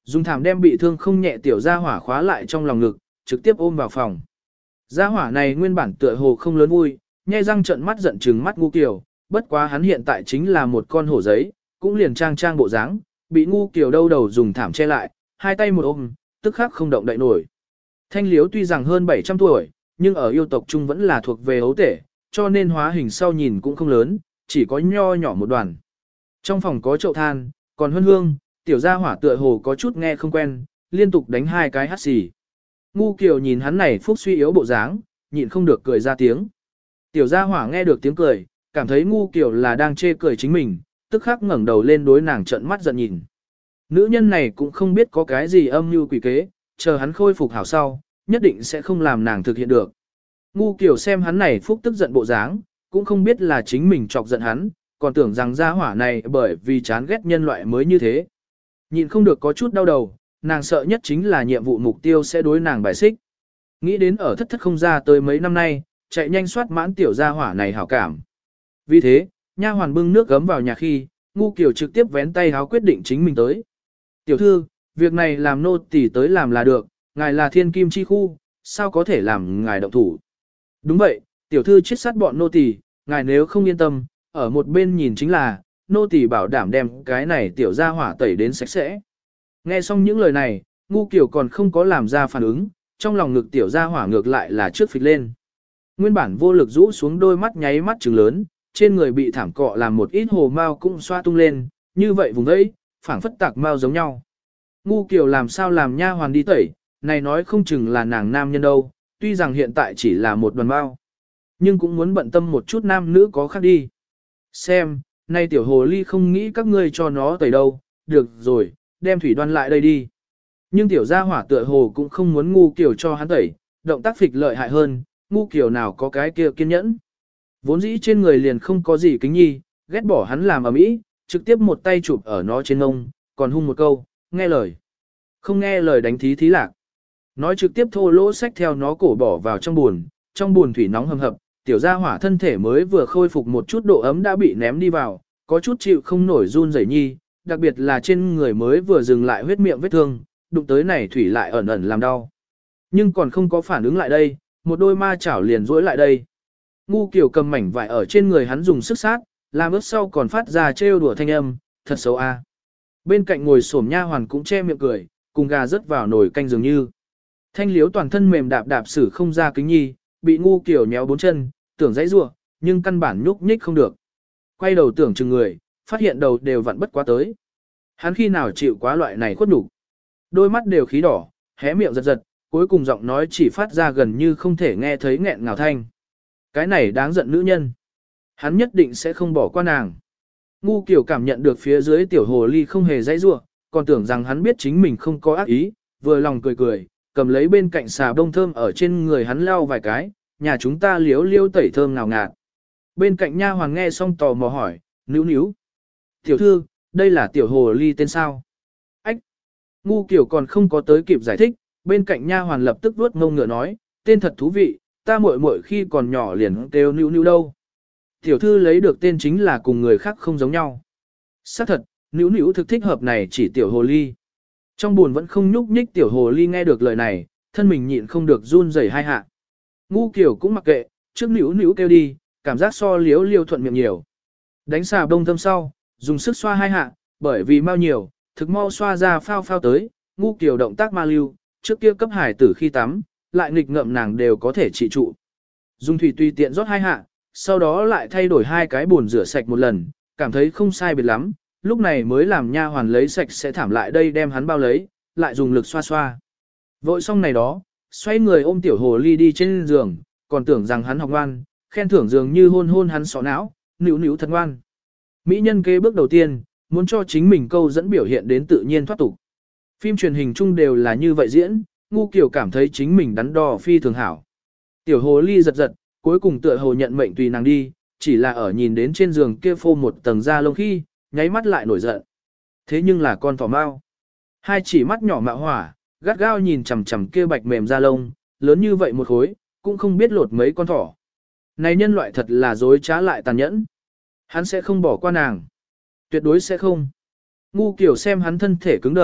Dùng thảm đem bị thương không nhẹ tiểu gia hỏa khóa lại trong lòng ngực, trực tiếp ôm vào phòng. Gia hỏa này nguyên bản tựa hồ không lớn vui, nhe răng trợn mắt giận trừng mắt Ngu Kiều, bất quá hắn hiện tại chính là một con hổ giấy, cũng liền trang bộ dáng, bị Ngu Kiều đâu đầu dùng thảm che lại, hai tay một ôm, tức khắc không động đậy nổi. Thanh Liếu tuy rằng hơn 700 tuổi, nhưng ở yêu tộc trung vẫn là thuộc về ấu tể, cho nên hóa hình sau nhìn cũng không lớn, chỉ có nho nhỏ một đoàn. Trong phòng có chậu than, còn hương hương, tiểu gia hỏa tựa hồ có chút nghe không quen, liên tục đánh hai cái hắt xì. Ngu Kiều nhìn hắn này phúc suy yếu bộ dáng, nhịn không được cười ra tiếng. Tiểu gia hỏa nghe được tiếng cười, cảm thấy Ngu Kiều là đang chê cười chính mình, tức khắc ngẩng đầu lên đối nàng trợn mắt giận nhìn. Nữ nhân này cũng không biết có cái gì âm mưu quỷ kế, chờ hắn khôi phục hảo sau, nhất định sẽ không làm nàng thực hiện được. Ngu Kiều xem hắn này phúc tức giận bộ dáng, cũng không biết là chính mình chọc giận hắn, còn tưởng rằng gia hỏa này bởi vì chán ghét nhân loại mới như thế. Nhịn không được có chút đau đầu, nàng sợ nhất chính là nhiệm vụ mục tiêu sẽ đối nàng bài xích. Nghĩ đến ở thất không ra tới mấy năm nay, chạy nhanh soát mãn tiểu gia hỏa này hảo cảm. Vì thế, nha hoàn bưng nước gấm vào nhà khi, Ngu Kiều trực tiếp vén tay háo quyết định chính mình tới. Tiểu thư, việc này làm nô tỳ tới làm là được, ngài là thiên kim chi khu, sao có thể làm ngài động thủ. Đúng vậy, tiểu thư chết sát bọn nô tỳ, ngài nếu không yên tâm, ở một bên nhìn chính là, nô tỳ bảo đảm đem cái này tiểu gia hỏa tẩy đến sạch sẽ. Nghe xong những lời này, Ngu Kiều còn không có làm ra phản ứng, trong lòng ngực tiểu gia hỏa ngược lại là trước phịch lên. Nguyên bản vô lực rũ xuống đôi mắt nháy mắt trừng lớn, trên người bị thảm cọ làm một ít hồ mao cũng xoa tung lên, như vậy vùng đấy, phảng phất tạc mao giống nhau. Ngu Kiều làm sao làm nha hoàn đi tẩy, này nói không chừng là nàng nam nhân đâu, tuy rằng hiện tại chỉ là một đoàn mao, nhưng cũng muốn bận tâm một chút nam nữ có khác đi. Xem, nay tiểu hồ ly không nghĩ các ngươi cho nó tẩy đâu, được rồi, đem thủy đoan lại đây đi. Nhưng tiểu gia hỏa tựa hồ cũng không muốn Ngu Kiều cho hắn tẩy, động tác phịch lợi hại hơn, Ngu Kiều nào có cái kia kiên nhẫn. Vốn dĩ trên người liền không có gì kính nhi, ghét bỏ hắn làm ầm ĩ, trực tiếp một tay chụp ở nó trên ngông, còn hung một câu, nghe lời. Không nghe lời đánh thí thí lạc. Nói trực tiếp thô lỗ xách theo nó cổ bỏ vào trong buồn thủy nóng hầm hập, tiểu gia hỏa thân thể mới vừa khôi phục một chút độ ấm đã bị ném đi vào, có chút chịu không nổi run rẩy nhi, đặc biệt là trên người mới vừa dừng lại huyết miệng vết thương, đụng tới này thủy lại ẩn ẩn làm đau. Nhưng còn không có phản ứng lại đây, một đôi ma chảo liền duỗi lại đây. Ngu Kiều cầm mảnh vải ở trên người hắn dùng sức sát, làm ướt sau còn phát ra trêu đùa thanh âm, thật xấu a. Bên cạnh ngồi xổm nha hoàn cũng che miệng cười, cùng gà rớt vào nồi canh dường như. Thanh Liếu toàn thân mềm đạp đạp xử không ra kính nhi, bị Ngu Kiều nhéo bốn chân, tưởng dãy rủa, nhưng căn bản nhúc nhích không được. Quay đầu tưởng chừng người, phát hiện đầu đều vặn bất quá tới. Hắn khi nào chịu quá loại này khuất nhục. Đôi mắt đều khí đỏ, hé miệng giật giật, cuối cùng giọng nói chỉ phát ra gần như không thể nghe thấy nghẹn ngào thanh. Cái này đáng giận nữ nhân. Hắn nhất định sẽ không bỏ qua nàng. Ngu Kiều cảm nhận được phía dưới tiểu hồ ly không hề dãy rủa, còn tưởng rằng hắn biết chính mình không có ác ý, vừa lòng cười cười, cầm lấy bên cạnh xà bông thơm ở trên người hắn lau vài cái, nhà chúng ta liếu liêu tẩy thơm ngào ngạt. Bên cạnh nha hoàng nghe xong tò mò hỏi, níu níu. Tiểu thư, đây là tiểu hồ ly tên sao? Ách! Ngu Kiều còn không có tới kịp giải thích, bên cạnh nha hoàn lập tức vuốt ngông ngựa nói, tên thật thú vị, ta muội muội khi còn nhỏ liền kêu níu níu đâu. Tiểu thư lấy được tên chính là cùng người khác không giống nhau. Xác thật, níu níu thực thích hợp này chỉ tiểu hồ ly. Trong buồn vẫn không nhúc nhích tiểu hồ ly nghe được lời này, thân mình nhịn không được run rẩy hai hạ. Ngu Kiều cũng mặc kệ, trước níu níu kêu đi, cảm giác so liếu liêu thuận miệng nhiều. Đánh xà bông thâm sau, dùng sức xoa hai hạ, bởi vì mau nhiều, thực mau xoa ra phao phao tới, Ngu Kiều động tác ma lưu, trước kia cấp hải tử khi tắm, lại nghịch ngợm nàng đều có thể trị trụ. Dùng thủy tùy tiện rót hai hạ, sau đó lại thay đổi hai cái bồn rửa sạch một lần, cảm thấy không sai biệt lắm, lúc này mới làm nha hoàn lấy sạch sẽ thảm lại đây đem hắn bao lấy, lại dùng lực xoa xoa. Vội xong này đó, xoay người ôm tiểu hồ ly đi trên giường, còn tưởng rằng hắn học ngoan, khen thưởng dường như hôn hôn hắn sọ não, níu níu thật ngoan. Mỹ nhân kế bước đầu tiên, muốn cho chính mình câu dẫn biểu hiện đến tự nhiên thoát tục. Phim truyền hình chung đều là như vậy diễn, Ngu Kiều cảm thấy chính mình đắn đo phi thường hảo. Tiểu hồ ly giật giật, cuối cùng tựa hồ nhận mệnh tùy nàng đi, chỉ là ở nhìn đến trên giường kia phô một tầng da lông khi, nháy mắt lại nổi giận. Thế nhưng là con thỏ mao. Hai chỉ mắt nhỏ mạo hỏa, gắt gao nhìn chằm chằm kia bạch mềm da lông, lớn như vậy một khối, cũng không biết lột mấy con thỏ. Này nhân loại thật là dối trá lại tàn nhẫn. Hắn sẽ không bỏ qua nàng. Tuyệt đối sẽ không. Ngu Kiều xem hắn thân thể cứng đờ,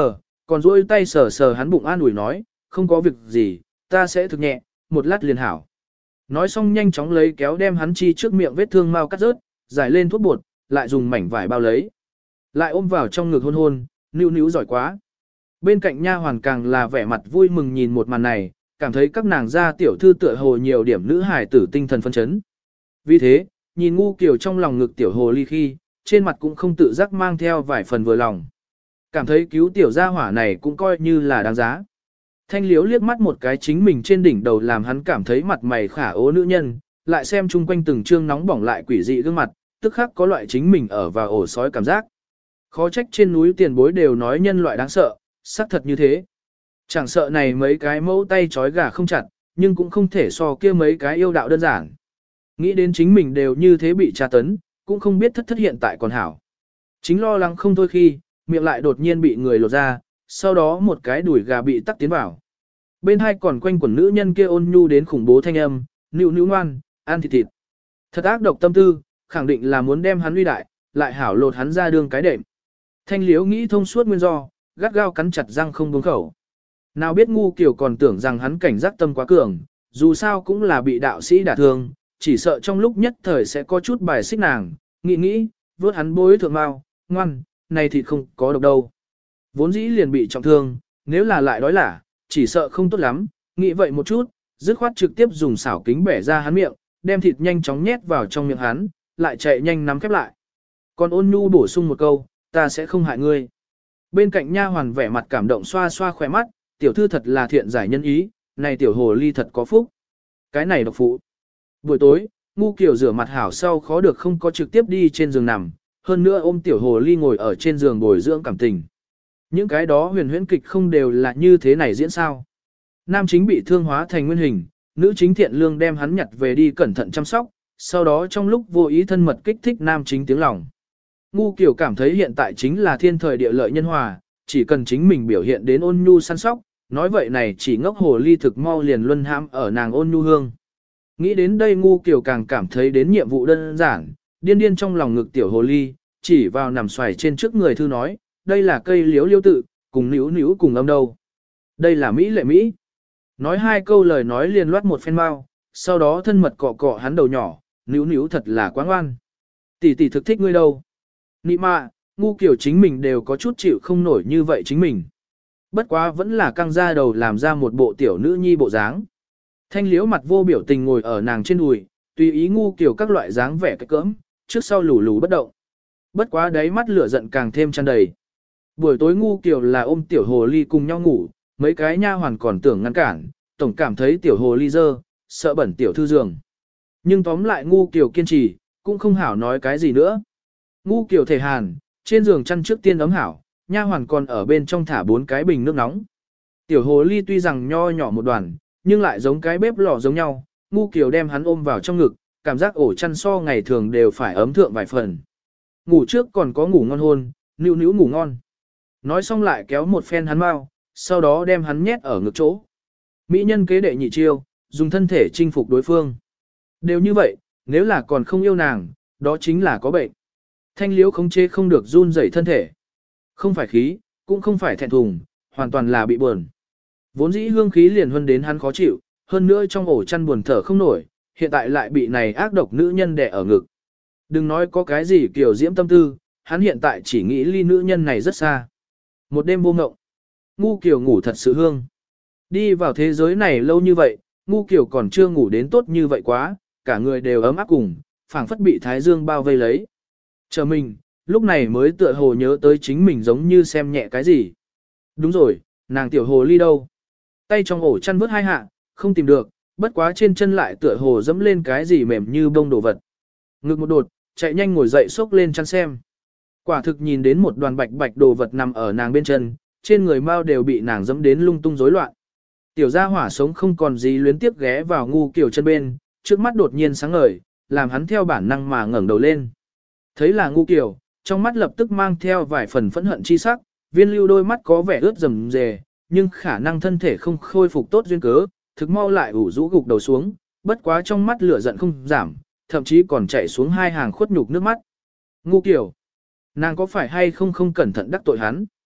còn duỗi tay sờ sờ hắn bụng an ủi nói, không có việc gì, ta sẽ thực nhẹ, một lát liền hảo. Nói xong nhanh chóng lấy kéo đem hắn chi trước miệng vết thương mau cắt rớt, giải lên thuốc bột, lại dùng mảnh vải bao lấy. Lại ôm vào trong ngực hôn hôn, níu níu giỏi quá. Bên cạnh nha hoàn càng là vẻ mặt vui mừng nhìn một màn này, cảm thấy các nàng gia tiểu thư tựa hồ nhiều điểm nữ hài tử tinh thần phấn chấn. Vì thế, nhìn ngu kiểu trong lòng ngực tiểu hồ ly khi, trên mặt cũng không tự giác mang theo vài phần vừa lòng. Cảm thấy cứu tiểu gia hỏa này cũng coi như là đáng giá. Thanh liếu liếc mắt một cái chính mình trên đỉnh đầu làm hắn cảm thấy mặt mày khả ố nữ nhân, lại xem chung quanh từng trương nóng bỏng lại quỷ dị gương mặt, tức khắc có loại chính mình ở vào ổ sói cảm giác. Khó trách trên núi tiền bối đều nói nhân loại đáng sợ, xác thật như thế. Chẳng sợ này mấy cái mẫu tay trói gà không chặt, nhưng cũng không thể so kia mấy cái yêu đạo đơn giản. Nghĩ đến chính mình đều như thế bị tra tấn, cũng không biết thất thất hiện tại còn hảo. Chính lo lắng không thôi khi, miệng lại đột nhiên bị người lột ra, sau đó một cái đùi gà bị tắc tiến vào. Bên hai còn quanh quẩn nữ nhân kia ôn nhu đến khủng bố thanh âm, nữu nữu ngoan, ăn thịt thịt. Thật ác độc tâm tư, khẳng định là muốn đem hắn uy đại, lại hảo lột hắn ra đương cái đệm. Thanh liếu nghĩ thông suốt nguyên do, gắt gao cắn chặt răng không buông khẩu. Nào biết ngu kiểu còn tưởng rằng hắn cảnh giác tâm quá cường, dù sao cũng là bị đạo sĩ đả thương, chỉ sợ trong lúc nhất thời sẽ có chút bài xích nàng, nghĩ, vớt hắn bối thượng mau, ngoan, này thịt không có độc đâu. Vốn dĩ liền bị trọng thương, nếu là lại đói lả, chỉ sợ không tốt lắm, nghĩ vậy một chút, dứt khoát trực tiếp dùng xảo kính bẻ ra hắn miệng, đem thịt nhanh chóng nhét vào trong miệng hắn, lại chạy nhanh nắm khép lại. Còn ôn nhu bổ sung một câu, ta sẽ không hại ngươi. Bên cạnh nha hoàn vẻ mặt cảm động xoa xoa khỏe mắt, tiểu thư thật là thiện giải nhân ý, này tiểu hồ ly thật có phúc. Cái này độc phụ. Buổi tối, ngu kiểu rửa mặt hảo sau khó được không có trực tiếp đi trên giường nằm, hơn nữa ôm tiểu hồ ly ngồi ở trên giường bồi dưỡng cảm tình. Những cái đó huyền huyễn kịch không đều là như thế này diễn sao. Nam chính bị thương hóa thành nguyên hình, nữ chính thiện lương đem hắn nhặt về đi cẩn thận chăm sóc, sau đó trong lúc vô ý thân mật kích thích nam chính tiếng lòng. Ngu kiểu cảm thấy hiện tại chính là thiên thời địa lợi nhân hòa, chỉ cần chính mình biểu hiện đến ôn nhu săn sóc, nói vậy này chỉ ngốc hồ ly thực mau liền luân hãm ở nàng ôn nhu hương. Nghĩ đến đây ngu kiểu càng cảm thấy đến nhiệm vụ đơn giản, điên điên trong lòng ngực tiểu hồ ly, chỉ vào nằm xoài trên trước người thư nói, đây là cây liếu liêu tự, cùng níu níu cùng âm đâu. Đây là Mỹ lệ Mỹ. Nói hai câu lời nói liền loát một phen mau, sau đó thân mật cọ cọ hắn đầu nhỏ, níu níu thật là quá ngoan. Tỷ tỷ thực thích ngươi đâu. Nị mạ, ngu kiểu chính mình đều có chút chịu không nổi như vậy chính mình. Bất quá vẫn là căng ra đầu làm ra một bộ tiểu nữ nhi bộ dáng. Thanh liễu mặt vô biểu tình ngồi ở nàng trên đùi, tùy ý ngu kiểu các loại dáng vẻ cái cỡm, trước sau lù lù bất động. Bất quá đáy mắt lửa giận càng thêm tràn đầy. Buổi tối ngu kiểu là ôm tiểu hồ ly cùng nhau ngủ, mấy cái nha hoàn còn tưởng ngăn cản, tổng cảm thấy tiểu hồ ly dơ, sợ bẩn tiểu thư giường. Nhưng tóm lại ngu kiểu kiên trì, cũng không hảo nói cái gì nữa. Ngu kiểu thể hàn, trên giường chăn trước tiên ấm hảo, nha hoàn còn ở bên trong thả 4 cái bình nước nóng. Tiểu hồ ly tuy rằng nho nhỏ một đoàn, nhưng lại giống cái bếp lò giống nhau, ngu kiểu đem hắn ôm vào trong ngực, cảm giác ổ chăn so ngày thường đều phải ấm thượng vài phần. Ngủ trước còn có ngủ ngon hôn, nữu nữu ngủ ngon. Nói xong lại kéo một phen hắn mau, sau đó đem hắn nhét ở ngực chỗ. Mỹ nhân kế đệ nhị chiêu, dùng thân thể chinh phục đối phương. Đều như vậy, nếu là còn không yêu nàng, đó chính là có bệnh. Thanh liễu khống chế không được run rẩy thân thể. Không phải khí, cũng không phải thẹn thùng, hoàn toàn là bị buồn. Vốn dĩ hương khí liền hơn đến hắn khó chịu, hơn nữa trong ổ chăn buồn thở không nổi, hiện tại lại bị này ác độc nữ nhân đè ở ngực. Đừng nói có cái gì kiểu diễm tâm tư, hắn hiện tại chỉ nghĩ ly nữ nhân này rất xa. Một đêm vô ngộng, ngu kiểu ngủ thật sự hương. Đi vào thế giới này lâu như vậy, ngu kiểu còn chưa ngủ đến tốt như vậy quá, cả người đều ấm áp cùng, phảng phất bị thái dương bao vây lấy. Chờ mình, lúc này mới tựa hồ nhớ tới chính mình giống như xem nhẹ cái gì. Đúng rồi, nàng tiểu hồ ly đâu? Tay trong ổ chăn vớt hai hạ, không tìm được, bất quá trên chân lại tựa hồ dẫm lên cái gì mềm như bông đồ vật. Ngực một đột, chạy nhanh ngồi dậy xốc lên chăn xem. Quả thực nhìn đến một đoàn bạch bạch đồ vật nằm ở nàng bên chân, trên người mau đều bị nàng dẫm đến lung tung rối loạn. Tiểu gia hỏa sống không còn gì luyến tiếp ghé vào ngu kiểu chân bên, trước mắt đột nhiên sáng ngời, làm hắn theo bản năng mà ngẩng đầu lên. Thấy là ngu kiểu, trong mắt lập tức mang theo vài phần phẫn hận chi sắc, viên lưu đôi mắt có vẻ ướt rầm rề, nhưng khả năng thân thể không khôi phục tốt duyên cớ, thực mau lại ủ rũ gục đầu xuống, bất quá trong mắt lửa giận không giảm, thậm chí còn chảy xuống 2 hàng khuất nhục nước mắt. Ngu kiểu, nàng có phải hay không cẩn thận đắc tội hắn?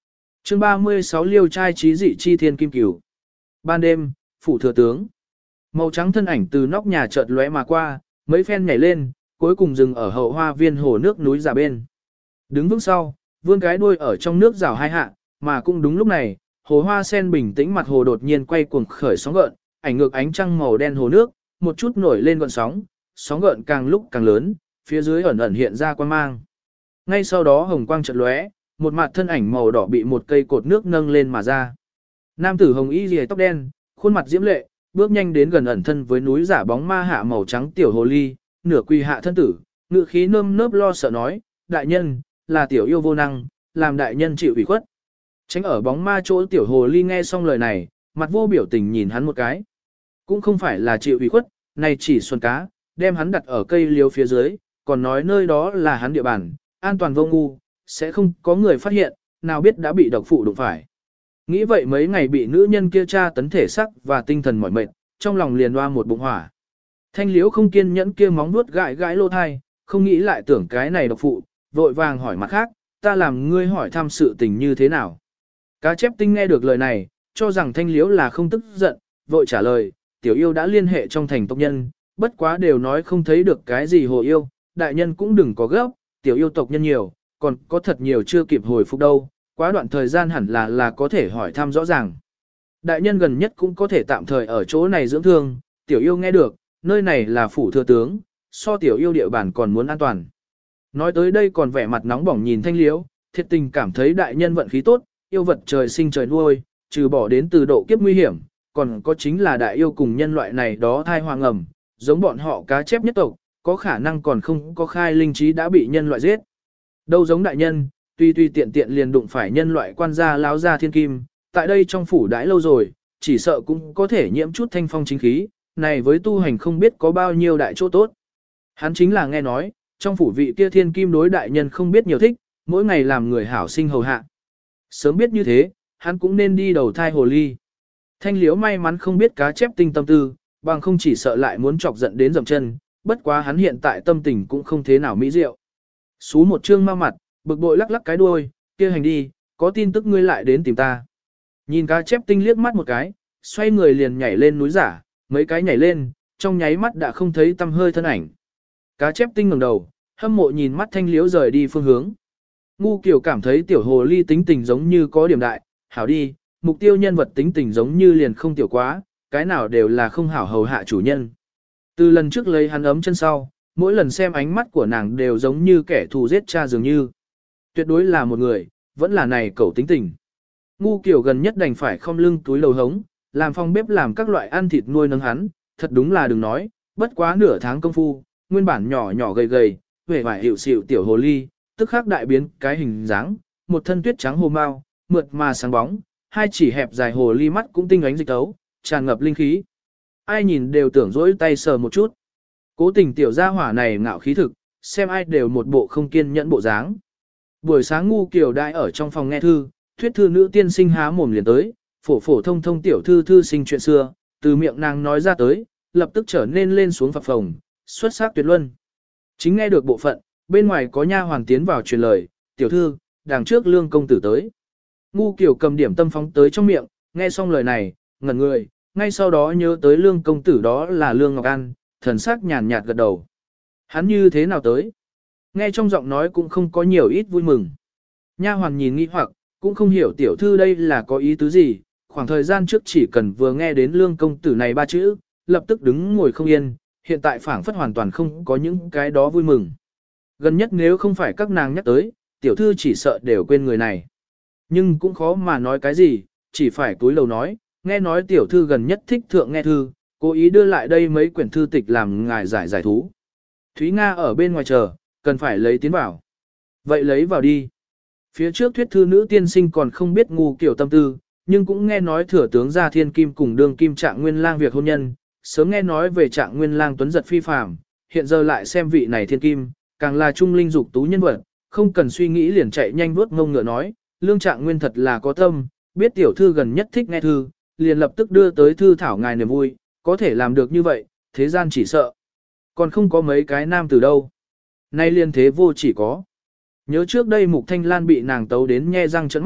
Chương 36 Liêu trai trí dị chi thiên kim cửu. Ban đêm, phủ thừa tướng. Màu trắng thân ảnh từ nóc nhà chợt lóe mà qua, mấy phen nhảy lên, cuối cùng dừng ở hậu hoa viên hồ nước núi giả bên. Đứng vững sau, vươn cái đuôi ở trong nước rào hai hạ, mà cũng đúng lúc này, hồ hoa sen bình tĩnh mặt hồ đột nhiên quay cuồng khởi sóng gợn, ảnh ngược ánh trăng màu đen hồ nước, một chút nổi lên gợn sóng, sóng gợn càng lúc càng lớn, phía dưới ẩn ẩn hiện ra quang mang. Ngay sau đó hồng quang chợt lóe, một mặt thân ảnh màu đỏ bị một cây cột nước nâng lên mà ra. Nam tử hồng y liễu tóc đen, khuôn mặt diễm lệ, bước nhanh đến gần ẩn thân với núi giả bóng ma hạ màu trắng tiểu hồ ly, nửa quỳ hạ thân tử, ngự khí nơm nớp lo sợ nói, đại nhân, là tiểu yêu vô năng, làm đại nhân chịu ủy khuất. Tránh ở bóng ma chỗ tiểu hồ ly nghe xong lời này, mặt vô biểu tình nhìn hắn một cái. Cũng không phải là chịu ủy khuất, này chỉ xuân cá, đem hắn đặt ở cây liếu phía dưới, còn nói nơi đó là hắn địa bàn, an toàn vô ngu, sẽ không có người phát hiện, nào biết đã bị độc phụ đụng phải. Nghĩ vậy mấy ngày bị nữ nhân kia tra tấn thể sắc và tinh thần mỏi mệt, trong lòng liền loa một bụng hỏa. Thanh liếu không kiên nhẫn kia móng vuốt gãi gãi lô thai, không nghĩ lại tưởng cái này độc phụ, vội vàng hỏi mặt khác, ta làm ngươi hỏi thăm sự tình như thế nào. Cá chép tinh nghe được lời này, cho rằng thanh liếu là không tức giận, vội trả lời, tiểu yêu đã liên hệ trong thành tộc nhân, bất quá đều nói không thấy được cái gì hồ yêu, đại nhân cũng đừng có gấp, tiểu yêu tộc nhân nhiều, còn có thật nhiều chưa kịp hồi phục đâu, quá đoạn thời gian hẳn là có thể hỏi thăm rõ ràng. Đại nhân gần nhất cũng có thể tạm thời ở chỗ này dưỡng thương, tiểu yêu nghe được, nơi này là phủ thừa tướng, so tiểu yêu địa bàn còn muốn an toàn. Nói tới đây còn vẻ mặt nóng bỏng nhìn thanh liếu, thiệt tình cảm thấy đại nhân vận khí tốt, yêu vật trời sinh trời nuôi, trừ bỏ đến từ độ kiếp nguy hiểm, còn có chính là đại yêu cùng nhân loại này đó thai hoàng ẩm, giống bọn họ cá chép nhất tộc, có khả năng còn không có khai linh trí đã bị nhân loại giết. Đâu giống đại nhân, tuy tiện tiện liền đụng phải nhân loại quan gia láo gia thiên kim, tại đây trong phủ đãi lâu rồi, chỉ sợ cũng có thể nhiễm chút thanh phong chính khí, này với tu hành không biết có bao nhiêu đại chỗ tốt. Hắn chính là nghe nói, trong phủ vị kia thiên kim đối đại nhân không biết nhiều thích, mỗi ngày làm người hảo sinh hầu hạ. Sớm biết như thế, hắn cũng nên đi đầu thai hồ ly. Thanh liếu may mắn không biết cá chép tinh tâm tư, bằng không chỉ sợ lại muốn chọc giận đến dậm chân, bất quá hắn hiện tại tâm tình cũng không thế nào mỹ diệu. Xú một trương ma mặt, bực bội lắc lắc cái đuôi, kia hành đi, có tin tức ngươi lại đến tìm ta. Nhìn cá chép tinh liếc mắt một cái, xoay người liền nhảy lên núi giả, mấy cái nhảy lên, trong nháy mắt đã không thấy tăm hơi thân ảnh. Cá chép tinh ngẩng đầu, hâm mộ nhìn mắt thanh liếu rời đi phương hướng. Ngu kiểu cảm thấy tiểu hồ ly tính tình giống như có điểm đại, hảo đi, mục tiêu nhân vật tính tình giống như liền không tiểu quá, cái nào đều là không hảo hầu hạ chủ nhân. Từ lần trước lấy hắn ấm chân sau, mỗi lần xem ánh mắt của nàng đều giống như kẻ thù giết cha dường như. Tuyệt đối là một người, vẫn là này cẩu tính tình. Ngu kiểu gần nhất đành phải không lưng túi lầu hống, làm phòng bếp làm các loại ăn thịt nuôi nấng hắn, thật đúng là đừng nói, bất quá nửa tháng công phu, nguyên bản nhỏ nhỏ gầy gầy, vẻ vải hiệu xịu tiểu hồ ly, tức khắc đại biến cái hình dáng, một thân tuyết trắng hồ mao, mượt mà sáng bóng, hai chỉ hẹp dài hồ ly mắt cũng tinh ánh dịch tấu, tràn ngập linh khí. Ai nhìn đều tưởng dỗi tay sờ một chút. Cố tình tiểu gia hỏa này ngạo khí thực, xem ai đều một bộ không kiên nhẫn bộ dáng. Buổi sáng ngu kiểu đại ở trong phòng nghe thư, thuyết thư nữ tiên sinh há mồm liền tới, phổ thông thông tiểu thư thư sinh chuyện xưa, từ miệng nàng nói ra tới, lập tức trở nên lên xuống phập phồng, xuất sắc tuyệt luân. Chính nghe được bộ phận, bên ngoài có nha hoàng tiến vào truyền lời, tiểu thư, đằng trước lương công tử tới. Ngu kiểu cầm điểm tâm phóng tới trong miệng, nghe xong lời này, ngẩn người, ngay sau đó nhớ tới lương công tử đó là lương Ngọc An, thần sắc nhàn nhạt gật đầu. Hắn như thế nào tới? Nghe trong giọng nói cũng không có nhiều ít vui mừng. Nha hoàn nhìn nghi hoặc, cũng không hiểu tiểu thư đây là có ý tứ gì, khoảng thời gian trước chỉ cần vừa nghe đến lương công tử này ba chữ, lập tức đứng ngồi không yên, hiện tại phảng phất hoàn toàn không có những cái đó vui mừng. Gần nhất nếu không phải các nàng nhắc tới, tiểu thư chỉ sợ đều quên người này. Nhưng cũng khó mà nói cái gì, chỉ phải túi lầu nói, nghe nói tiểu thư gần nhất thích thượng nghe thư, cố ý đưa lại đây mấy quyển thư tịch làm ngài giải thú. Thúy Nga ở bên ngoài chờ, cần phải lấy tiến vào. Vậy lấy vào đi. Phía trước thuyết thư nữ tiên sinh còn không biết ngu kiểu tâm tư, nhưng cũng nghe nói thừa tướng gia thiên kim cùng đương kim trạng nguyên lang việc hôn nhân, sớm nghe nói về trạng nguyên lang tuấn giật phi phàm, hiện giờ lại xem vị này thiên kim, càng là trung linh dục tú nhân vật, không cần suy nghĩ liền chạy nhanh vuốt ngông ngựa nói, lương trạng nguyên thật là có tâm, biết tiểu thư gần nhất thích nghe thư, liền lập tức đưa tới thư thảo ngài niềm vui, có thể làm được như vậy, thế gian chỉ sợ. Còn không có mấy cái nam từ đâu. Nay liên thế vô chỉ có. Nhớ trước đây Mục Thanh Lan bị nàng tấu đến nhe răng trợn mắt,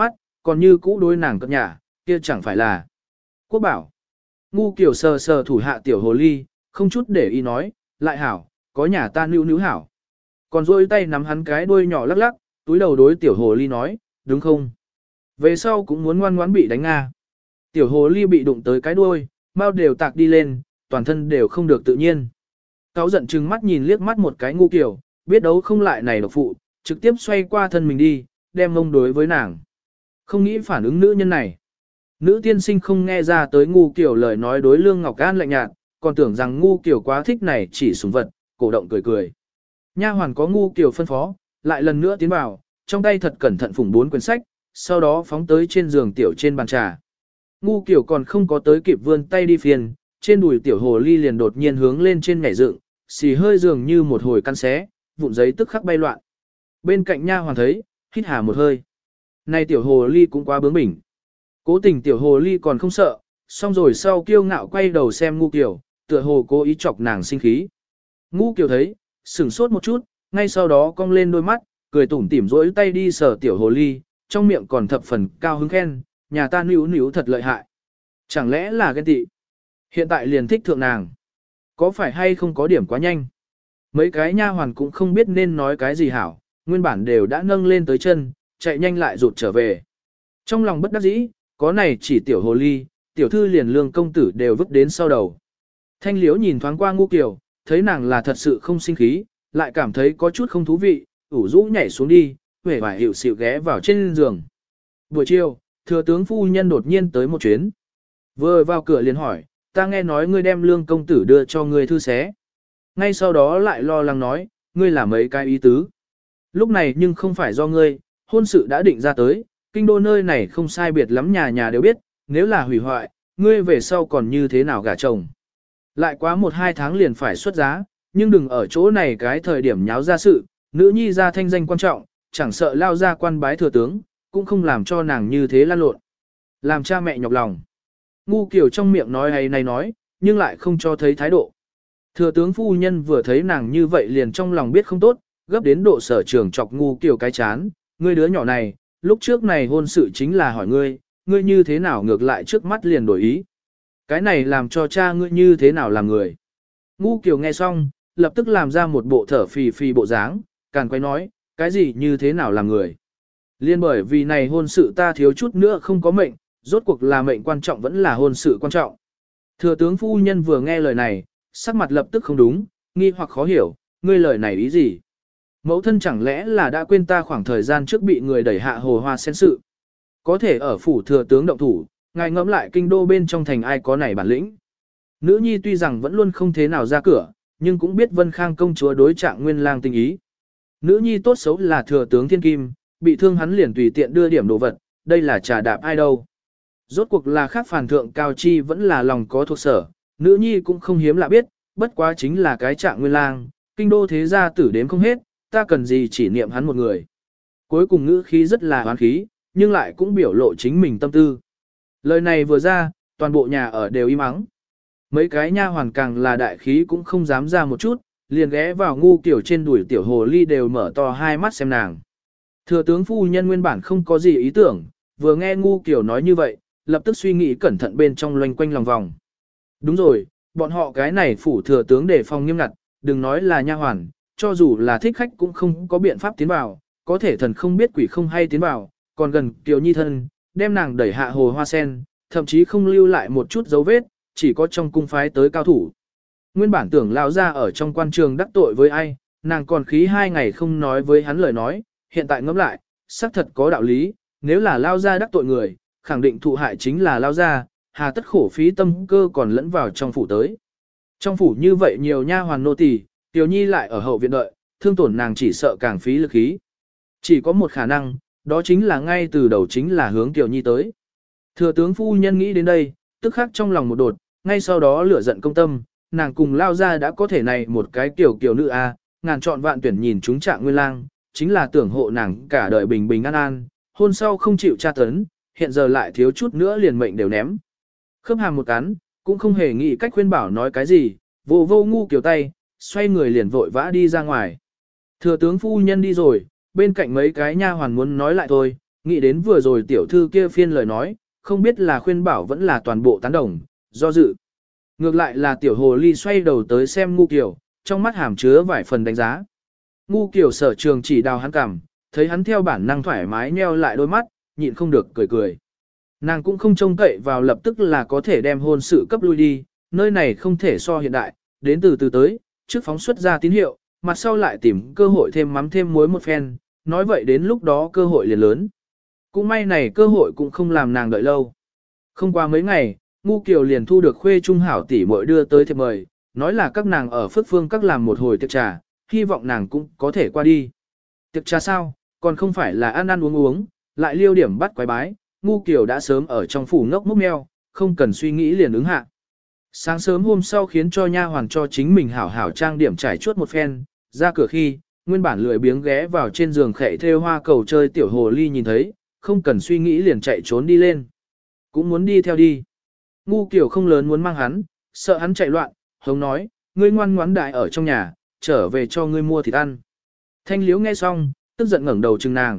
còn như cũ đối nàng cất nhà, kia chẳng phải là Quốc Bảo. Ngu kiểu sờ sờ thủ hạ tiểu hồ ly, không chút để ý nói, lại hảo, có nhà ta níu níu hảo. Còn rôi tay nắm hắn cái đuôi nhỏ lắc lắc, túi đầu đối tiểu hồ ly nói, đúng không? Về sau cũng muốn ngoan ngoãn bị đánh Nga. Tiểu hồ ly bị đụng tới cái đuôi, mau đều tạc đi lên, toàn thân đều không được tự nhiên. Cáo giận chừng mắt nhìn liếc mắt một cái ngu kiểu, biết đấu không lại này độc phụ, trực tiếp xoay qua thân mình đi, đem mông đối với nàng. Không nghĩ phản ứng nữ nhân này. Nữ tiên sinh không nghe ra tới ngu kiểu lời nói đối Lương Ngọc An lạnh nhạt, còn tưởng rằng ngu kiểu quá thích này chỉ sủng vật, cổ động cười cười. Nha hoàn có ngu kiểu phân phó, lại lần nữa tiến vào, trong tay thật cẩn thận phủng 4 quyển sách, sau đó phóng tới trên giường tiểu trên bàn trà. Ngu kiểu còn không có tới kịp vươn tay đi phiền, trên đùi tiểu hồ ly liền đột nhiên hướng lên trên nhảy dựng, xì hơi dường như một hồi căn xé, vụn giấy tức khắc bay loạn. Bên cạnh nha hoàn thấy, hít hà một hơi. Này tiểu hồ ly cũng quá bướng bỉnh. Cố tình tiểu hồ ly còn không sợ, xong rồi sau kiêu ngạo quay đầu xem ngu kiểu, tựa hồ cố ý chọc nàng sinh khí. Ngu kiểu thấy, sửng sốt một chút, ngay sau đó cong lên đôi mắt, cười tủm tỉm rỗi tay đi sờ tiểu hồ ly, trong miệng còn thập phần cao hứng khen, nhà ta níu níu thật lợi hại. Chẳng lẽ là ghen tị? Hiện tại liền thích thượng nàng. Có phải hay không có điểm quá nhanh? Mấy cái nha hoàn cũng không biết nên nói cái gì hảo, nguyên bản đều đã nâng lên tới chân, chạy nhanh lại rụt trở về. Trong lòng bất đắc dĩ, có này chỉ tiểu hồ ly, tiểu thư liền Lương công tử đều vứt đến sau đầu. Thanh liếu nhìn thoáng qua ngu kiểu, thấy nàng là thật sự không sinh khí, lại cảm thấy có chút không thú vị, ủ rũ nhảy xuống đi, huệ vải hiệu xịu ghé vào trên giường. Buổi chiều, thừa tướng phu nhân đột nhiên tới một chuyến. Vừa vào cửa liền hỏi, ta nghe nói ngươi đem Lương công tử đưa cho ngươi thư xé. Ngay sau đó lại lo lắng nói, ngươi là mấy cái ý tứ. Lúc này nhưng không phải do ngươi, hôn sự đã định ra tới, kinh đô nơi này không sai biệt lắm nhà nhà đều biết, nếu là hủy hoại, ngươi về sau còn như thế nào gả chồng. Lại quá 1-2 tháng liền phải xuất giá, nhưng đừng ở chỗ này cái thời điểm nháo ra sự, nữ nhi ra thanh danh quan trọng, chẳng sợ lao ra quan bái thừa tướng, cũng không làm cho nàng như thế lan lộn. Làm cha mẹ nhọc lòng. Ngu kiểu trong miệng nói hay này nói, nhưng lại không cho thấy thái độ. Thừa tướng phu nhân vừa thấy nàng như vậy liền trong lòng biết không tốt, gấp đến độ sở trường chọc ngu kiểu cái chán, ngươi đứa nhỏ này, lúc trước này hôn sự chính là hỏi ngươi, ngươi như thế nào ngược lại trước mắt liền đổi ý. Cái này làm cho cha ngươi như thế nào làm người. Ngu kiểu nghe xong, lập tức làm ra một bộ thở phì phì bộ dáng, càng quay nói, cái gì như thế nào làm người. Liên bởi vì này hôn sự ta thiếu chút nữa không có mệnh, rốt cuộc là mệnh quan trọng vẫn là hôn sự quan trọng. Thừa tướng phu nhân vừa nghe lời này, sắc mặt lập tức không đúng, nghi hoặc khó hiểu, ngươi lời này ý gì? Mẫu thân chẳng lẽ là đã quên ta khoảng thời gian trước bị người đẩy hạ hồ hoa sen sự? Có thể ở phủ thừa tướng động thủ, ngài ngẫm lại kinh đô bên trong thành ai có này bản lĩnh. Nữ nhi tuy rằng vẫn luôn không thế nào ra cửa, nhưng cũng biết Vân Khang công chúa đối Trạng Nguyên Lang tình ý. Nữ nhi tốt xấu là thừa tướng thiên kim, bị thương hắn liền tùy tiện đưa điểm đồ vật, đây là trà đạp ai đâu. Rốt cuộc là khác phản thượng cao chi vẫn là lòng có thuộc sở, nữ nhi cũng không hiếm lạ biết, bất quá chính là cái Trạng Nguyên Lang, kinh đô thế gia tử đếm không hết, ta cần gì chỉ niệm hắn một người. Cuối cùng ngữ khí rất là hoán khí, nhưng lại cũng biểu lộ chính mình tâm tư. Lời này vừa ra, toàn bộ nhà ở đều im ắng. Mấy cái nha hoàn càng là đại khí cũng không dám ra một chút, liền ghé vào ngu kiểu trên đùi tiểu hồ ly đều mở to hai mắt xem nàng. Thừa tướng phu nhân nguyên bản không có gì ý tưởng, vừa nghe ngu kiểu nói như vậy, lập tức suy nghĩ cẩn thận bên trong loanh quanh lòng vòng. Đúng rồi, bọn họ cái này phủ thừa tướng đề phòng nghiêm ngặt, đừng nói là nha hoàn, cho dù là thích khách cũng không có biện pháp tiến vào, có thể thần không biết quỷ không hay tiến vào, còn gần Kiều Nhi thân, đem nàng đẩy hạ hồ hoa sen, thậm chí không lưu lại một chút dấu vết, chỉ có trong cung phái tới cao thủ. Nguyên bản tưởng lão ra ở trong quan trường đắc tội với ai, nàng còn khí 2 ngày không nói với hắn lời nói, hiện tại ngẫm lại, xác thật có đạo lý, nếu là lao ra đắc tội người, khẳng định thụ hại chính là lao ra, hà tất khổ phí tâm cơ còn lẫn vào trong phủ tới. Trong phủ như vậy nhiều nha hoàn nô tỳ, Kiều Nhi lại ở hậu viện đợi, thương tổn nàng chỉ sợ càng phí lực khí. Chỉ có một khả năng, đó chính là ngay từ đầu chính là hướng Kiều Nhi tới. Thừa tướng phu nhân nghĩ đến đây, tức khắc trong lòng một đột, ngay sau đó lửa giận công tâm, nàng cùng lao ra đã có thể này một cái kiểu nữ a, ngàn chọn vạn tuyển nhìn chúng Trạng Nguyên Lang, chính là tưởng hộ nàng cả đời bình bình an an, hôn sau không chịu tra tấn, hiện giờ lại thiếu chút nữa liền mệnh đều ném. Khớp hàm một cắn, cũng không hề nghĩ cách khuyên bảo nói cái gì, vô ngu kiểu tay, xoay người liền vội vã đi ra ngoài. Thừa tướng phu nhân đi rồi, bên cạnh mấy cái nha hoàn muốn nói lại thôi, nghĩ đến vừa rồi tiểu thư kia phiên lời nói, không biết là khuyên bảo vẫn là toàn bộ tán đồng, do dự. Ngược lại là tiểu hồ ly xoay đầu tới xem Ngu Kiều, trong mắt hàm chứa vài phần đánh giá. Ngu Kiều sở trường chỉ đào hắn cằm, thấy hắn theo bản năng thoải mái nheo lại đôi mắt, nhịn không được cười cười. Nàng cũng không trông cậy vào lập tức là có thể đem hôn sự cấp lui đi, nơi này không thể so hiện đại, đến từ từ tới, trước phóng xuất ra tín hiệu, mặt sau lại tìm cơ hội thêm mắm thêm muối một phen, nói vậy đến lúc đó cơ hội liền lớn. Cũng may này cơ hội cũng không làm nàng đợi lâu. Không qua mấy ngày, Ngu Kiều liền thu được khuê trung hảo tỷ muội đưa tới thiệp mời, nói là các nàng ở Phước Phương các làm một hồi tiệc trà, hy vọng nàng cũng có thể qua đi. Tiệc trà sao, còn không phải là ăn ăn uống uống, lại liêu điểm bắt quái bái, Ngu Kiều đã sớm ở trong phủ ngốc mốc meo, không cần suy nghĩ liền ứng hạ. Sáng sớm hôm sau khiến cho nha hoàn cho chính mình hảo hảo trang điểm trải chuốt một phen, ra cửa khi, nguyên bản lười biếng ghé vào trên giường khệ thêu hoa cầu chơi tiểu hồ ly nhìn thấy, không cần suy nghĩ liền chạy trốn đi lên. Cũng muốn đi theo đi. Ngu Kiều không lớn muốn mang hắn, sợ hắn chạy loạn, hống nói, ngươi ngoan ngoãn đại ở trong nhà, trở về cho ngươi mua thịt ăn. Thanh Liễu nghe xong, tức giận ngẩng đầu trừng nàng.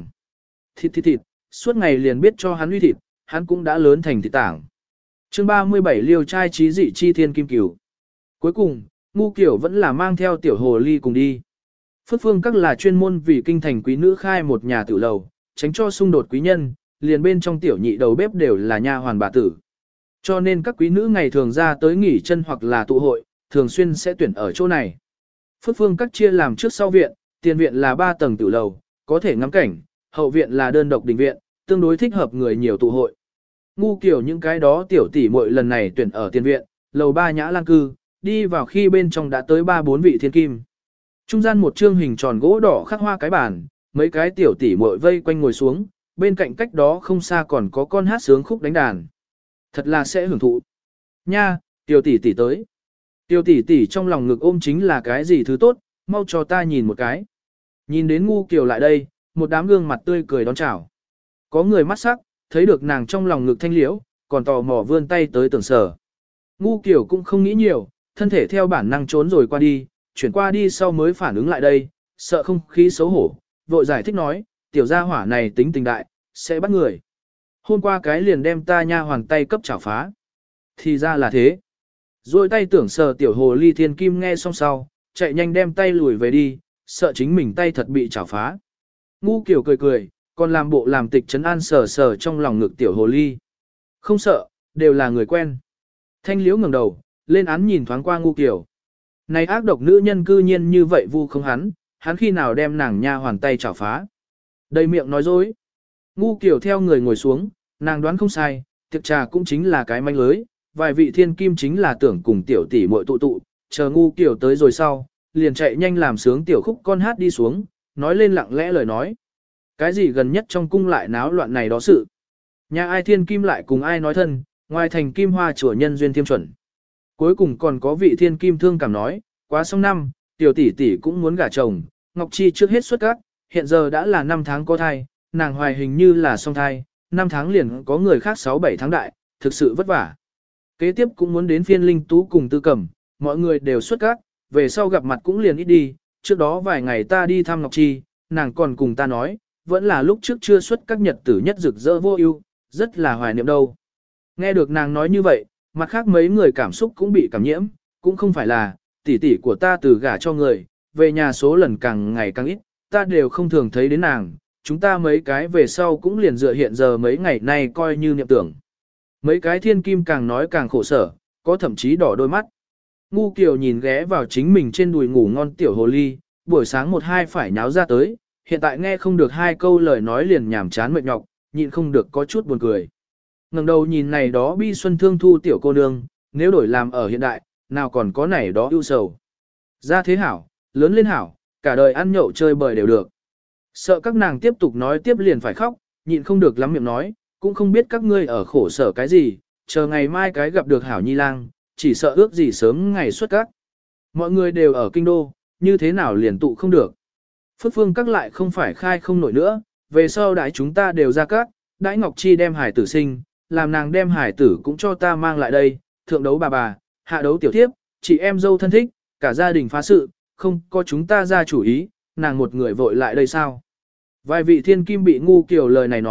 Thịt, suốt ngày liền biết cho hắn uy thịt, hắn cũng đã lớn thành thịt tảng. Chương 37 liêu trai trí dị chi thiên kim cửu. Cuối cùng, Ngu Kiều vẫn là mang theo tiểu hồ ly cùng đi. Phước Phương các là chuyên môn vì kinh thành quý nữ khai một nhà tử lầu, tránh cho xung đột quý nhân, liền bên trong tiểu nhị đầu bếp đều là nha hoàn bà tử. Cho nên các quý nữ ngày thường ra tới nghỉ chân hoặc là tụ hội, thường xuyên sẽ tuyển ở chỗ này. Phước Phương các chia làm trước sau viện, tiền viện là 3 tầng tử lầu, có thể ngắm cảnh, hậu viện là đơn độc đình viện, tương đối thích hợp người nhiều tụ hội. Ngu Kiều những cái đó tiểu tỷ muội lần này tuyển ở tiền viện, lầu 3 nhã lang cư, đi vào khi bên trong đã tới 3-4 vị thiên kim. Trung gian một trương hình tròn gỗ đỏ khắc hoa cái bàn, mấy cái tiểu tỷ muội vây quanh ngồi xuống, bên cạnh cách đó không xa còn có con hát sướng khúc đánh đàn. Thật là sẽ hưởng thụ. Nha, tiểu tỷ tỷ tới. Tiểu tỷ tỷ trong lòng ngực ôm chính là cái gì thứ tốt, mau cho ta nhìn một cái. Nhìn đến Ngu Kiều lại đây, một đám gương mặt tươi cười đón chào. Có người mắt sắc, thấy được nàng trong lòng ngực Thanh Liễu, còn tò mò vươn tay tới tưởng sở. Ngu Kiều cũng không nghĩ nhiều, thân thể theo bản năng trốn rồi qua đi, chuyển qua đi sau mới phản ứng lại đây, sợ không khí xấu hổ, vội giải thích nói, tiểu gia hỏa này tính tình đại, sẽ bắt người. Hôm qua cái liền đem ta nha hoàn tay cấp chảo phá. Thì ra là thế. Rồi tay tưởng sờ tiểu hồ ly thiên kim nghe xong sau, chạy nhanh đem tay lùi về đi, sợ chính mình tay thật bị chảo phá. Ngu Kiều cười cười, còn làm bộ làm tịch trấn an sờ sờ trong lòng ngực tiểu hồ ly. Không sợ, đều là người quen. Thanh Liễu ngẩng đầu, lên án nhìn thoáng qua Ngu Kiều. Này ác độc nữ nhân cư nhiên như vậy vu không hắn khi nào đem nàng nha hoàn tay chảo phá. Đầy miệng nói dối. Ngu Kiều theo người ngồi xuống, nàng đoán không sai, tiệc trà cũng chính là cái manh lưới, vài vị thiên kim chính là tưởng cùng tiểu tỷ muội tụ, chờ Ngu Kiều tới rồi sau, liền chạy nhanh làm sướng tiểu khúc con hát đi xuống, nói lên lặng lẽ lời nói. Cái gì gần nhất trong cung lại náo loạn này đó sự. Nhà ai thiên kim lại cùng ai nói thân, ngoài thành kim hoa chùa nhân duyên thiêm chuẩn. Cuối cùng còn có vị thiên kim thương cảm nói, quá xong năm, tiểu tỷ tỷ cũng muốn gả chồng, Ngọc Chi trước hết xuất các, hiện giờ đã là 5 tháng có thai, nàng hoài hình như là song thai, 5 tháng liền có người khác 6-7 tháng đại, thực sự vất vả. Kế tiếp cũng muốn đến phiên Linh Tú cùng Tư Cẩm, mọi người đều xuất các, về sau gặp mặt cũng liền ít đi, trước đó vài ngày ta đi thăm Ngọc Chi, nàng còn cùng ta nói, vẫn là lúc trước chưa xuất các nhật tử nhất rực rỡ vô ưu, rất là hoài niệm đâu. Nghe được nàng nói như vậy, mặt khác mấy người cảm xúc cũng bị cảm nhiễm, cũng không phải là, tỷ tỷ của ta từ gả cho người, về nhà số lần càng ngày càng ít, ta đều không thường thấy đến nàng, chúng ta mấy cái về sau cũng liền dựa hiện giờ mấy ngày nay coi như niệm tưởng. Mấy cái thiên kim càng nói càng khổ sở, có thậm chí đỏ đôi mắt. Ngu Kiều nhìn ghé vào chính mình trên đùi ngủ ngon tiểu hồ ly, buổi sáng 1-2 phải nháo ra tới, hiện tại nghe không được 2 câu lời nói liền nhảm chán mệt nhọc, nhịn không được có chút buồn cười. Ngẩng đầu nhìn này đó bi xuân thương thu tiểu cô nương, nếu đổi làm ở hiện đại, nào còn có này đó ưu sầu. Ra thế hảo, lớn lên hảo, cả đời ăn nhậu chơi bời đều được. Sợ các nàng tiếp tục nói tiếp liền phải khóc, nhịn không được lắm miệng nói, cũng không biết các ngươi ở khổ sở cái gì, chờ ngày mai cái gặp được hảo nhi lang, chỉ sợ ước gì sớm ngày xuất các. Mọi người đều ở kinh đô, như thế nào liền tụ không được. Phước Phương các lại không phải khai không nổi nữa, về sau đãi chúng ta đều ra các, đãi Ngọc Chi đem hải tử sinh, làm nàng đem hải tử cũng cho ta mang lại đây, thượng đấu bà, hạ đấu tiểu thiếp, chị em dâu thân thích, cả gia đình phá sự, không có chúng ta ra chủ ý, nàng một người vội lại đây sao. Vài vị thiên kim bị Ngu Kiều lời này nói,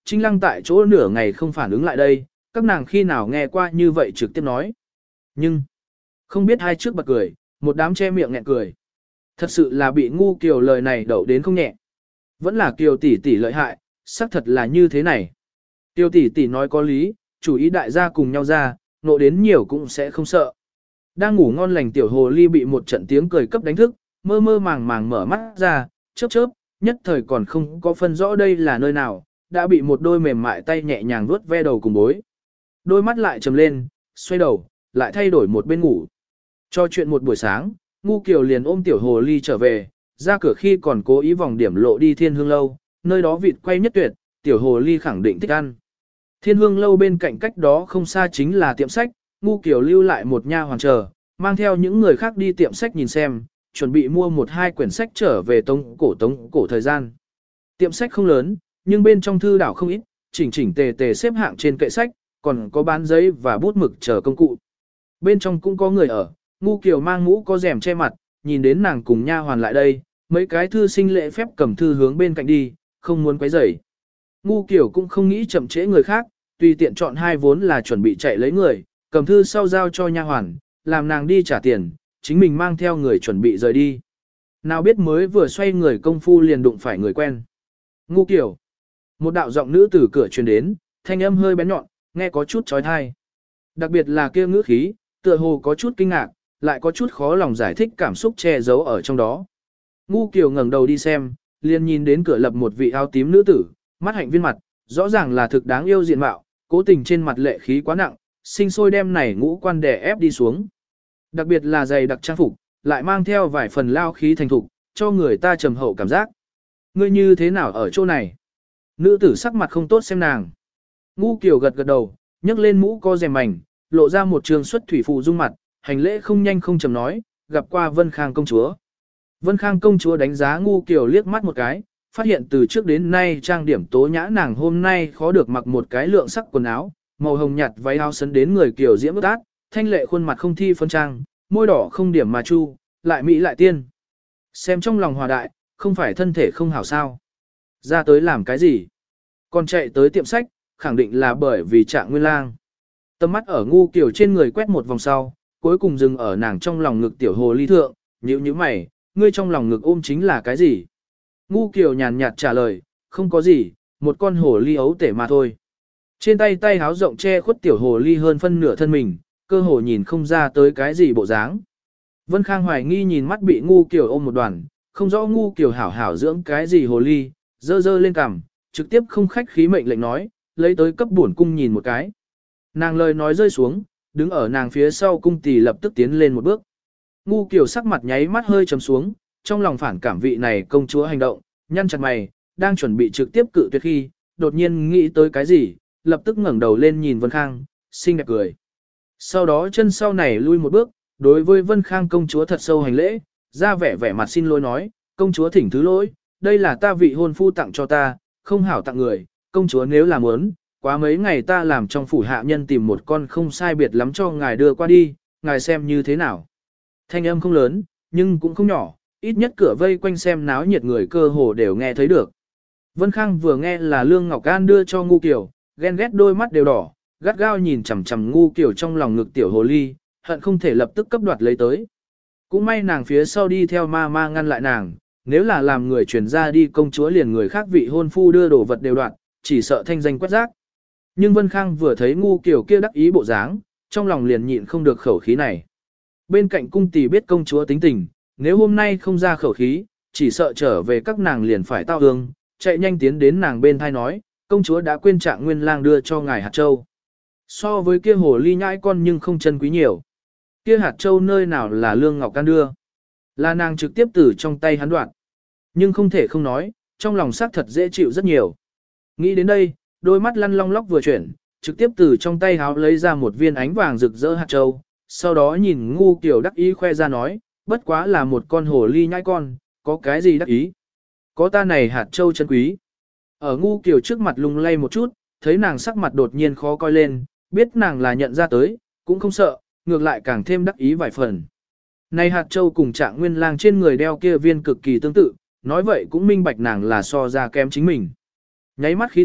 Trinh Lăng tại chỗ nửa ngày không phản ứng lại đây, các nàng khi nào nghe qua như vậy trực tiếp nói. Nhưng, không biết hai trước bật cười, một đám che miệng nghẹn cười. Thật sự là bị ngu Kiều lời này đậu đến không nhẹ. Vẫn là Kiều tỷ tỷ lợi hại, xác thật là như thế này. Kiều tỷ tỷ nói có lý, chủ ý đại gia cùng nhau ra, nộ đến nhiều cũng sẽ không sợ. Đang ngủ ngon lành tiểu hồ ly bị một trận tiếng cười cấp đánh thức, mơ mơ màng màng mở mắt ra, chớp chớp, nhất thời còn không có phân rõ đây là nơi nào, đã bị một đôi mềm mại tay nhẹ nhàng vuốt ve đầu cùng bối. Đôi mắt lại trầm lên, xoay đầu, lại thay đổi một bên ngủ. Cho chuyện một buổi sáng, ngu Kiều liền ôm tiểu hồ ly trở về, ra cửa khi còn cố ý vòng điểm lộ đi Thiên Hương Lâu, nơi đó vịt quay nhất tuyệt, tiểu hồ ly khẳng định thích ăn. Thiên Hương Lâu bên cạnh cách đó không xa chính là tiệm sách, ngu Kiều lưu lại một nha hoàn chờ, mang theo những người khác đi tiệm sách nhìn xem, chuẩn bị mua một hai quyển sách trở về tống cổ thời gian. Tiệm sách không lớn, nhưng bên trong thư đảo không ít, chỉnh chỉnh tề tề xếp hạng trên kệ sách, còn có bán giấy và bút mực chờ công cụ. Bên trong cũng có người ở, ngu Kiều mang mũ có rèm che mặt, nhìn đến nàng cùng nha hoàn lại đây, mấy cái thư sinh lễ phép cầm thư hướng bên cạnh đi, không muốn quấy rầy. Ngu Kiều cũng không nghĩ chậm trễ người khác, tùy tiện chọn hai vốn là chuẩn bị chạy lấy người, cầm thư sau giao cho nha hoàn, làm nàng đi trả tiền, chính mình mang theo người chuẩn bị rời đi. Nào biết mới vừa xoay người công phu liền đụng phải người quen. Ngu Kiều. Một đạo giọng nữ từ cửa truyền đến, thanh âm hơi bén nhọn, nghe có chút chói tai. Đặc biệt là kia ngữ khí, tựa hồ có chút kinh ngạc, lại có chút khó lòng giải thích cảm xúc che giấu ở trong đó. Ngu Kiều ngẩng đầu đi xem, liền nhìn đến cửa lập một vị áo tím nữ tử, mắt hạnh viên mặt, rõ ràng là thực đáng yêu diện mạo, cố tình trên mặt lệ khí quá nặng, sinh sôi đem này ngũ quan đè ép đi xuống. Đặc biệt là giày đặc trang phục, lại mang theo vài phần lao khí thành thục, cho người ta trầm hậu cảm giác. Ngươi như thế nào ở chỗ này? Nữ tử sắc mặt không tốt xem nàng. Ngu Kiều gật gật đầu, nhấc lên mũ co rèm mảnh, lộ ra một trường xuất thủy phù dung mặt, hành lễ không nhanh không chậm nói, gặp qua Vân Khang công chúa. Vân Khang công chúa đánh giá Ngu Kiều liếc mắt một cái, phát hiện từ trước đến nay trang điểm tố nhã nàng hôm nay khó được mặc một cái lượng sắc quần áo, màu hồng nhạt váy áo sấn đến người Kiều diễm ướt át, thanh lệ khuôn mặt không thi phân trang, môi đỏ không điểm mà chu, lại mỹ lại tiên. Xem trong lòng hòa đại, không phải thân thể không hảo sao. Ra tới làm cái gì? Còn chạy tới tiệm sách, khẳng định là bởi vì Trạng Nguyên Lang. Tầm mắt ở Ngu Kiều trên người quét một vòng sau, cuối cùng dừng ở nàng trong lòng ngực tiểu hồ ly thượng, nhíu mày, ngươi trong lòng ngực ôm chính là cái gì? Ngu Kiều nhàn nhạt trả lời, không có gì, một con hồ ly ấu tể mà thôi. Trên tay háo rộng che khuất tiểu hồ ly hơn phân nửa thân mình, cơ hồ nhìn không ra tới cái gì bộ dáng. Vân Khang hoài nghi nhìn mắt bị Ngu Kiều ôm một đoàn, không rõ Ngu Kiều hảo hảo dưỡng cái gì hồ ly, dơ dơ lên cằm, trực tiếp không khách khí mệnh lệnh nói, lấy tới cấp bổn cung nhìn một cái. Nàng lời nói rơi xuống, đứng ở nàng phía sau cung tỷ lập tức tiến lên một bước. Ngu Kiều sắc mặt nháy mắt hơi trầm xuống, trong lòng phản cảm vị này công chúa hành động, nhăn chặt mày, đang chuẩn bị trực tiếp cự tuyệt khi, đột nhiên nghĩ tới cái gì, lập tức ngẩng đầu lên nhìn Vân Khang, xinh đẹp cười. Sau đó chân sau này lui một bước, đối với Vân Khang công chúa thật sâu hành lễ, ra vẻ mặt xin lỗi nói, công chúa thỉnh thứ lỗi, đây là ta vị hôn phu tặng cho ta, không hảo tặng người, công chúa nếu là muốn, quá mấy ngày ta làm trong phủ hạ nhân tìm một con không sai biệt lắm cho ngài đưa qua đi, ngài xem như thế nào. Thanh âm không lớn, nhưng cũng không nhỏ, ít nhất cửa vây quanh xem náo nhiệt người cơ hồ đều nghe thấy được. Vân Khang vừa nghe là Lương Ngọc An đưa cho Ngu Kiều, ghen ghét đôi mắt đều đỏ, gắt gao nhìn chằm chằm Ngu Kiều trong lòng ngực tiểu hồ ly, hận không thể lập tức cấp đoạt lấy tới. Cũng may nàng phía sau đi theo ma ma ngăn lại nàng, nếu là làm người truyền ra đi công chúa liền người khác vị hôn phu đưa đồ vật đều đoạt, chỉ sợ thanh danh quét rác. Nhưng Vân Khang vừa thấy Ngu Kiều kia đắc ý bộ dáng, trong lòng liền nhịn không được khẩu khí này. Bên cạnh cung tỷ biết công chúa tính tình, nếu hôm nay không ra khẩu khí, chỉ sợ trở về các nàng liền phải tao hương, chạy nhanh tiến đến nàng bên thai nói, công chúa đã quên Trạng Nguyên Lang đưa cho ngài hạt châu. So với kia hồ ly nhãi con nhưng không chân quý nhiều. Kia hạt châu nơi nào là Lương Ngọc Can đưa. Là nàng trực tiếp từ trong tay hắn đoạn. Nhưng không thể không nói, trong lòng xác thật dễ chịu rất nhiều. Nghĩ đến đây, đôi mắt lăn long lóc vừa chuyển, trực tiếp từ trong tay háo lấy ra một viên ánh vàng rực rỡ hạt châu. Sau đó nhìn Ngu Kiều đắc ý khoe ra nói, bất quá là một con hồ ly nhãi con, có cái gì đắc ý. Có ta này hạt châu chân quý. Ở Ngu Kiều trước mặt lung lay một chút, thấy nàng sắc mặt đột nhiên khó coi lên, biết nàng là nhận ra tới, cũng không sợ, ngược lại càng thêm đắc ý vài phần. Này hạt châu cùng Trạng Nguyên Lang trên người đeo kia viên cực kỳ tương tự, nói vậy cũng minh bạch nàng là so ra kém chính mình. Nháy mắt khí thuận,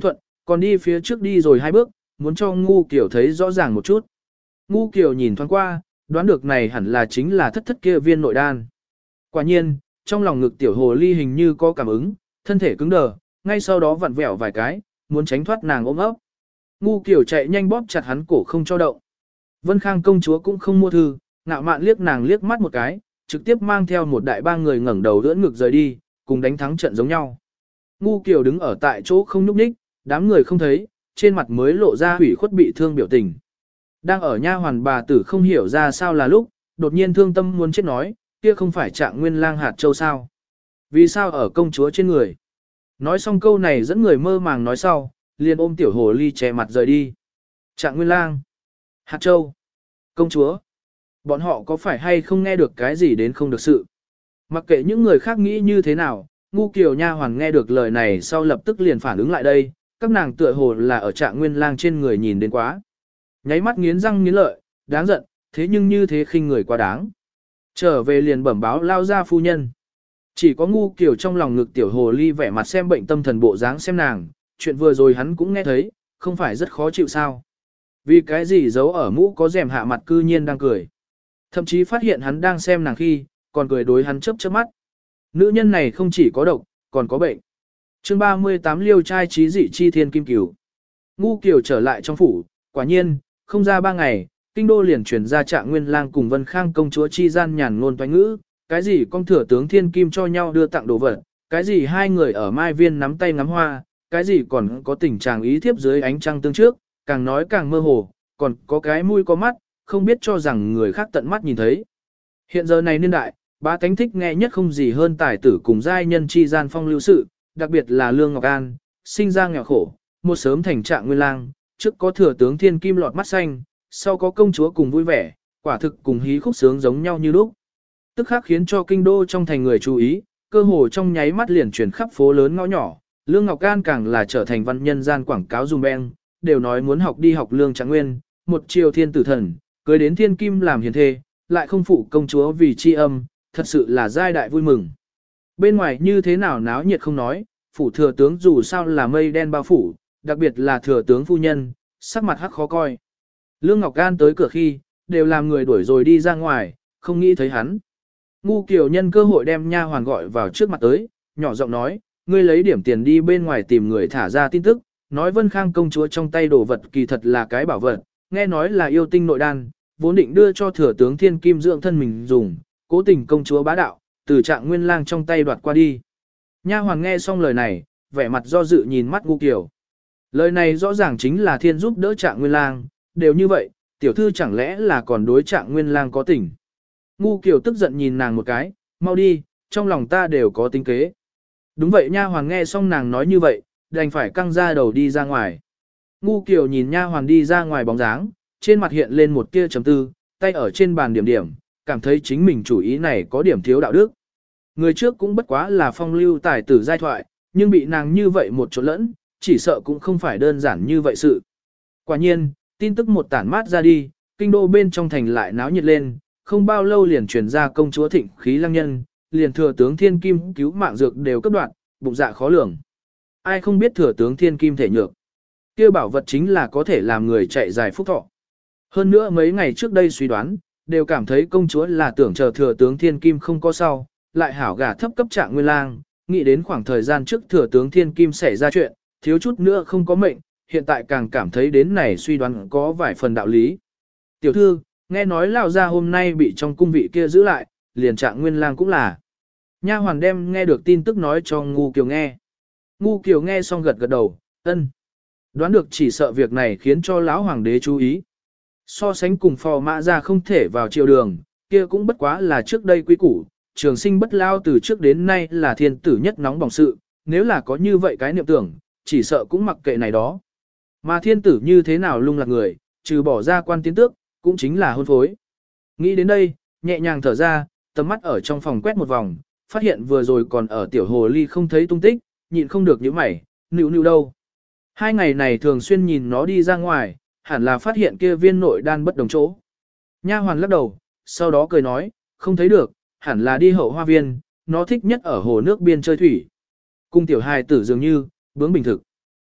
Còn đi phía trước đi rồi 2 bước, muốn cho Ngu Kiều thấy rõ ràng một chút. Ngu Kiều nhìn thoáng qua, đoán được này hẳn là chính là thất thất kia viên nội đan. Quả nhiên, trong lòng ngực tiểu hồ ly hình như có cảm ứng, thân thể cứng đờ, ngay sau đó vặn vẹo vài cái, muốn tránh thoát nàng ôm ấp. Ngu Kiều chạy nhanh bóp chặt hắn cổ không cho động. Vân Khang công chúa cũng không mua thư, ngạo mạn liếc nàng liếc mắt một cái, trực tiếp mang theo một đại ba người ngẩng đầu đỡ ngực rời đi, cùng đánh thắng trận giống nhau. Ngu Kiều đứng ở tại chỗ không nhúc nhích, đám người không thấy, trên mặt mới lộ ra hủy khuất bị thương biểu tình. Đang ở nha hoàn bà tử không hiểu ra sao là lúc, đột nhiên thương tâm muốn chết nói, kia không phải Trạng Nguyên Lang hạt châu sao? Vì sao ở công chúa trên người? Nói xong câu này dẫn người mơ màng nói sau, liền ôm tiểu hồ ly che mặt rời đi. Trạng Nguyên Lang, hạt châu, công chúa. Bọn họ có phải hay không nghe được cái gì đến không được sự? Mặc kệ những người khác nghĩ như thế nào, Ngu Kiều nha hoàn nghe được lời này sau lập tức liền phản ứng lại đây, các nàng tựa hồ là ở Trạng Nguyên Lang trên người nhìn đến quá. Nháy mắt nghiến răng nghiến lợi, đáng giận, thế nhưng như thế khinh người quá đáng. Trở về liền bẩm báo lao ra phu nhân. Chỉ có Ngu Kiều trong lòng ngực tiểu hồ ly vẻ mặt xem bệnh tâm thần bộ dáng xem nàng, chuyện vừa rồi hắn cũng nghe thấy, không phải rất khó chịu sao. Vì cái gì giấu ở mũ có rèm hạ mặt cư nhiên đang cười. Thậm chí phát hiện hắn đang xem nàng khi, còn cười đối hắn chớp chớp mắt. Nữ nhân này không chỉ có độc, còn có bệnh. Chương 38 liêu trai trí dị chi thiên kim cửu. Ngu Kiều trở lại trong phủ, quả nhiên, không ra 3 ngày, kinh đô liền truyền ra Trạng Nguyên Lang cùng Vân Khang công chúa chi gian nhàn ngôn toán ngữ, cái gì con thừa tướng thiên kim cho nhau đưa tặng đồ vật, cái gì hai người ở mai viên nắm tay ngắm hoa, cái gì còn có tình trạng ý thiếp dưới ánh trăng tương trước, càng nói càng mơ hồ, còn có cái mũi có mắt, không biết cho rằng người khác tận mắt nhìn thấy. Hiện giờ này niên đại, bá tánh thích nghe nhất không gì hơn tài tử cùng giai nhân chi gian phong lưu sự, đặc biệt là Lương Ngọc An, sinh ra nghèo khổ, một sớm thành Trạng Nguyên Lang, trước có thừa tướng thiên kim lọt mắt xanh, sau có công chúa cùng vui vẻ, quả thực cùng hí khúc sướng giống nhau như lúc. Tức khắc khiến cho kinh đô trong thành người chú ý, cơ hồ trong nháy mắt liền truyền khắp phố lớn ngõ nhỏ, Lương Ngọc An càng là trở thành văn nhân gian quảng cáo dùm beng, đều nói muốn học đi học Lương Trạng Nguyên, một triều thiên tử thần, cưới đến thiên kim làm hiền thê, lại không phụ công chúa vì tri âm, thật sự là giai đại vui mừng. Bên ngoài như thế nào náo nhiệt không nói, phủ thừa tướng dù sao là mây đen bao phủ, đặc biệt là thừa tướng phu nhân, sắc mặt hắc khó coi. Lương Ngọc An tới cửa khi, đều làm người đuổi rồi đi ra ngoài, không nghĩ thấy hắn. Ngu Kiều nhân cơ hội đem nha hoàn gọi vào trước mặt tới, nhỏ giọng nói, ngươi lấy điểm tiền đi bên ngoài tìm người thả ra tin tức, nói Vân Khang công chúa trong tay đồ vật kỳ thật là cái bảo vật, nghe nói là yêu tinh nội đan, vốn định đưa cho thừa tướng thiên kim dưỡng thân mình dùng, cố tình công chúa bá đạo, từ Trạng Nguyên Lang trong tay đoạt qua đi. Nha hoàn nghe xong lời này, vẻ mặt do dự nhìn mắt Ngu Kiều. Lời này rõ ràng chính là thiên giúp đỡ Trạng Nguyên Lang, đều như vậy, tiểu thư chẳng lẽ là còn đối Trạng Nguyên Lang có tình. Ngu Kiều tức giận nhìn nàng một cái, mau đi, trong lòng ta đều có tính kế. Đúng vậy, nha hoàn nghe xong nàng nói như vậy, đành phải căng ra đầu đi ra ngoài. Ngu Kiều nhìn nha hoàn đi ra ngoài bóng dáng, trên mặt hiện lên một tia trầm tư, tay ở trên bàn điểm điểm, cảm thấy chính mình chủ ý này có điểm thiếu đạo đức. Người trước cũng bất quá là phong lưu tài tử giai thoại, nhưng bị nàng như vậy một chỗ lẫn, chỉ sợ cũng không phải đơn giản như vậy sự. Quả nhiên, tin tức một tản mát ra đi, kinh đô bên trong thành lại náo nhiệt lên, không bao lâu liền truyền ra công chúa thịnh khí lăng nhân, liền thừa tướng thiên kim cứu mạng dược đều cấp đoạn, bụng dạ khó lường. Ai không biết thừa tướng thiên kim thể nhược. Kia bảo vật chính là có thể làm người chạy dài phúc thọ. Hơn nữa mấy ngày trước đây suy đoán, đều cảm thấy công chúa là tưởng chờ thừa tướng thiên kim không có sau, lại hảo gả thấp cấp Trạng Nguyên Lang, nghĩ đến khoảng thời gian trước thừa tướng thiên kim xảy ra chuyện, thiếu chút nữa không có mệnh, hiện tại càng cảm thấy đến này suy đoán có vài phần đạo lý. Tiểu thư, nghe nói lão gia hôm nay bị trong cung vị kia giữ lại, liền Trạng Nguyên Lang cũng là. Nha hoàn đem nghe được tin tức nói cho Ngu Kiều nghe. Ngu Kiều nghe xong gật gật đầu, ân. Đoán được chỉ sợ việc này khiến cho lão hoàng đế chú ý. So sánh cùng phò mã ra không thể vào triều đường, kia cũng bất quá là trước đây quý củ, trường sinh bất lao từ trước đến nay là thiên tử nhất nóng bỏng sự, nếu là có như vậy cái niệm tưởng, chỉ sợ cũng mặc kệ này đó. Mà thiên tử như thế nào lung lạc người, trừ bỏ ra quan tiến tước, cũng chính là hôn phối. Nghĩ đến đây, nhẹ nhàng thở ra, tầm mắt ở trong phòng quét một vòng, phát hiện vừa rồi còn ở tiểu hồ ly không thấy tung tích, nhịn không được những mày, nịu đâu. 2 ngày này thường xuyên nhìn nó đi ra ngoài, hẳn là phát hiện kia viên nội đan bất đồng chỗ. Nha hoàn lắc đầu, sau đó cười nói, không thấy được, hẳn là đi hậu hoa viên, nó thích nhất ở hồ nước biên chơi thủy. Cung tiểu hài tử dường như, bướng bình thực.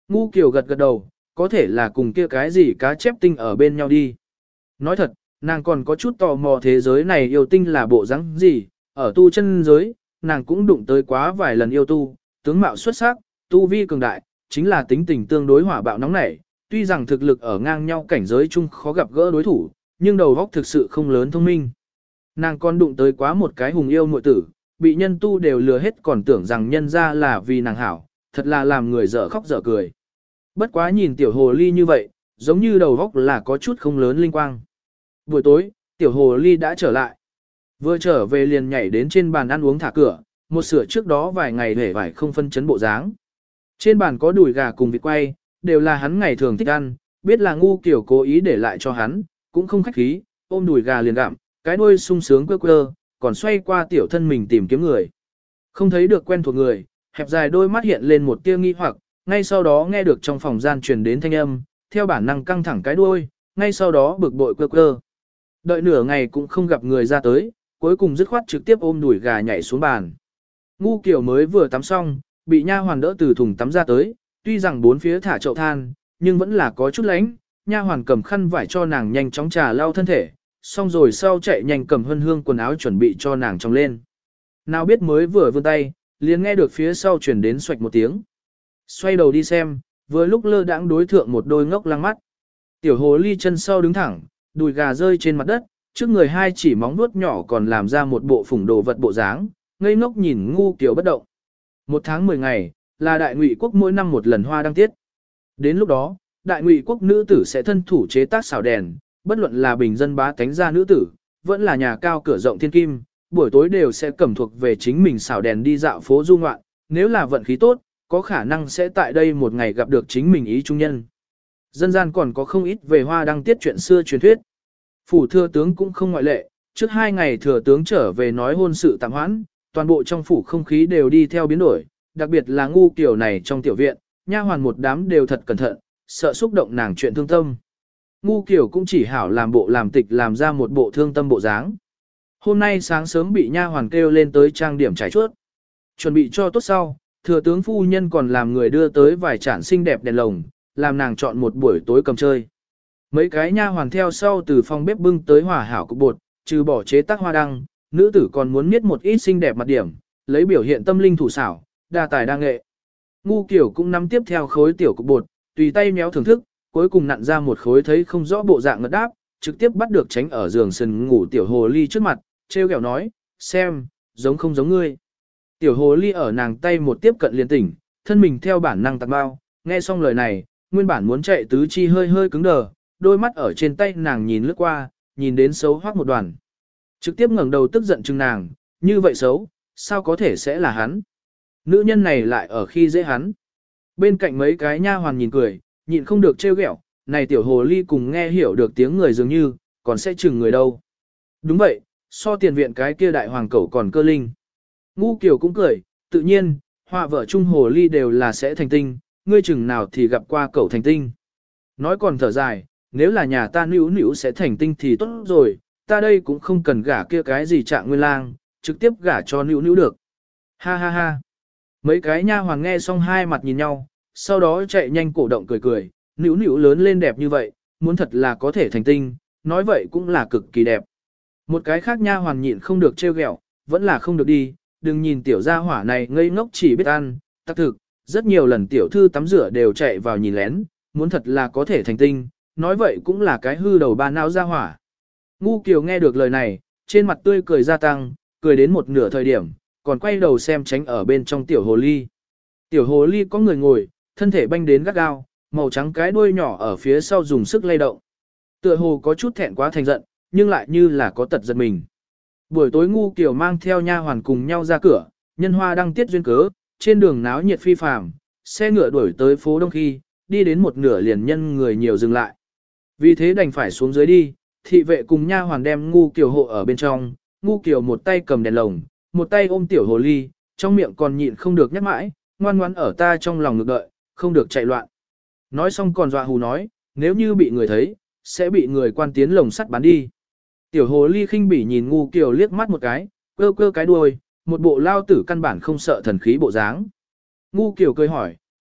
Ngu Kiều gật gật đầu, có thể là cùng kia cái gì cá chép tinh ở bên nhau đi. Nói thật, nàng còn có chút tò mò thế giới này yêu tinh là bộ dáng gì, ở tu chân giới, nàng cũng đụng tới quá vài lần yêu tu, tướng mạo xuất sắc, tu vi cường đại, chính là tính tình tương đối hỏa bạo nóng nảy, tuy rằng thực lực ở ngang nhau cảnh giới chung khó gặp gỡ đối thủ, nhưng đầu óc thực sự không lớn thông minh. Nàng còn đụng tới quá một cái hùng yêu muội tử, bị nhân tu đều lừa hết còn tưởng rằng nhân ra là vì nàng hảo, thật là làm người dở khóc dở cười. Bất quá nhìn tiểu hồ ly như vậy, giống như đầu óc là có chút không lớn linh quang. Buổi tối, tiểu hồ ly đã trở lại. Vừa trở về liền nhảy đến trên bàn ăn uống thả cửa, một sửa trước đó vài ngày hề vải không phân chấn bộ dáng. Trên bàn có đùi gà cùng vịt quay, đều là hắn ngày thường thích ăn, biết là Ngu Kiều cố ý để lại cho hắn, cũng không khách khí, ôm đùi gà liền gặm, cái đuôi sung sướng quơ quơ, còn xoay qua tiểu thân mình tìm kiếm người. Không thấy được quen thuộc người, hẹp dài đôi mắt hiện lên một tia nghi hoặc, ngay sau đó nghe được trong phòng gian truyền đến thanh âm, theo bản năng căng thẳng cái đuôi, ngay sau đó bực bội quơ quơ. Đợi nửa ngày cũng không gặp người ra tới, cuối cùng dứt khoát trực tiếp ôm đùi gà nhảy xuống bàn. Ngu Kiều mới vừa tắm xong, bị nha hoàn đỡ từ thùng tắm ra tới, tuy rằng bốn phía thả chậu than, nhưng vẫn là có chút lạnh. Nha hoàn cầm khăn vải cho nàng nhanh chóng trà lau thân thể, xong rồi sau chạy nhanh cầm hân hương quần áo chuẩn bị cho nàng trong lên. Nào biết mới vừa vươn tay, liền nghe được phía sau chuyển đến xoạch một tiếng. Xoay đầu đi xem, vừa lúc lơ đãng đối thượng một đôi ngốc lăng mắt. Tiểu hồ ly chân sau đứng thẳng, đùi gà rơi trên mặt đất, trước người hai chỉ móng vuốt nhỏ còn làm ra một bộ phủng đồ vật bộ dáng, ngây ngốc nhìn Ngu Kiều bất động. 1 tháng 10 ngày, là đại ngụy quốc mỗi năm một lần hoa đăng tiết. Đến lúc đó, đại ngụy quốc nữ tử sẽ thân thủ chế tác xảo đèn, bất luận là bình dân bá tánh gia nữ tử, vẫn là nhà cao cửa rộng thiên kim, buổi tối đều sẽ cầm thuộc về chính mình xảo đèn đi dạo phố du ngoạn, nếu là vận khí tốt, có khả năng sẽ tại đây một ngày gặp được chính mình ý trung nhân. Dân gian còn có không ít về hoa đăng tiết chuyện xưa truyền thuyết. Phủ thừa tướng cũng không ngoại lệ, trước 2 ngày thừa tướng trở về nói hôn sự tạm hoãn, toàn bộ trong phủ không khí đều đi theo biến đổi, đặc biệt là Ngu Kiều này trong tiểu viện, nha hoàn một đám đều thật cẩn thận, sợ xúc động nàng chuyện thương tâm. Ngu Kiều cũng chỉ hảo làm bộ làm tịch làm ra một bộ thương tâm bộ dáng. Hôm nay sáng sớm bị nha hoàn kêu lên tới trang điểm trải chuốt. Chuẩn bị cho tốt sau, thừa tướng phu nhân còn làm người đưa tới vài chản xinh đẹp đèn lồng, làm nàng chọn một buổi tối cầm chơi. Mấy cái nha hoàn theo sau từ phòng bếp bưng tới hòa hảo cục bột, trừ bỏ chế tác hoa đăng, nữ tử còn muốn miết một ít xinh đẹp mặt điểm, lấy biểu hiện tâm linh thủ xảo, đa tài đa nghệ. Ngu Kiều cũng nắm tiếp theo khối tiểu cục bột, tùy tay méo thưởng thức, cuối cùng nặn ra một khối thấy không rõ bộ dạng ngất đáp, trực tiếp bắt được tránh ở giường sần ngủ tiểu hồ ly trước mặt, treo kẹo nói, xem, giống không giống ngươi. Tiểu hồ ly ở nàng tay một tiếp cận liền tỉnh, thân mình theo bản năng tạt bao, nghe xong lời này, nguyên bản muốn chạy tứ chi hơi hơi cứng đờ, đôi mắt ở trên tay nàng nhìn lướt qua, nhìn đến xấu hoác một đoàn. Trực tiếp ngẩng đầu tức giận chừng nàng, như vậy xấu, sao có thể sẽ là hắn? Nữ nhân này lại ở khi dễ hắn. Bên cạnh mấy cái nha hoàn nhìn cười, nhịn không được trêu ghẹo, này tiểu hồ ly cùng nghe hiểu được tiếng người dường như, còn sẽ chừng người đâu. Đúng vậy, so tiền viện cái kia đại hoàng cẩu còn cơ linh. Ngu Kiều cũng cười, tự nhiên, họa vợ chung hồ ly đều là sẽ thành tinh, ngươi chừng nào thì gặp qua cẩu thành tinh. Nói còn thở dài, nếu là nhà ta nữu nữu sẽ thành tinh thì tốt rồi, ta đây cũng không cần gả kia cái gì trạng nguyên lang, trực tiếp gả cho nữu nữu được. Ha ha ha. Mấy cái nha hoàn nghe xong hai mặt nhìn nhau, sau đó chạy nhanh cổ động cười cười, nữu nữu lớn lên đẹp như vậy, muốn thật là có thể thành tinh, nói vậy cũng là cực kỳ đẹp. Một cái khác nha hoàn nhịn không được trêu ghẹo, vẫn là không được đi, đừng nhìn tiểu gia hỏa này ngây ngốc chỉ biết ăn, tác thực, rất nhiều lần tiểu thư tắm rửa đều chạy vào nhìn lén, muốn thật là có thể thành tinh, nói vậy cũng là cái hư đầu ba não gia hỏa. Ngu Kiều nghe được lời này, trên mặt tươi cười gia tăng, cười đến một nửa thời điểm, còn quay đầu xem tránh ở bên trong tiểu hồ ly. Tiểu hồ ly có người ngồi, thân thể banh đến gắt gao, màu trắng cái đuôi nhỏ ở phía sau dùng sức lay động. Tựa hồ có chút thẹn quá thành giận, nhưng lại như là có tật giật mình. Buổi tối Ngu Kiều mang theo nha hoàn cùng nhau ra cửa, nhân hoa đăng tiết duyên cớ, trên đường náo nhiệt phi phàm, xe ngựa đuổi tới phố Đông khi, đi đến một nửa liền nhân người nhiều dừng lại. Vì thế đành phải xuống dưới đi, thị vệ cùng nha hoàn đem Ngu Kiều hộ ở bên trong, Ngu Kiều một tay cầm đèn lồng, một tay ôm tiểu hồ ly, trong miệng còn nhịn không được nhắc mãi, ngoan ngoãn ở ta trong lòng ngực đợi, không được chạy loạn. Nói xong còn dọa hù nói, nếu như bị người thấy, sẽ bị người quan tiến lồng sắt bán đi. Tiểu hồ ly khinh bỉ nhìn Ngu Kiều liếc mắt một cái, cơ cơ cái đuôi, một bộ lao tử căn bản không sợ thần khí bộ dáng. Ngu Kiều cười hỏi,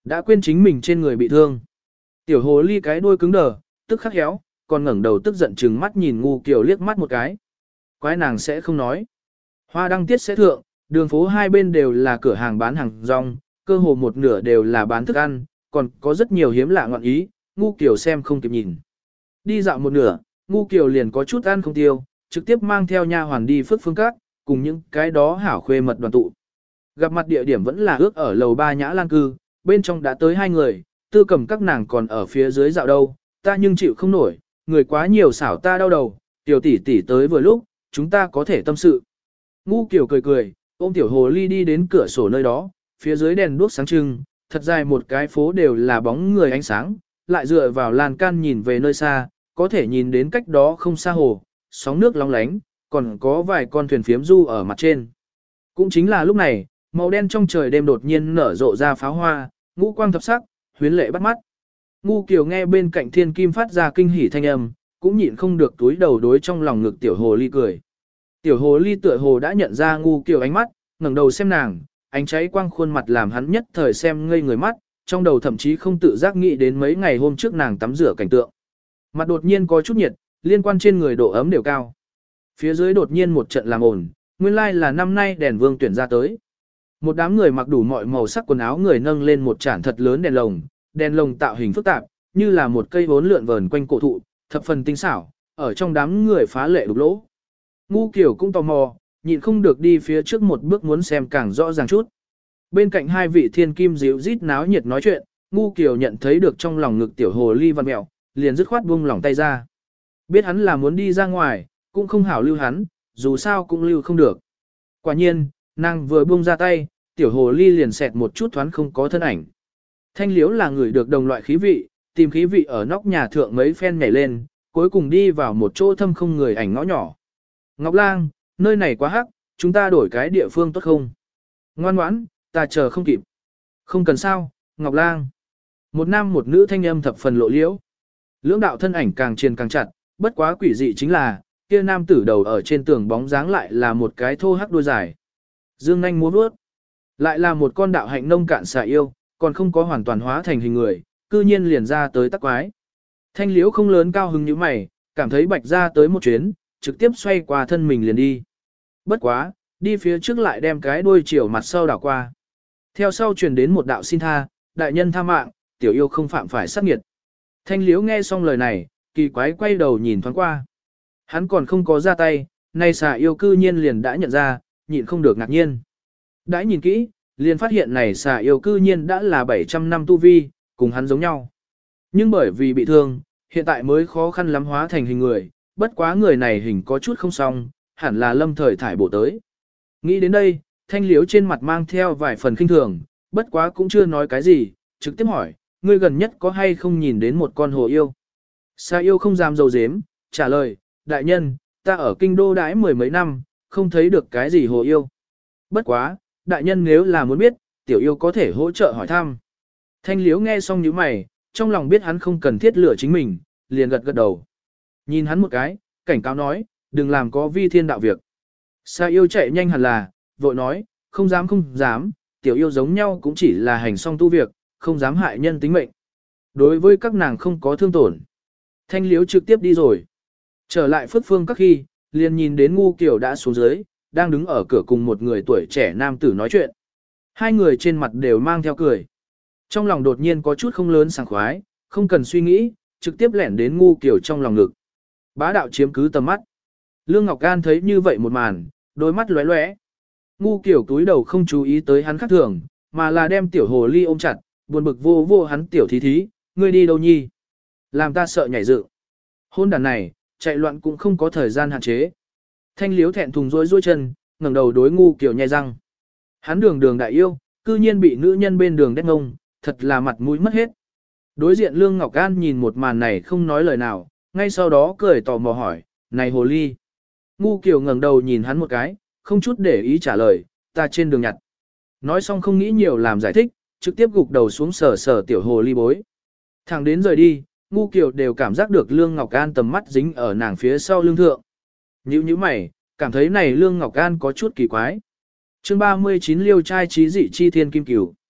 Đã quên chính mình trên người bị thương. Tiểu hồ ly cái đuôi cứng đờ, tức khắc héo, còn ngẩng đầu tức giận trừng mắt nhìn ngu kiểu liếc mắt một cái. Quái nàng sẽ không nói. Hoa đăng tiết sẽ thượng, đường phố hai bên đều là cửa hàng bán hàng rong, cơ hồ một nửa đều là bán thức ăn, còn có rất nhiều hiếm lạ ngọn ý, ngu kiểu xem không kịp nhìn. Đi dạo một nửa, ngu kiểu liền có chút ăn không tiêu, trực tiếp mang theo nha hoàn đi Phước Phương Các, cùng những cái đó hảo khuê mật đoàn tụ. Gặp mặt địa điểm vẫn là ước ở lầu 3 Nhã Lan cư, bên trong đã tới 2 người, Tư Cầm các nàng còn ở phía dưới dạo đâu, ta nhưng chịu không nổi, người quá nhiều xảo ta đau đầu, tiểu tỷ tỷ tới vừa lúc, chúng ta có thể tâm sự. Ngu kiểu cười cười, ôm tiểu hồ ly đi đến cửa sổ nơi đó, phía dưới đèn đuốc sáng trưng, thật dài một cái phố đều là bóng người ánh sáng, lại dựa vào lan can nhìn về nơi xa, có thể nhìn đến cách đó không xa hồ, sóng nước long lánh, còn có vài con thuyền phiếm du ở mặt trên. Cũng chính là lúc này, màu đen trong trời đêm đột nhiên nở rộ ra pháo hoa, ngũ quang thập sắc, huyến lệ bắt mắt. Ngu Kiều nghe bên cạnh thiên kim phát ra kinh hỉ thanh âm, cũng nhịn không được túi đầu đối trong lòng ngực tiểu hồ ly cười. Tiểu hồ ly tựa hồ đã nhận ra Ngu Kiều ánh mắt, ngẩng đầu xem nàng, ánh cháy quang khuôn mặt làm hắn nhất thời xem ngây người mắt, trong đầu thậm chí không tự giác nghĩ đến mấy ngày hôm trước nàng tắm rửa cảnh tượng. Mặt đột nhiên có chút nhiệt, liên quan trên người độ ấm đều cao. Phía dưới đột nhiên một trận làm ồn, nguyên lai là năm nay đèn vương tuyển ra tới. Một đám người mặc đủ mọi màu sắc quần áo người nâng lên một chản thật lớn đèn lồng tạo hình phức tạp, như là một cây vốn lượn vờn quanh cổ thụ, thập phần tinh xảo, ở trong đám người phá lệ đục lỗ. Ngu Kiều cũng tò mò, nhịn không được đi phía trước một bước muốn xem càng rõ ràng chút. Bên cạnh hai vị thiên kim díu rít náo nhiệt nói chuyện, Ngu Kiều nhận thấy được trong lòng ngực tiểu hồ ly văn mẹo, liền dứt khoát buông lỏng tay ra. Biết hắn là muốn đi ra ngoài, cũng không hảo lưu hắn, dù sao cũng lưu không được. Quả nhiên, nàng vừa buông ra tay, tiểu hồ ly liền xẹt một chút thoáng không có thân ảnh. Thanh liếu là người được đồng loại khí vị, tìm khí vị ở nóc nhà thượng mấy phen nhảy lên, cuối cùng đi vào một chỗ thâm không người ảnh ngõ nhỏ. Ngọc Lang, nơi này quá hắc, chúng ta đổi cái địa phương tốt không? Ngoan ngoãn, ta chờ không kịp. Không cần sao, Ngọc Lang. Một nam một nữ thanh âm thập phần lộ liễu. Lưỡng đạo thân ảnh càng triền càng chặt, bất quá quỷ dị chính là, kia nam tử đầu ở trên tường bóng dáng lại là một cái thô hắc đuôi dài. Dương nhanh múa vuốt, lại là một con đạo hạnh nông cạn xà yêu, còn không có hoàn toàn hóa thành hình người, cư nhiên liền ra tới tắc quái. Thanh liễu không lớn cao hứng như mày, cảm thấy bạch ra tới một chuyến, trực tiếp xoay qua thân mình liền đi. Bất quá, đi phía trước lại đem cái đuôi chiều mặt sau đảo qua. Theo sau truyền đến một đạo xin tha, đại nhân tha mạng, tiểu yêu không phạm phải sát nghiệt. Thanh liễu nghe xong lời này, kỳ quái quay đầu nhìn thoáng qua. Hắn còn không có ra tay, nay xà yêu cư nhiên liền đã nhận ra, nhịn không được ngạc nhiên. Đã nhìn kỹ, liền phát hiện này xà yêu cư nhiên đã là 700 năm tu vi, cùng hắn giống nhau. Nhưng bởi vì bị thương, hiện tại mới khó khăn lắm hóa thành hình người, bất quá người này hình có chút không xong, hẳn là lâm thời thải bổ tới. Nghĩ đến đây, thanh liếu trên mặt mang theo vài phần kinh thường, bất quá cũng chưa nói cái gì, trực tiếp hỏi, ngươi gần nhất có hay không nhìn đến một con hồ yêu? Xà yêu không dám dầu dếm, trả lời, đại nhân, ta ở kinh đô đãi mười mấy năm, không thấy được cái gì hồ yêu. Bất quá, đại nhân nếu là muốn biết, tiểu yêu có thể hỗ trợ hỏi thăm. Thanh liếu nghe xong như mày, trong lòng biết hắn không cần thiết lửa chính mình, liền gật gật đầu. Nhìn hắn một cái, cảnh cáo nói, đừng làm có vi thiên đạo việc. Xà yêu chạy nhanh hẳn là, vội nói, không dám, tiểu yêu giống nhau cũng chỉ là hành song tu việc, không dám hại nhân tính mệnh. Đối với các nàng không có thương tổn. Thanh liếu trực tiếp đi rồi. Trở lại Phước Phương các khi, liền nhìn đến Ngu Kiều đã xuống dưới, đang đứng ở cửa cùng một người tuổi trẻ nam tử nói chuyện. Hai người trên mặt đều mang theo cười. Trong lòng đột nhiên có chút không lớn sảng khoái, không cần suy nghĩ, trực tiếp lẻn đến Ngu Kiều trong lòng ngực. Bá đạo chiếm cứ tầm mắt. Lương Ngọc Can thấy như vậy một màn, đôi mắt lóe lóe. Ngu Kiều túi đầu không chú ý tới hắn khác thường, mà là đem tiểu hồ ly ôm chặt, buồn bực vô vô hắn tiểu thí thí, ngươi đi đâu nhi? Làm ta sợ nhảy dựng. Hôn đàn này, chạy loạn cũng không có thời gian hạn chế. Thanh liếu thẹn thùng rối chân, ngẩng đầu đối Ngu Kiều nhai răng. Hắn đường đại yêu, cư nhiên bị nữ nhân bên đường đét ngông, thật là mặt mũi mất hết. Đối diện Lương Ngọc An nhìn một màn này không nói lời nào, ngay sau đó cười tò mò hỏi, này hồ ly. Ngu Kiều ngẩng đầu nhìn hắn một cái, không chút để ý trả lời, ta trên đường nhặt. Nói xong không nghĩ nhiều làm giải thích, trực tiếp gục đầu xuống sờ tiểu hồ ly bối. Thẳng đến rời đi, Ngu Kiều đều cảm giác được Lương Ngọc An tầm mắt dính ở nàng phía sau lưng thượng. Nhíu mày, cảm thấy này Lương Ngọc An có chút kỳ quái. Chương 39 liêu trai trí dị chi thiên kim cửu.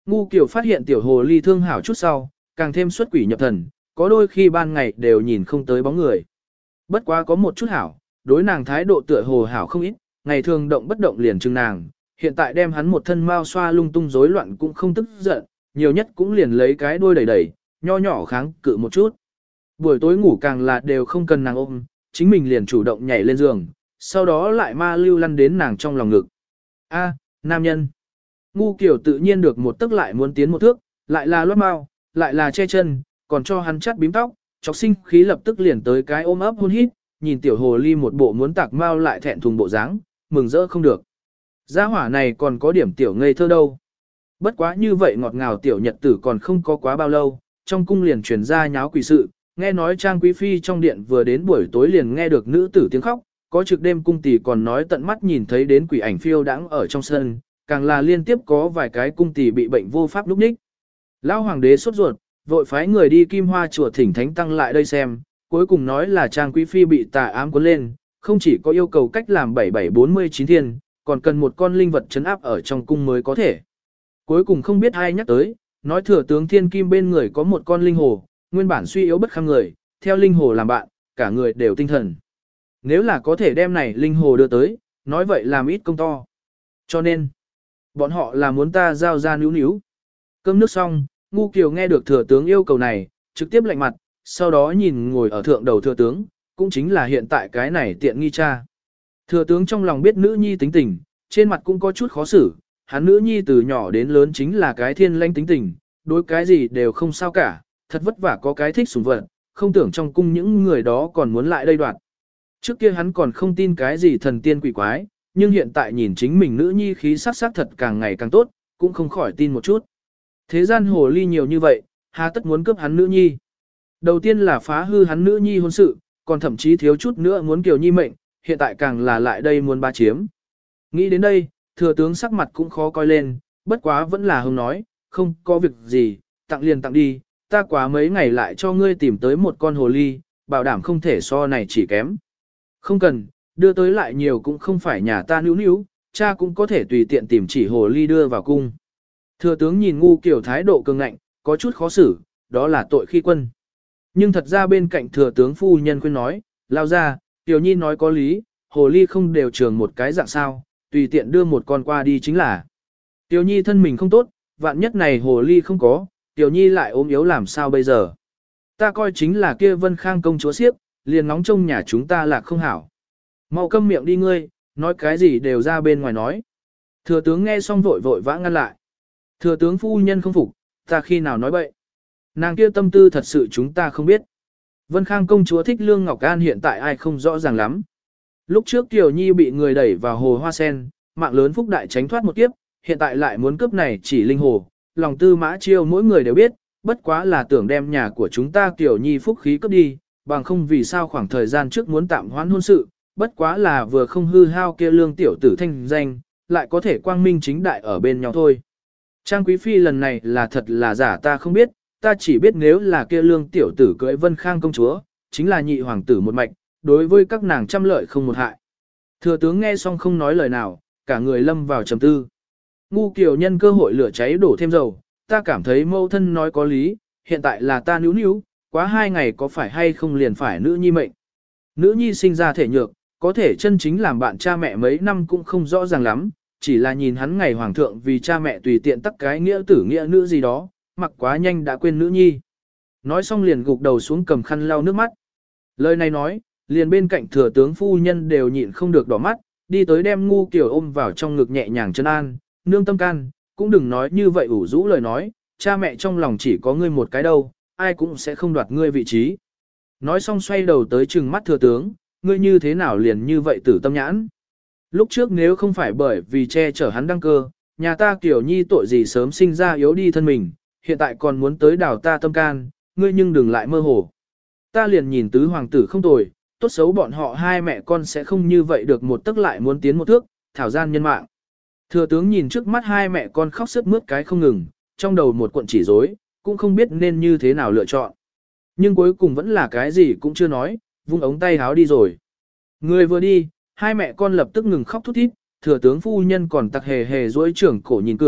Ngu Kiều phát hiện tiểu hồ ly thương hảo chút sau, càng thêm xuất quỷ nhập thần, có đôi khi ban ngày đều nhìn không tới bóng người. Bất quá có một chút hảo, đối nàng thái độ tựa hồ hảo không ít, ngày thường động bất động liền chừng nàng, hiện tại đem hắn một thân mau xoa lung tung rối loạn cũng không tức giận, nhiều nhất cũng liền lấy cái đuôi đẩy đẩy, nho nhỏ kháng cự một chút. Buổi tối ngủ càng là đều không cần nàng ôm, chính mình liền chủ động nhảy lên giường, sau đó lại ma lưu lăn đến nàng trong lòng ngực. A, nam nhân. Ngu Kiều tự nhiên được một tức lại muốn tiến một thước, lại là loát mau, lại là che chân, còn cho hắn chắt bím tóc, chọc sinh khí lập tức liền tới cái ôm ấp hôn hít, nhìn tiểu hồ ly một bộ muốn tạc mau lại thẹn thùng bộ dáng, mừng rỡ không được. Gia hỏa này còn có điểm tiểu ngây thơ đâu. Bất quá như vậy ngọt ngào tiểu nhật tử còn không có quá bao lâu, trong cung liền truyền ra nháo quỷ sự, nghe nói Trang Quý Phi trong điện vừa đến buổi tối liền nghe được nữ tử tiếng khóc, có trực đêm cung tỷ còn nói tận mắt nhìn thấy đến quỷ ảnh phiêu đãng ở trong sân, càng là liên tiếp có vài cái cung tỷ bị bệnh vô pháp lúc ních. Lão hoàng đế sốt ruột, vội phái người đi Kim Hoa chùa thỉnh thánh tăng lại đây xem, cuối cùng nói là Trang Quý Phi bị tà ám cuốn lên, không chỉ có yêu cầu cách làm 7749 thiên, còn cần một con linh vật trấn áp ở trong cung mới có thể. Cuối cùng không biết ai nhắc tới, nói thừa tướng Thiên Kim bên người có một con linh hồ, nguyên bản suy yếu bất kham người, theo linh hồ làm bạn, cả người đều tinh thần. Nếu là có thể đem này linh hồ đưa tới, nói vậy làm ít công to. Cho nên, bọn họ là muốn ta giao ra níu níu. Cơm nước xong, Ngu Kiều nghe được thừa tướng yêu cầu này, trực tiếp lạnh mặt, sau đó nhìn ngồi ở thượng đầu thừa tướng, cũng chính là hiện tại cái này tiện nghi cha. Thừa tướng trong lòng biết nữ nhi tính tình, trên mặt cũng có chút khó xử, hắn nữ nhi từ nhỏ đến lớn chính là cái thiên lãnh tính tình, đối cái gì đều không sao cả, thật vất vả có cái thích sủng vật, không tưởng trong cung những người đó còn muốn lại đây đoạt. Trước kia hắn còn không tin cái gì thần tiên quỷ quái, nhưng hiện tại nhìn chính mình nữ nhi khí sắc sắc thật càng ngày càng tốt, cũng không khỏi tin một chút. Thế gian hồ ly nhiều như vậy, hà tất muốn cướp hắn nữ nhi. Đầu tiên là phá hư hắn nữ nhi hôn sự, còn thậm chí thiếu chút nữa muốn Kiều Nhi mệnh, hiện tại càng là lại đây muốn ba chiếm. Nghĩ đến đây, thừa tướng sắc mặt cũng khó coi lên, bất quá vẫn là hông nói, không có việc gì, tặng liền tặng đi, ta quá mấy ngày lại cho ngươi tìm tới một con hồ ly, bảo đảm không thể so này chỉ kém. Không cần, đưa tới lại nhiều cũng không phải nhà ta níu níu, cha cũng có thể tùy tiện tìm chỉ hồ ly đưa vào cung. Thừa tướng nhìn Ngu Kiều thái độ cường ngạnh, có chút khó xử, đó là tội khi quân. Nhưng thật ra bên cạnh thừa tướng phu nhân khuyên nói, lao ra, Tiểu Nhi nói có lý, hồ ly không đều trường một cái dạng sao, tùy tiện đưa một con qua đi chính là. Tiểu Nhi thân mình không tốt, vạn nhất này hồ ly không có, Tiểu Nhi lại ốm yếu làm sao bây giờ. Ta coi chính là kia Vân Khang công chúa siếp, liền nóng trong nhà chúng ta là không hảo. Mau câm miệng đi ngươi, nói cái gì đều ra bên ngoài nói. Thừa tướng nghe xong vội vội vã ngăn lại. Thừa tướng phu nhân không phục, ta khi nào nói bậy. Nàng kia tâm tư thật sự chúng ta không biết. Vân Khang công chúa thích Lương Ngọc An hiện tại ai không rõ ràng lắm. Lúc trước Tiểu Nhi bị người đẩy vào hồ hoa sen, mạng lớn phúc đại tránh thoát một kiếp, hiện tại lại muốn cướp này chỉ linh hồ, lòng tư mã chiêu mỗi người đều biết, bất quá là tưởng đem nhà của chúng ta Tiểu Nhi phúc khí cướp đi, bằng không vì sao khoảng thời gian trước muốn tạm hoãn hôn sự, bất quá là vừa không hư hao kia Lương tiểu tử thanh danh, lại có thể quang minh chính đại ở bên nhau thôi. Trang Quý Phi lần này là thật là giả ta không biết, ta chỉ biết nếu là kia Lương tiểu tử cưới Vân Khang công chúa, chính là nhị hoàng tử một mạch, đối với các nàng trăm lợi không một hại. Thừa tướng nghe xong không nói lời nào, cả người lâm vào trầm tư. Ngu Kiều nhân cơ hội lửa cháy đổ thêm dầu, ta cảm thấy mâu thân nói có lý, hiện tại là ta níu níu, quá 2 ngày có phải hay không liền phải nữ nhi mệnh. Nữ nhi sinh ra thể nhược, có thể chân chính làm bạn cha mẹ mấy năm cũng không rõ ràng lắm, chỉ là nhìn hắn ngày hoàng thượng vì cha mẹ tùy tiện tắc cái nghĩa tử nghĩa nữ gì đó, mặc quá nhanh đã quên nữ nhi. Nói xong liền gục đầu xuống cầm khăn lau nước mắt. Lời này nói, liền bên cạnh thừa tướng phu nhân đều nhịn không được đỏ mắt, đi tới đem Ngu Kiều ôm vào trong ngực nhẹ nhàng chân an, nương tâm can, cũng đừng nói như vậy ủ rũ lời nói, cha mẹ trong lòng chỉ có ngươi một cái đâu, ai cũng sẽ không đoạt ngươi vị trí. Nói xong xoay đầu tới trừng mắt thừa tướng, ngươi như thế nào liền như vậy tử tâm nhãn. Lúc trước nếu không phải bởi vì che chở hắn đăng cơ, nhà ta Kiều Nhi tội gì sớm sinh ra yếu đi thân mình, hiện tại còn muốn tới đào ta tâm can, ngươi nhưng đừng lại mơ hồ. Ta liền nhìn tứ hoàng tử không tồi, tốt xấu bọn họ hai mẹ con sẽ không như vậy được một tức lại muốn tiến một thước, thảo gian nhân mạng. Thừa tướng nhìn trước mắt hai mẹ con khóc sướt mướt cái không ngừng, trong đầu một cuộn chỉ rối, cũng không biết nên như thế nào lựa chọn. Nhưng cuối cùng vẫn là cái gì cũng chưa nói, vung ống tay háo đi rồi. Người vừa đi, hai mẹ con lập tức ngừng khóc thút thít, thừa tướng phu nhân còn tặc hề hề dối trưởng cổ nhìn cửa,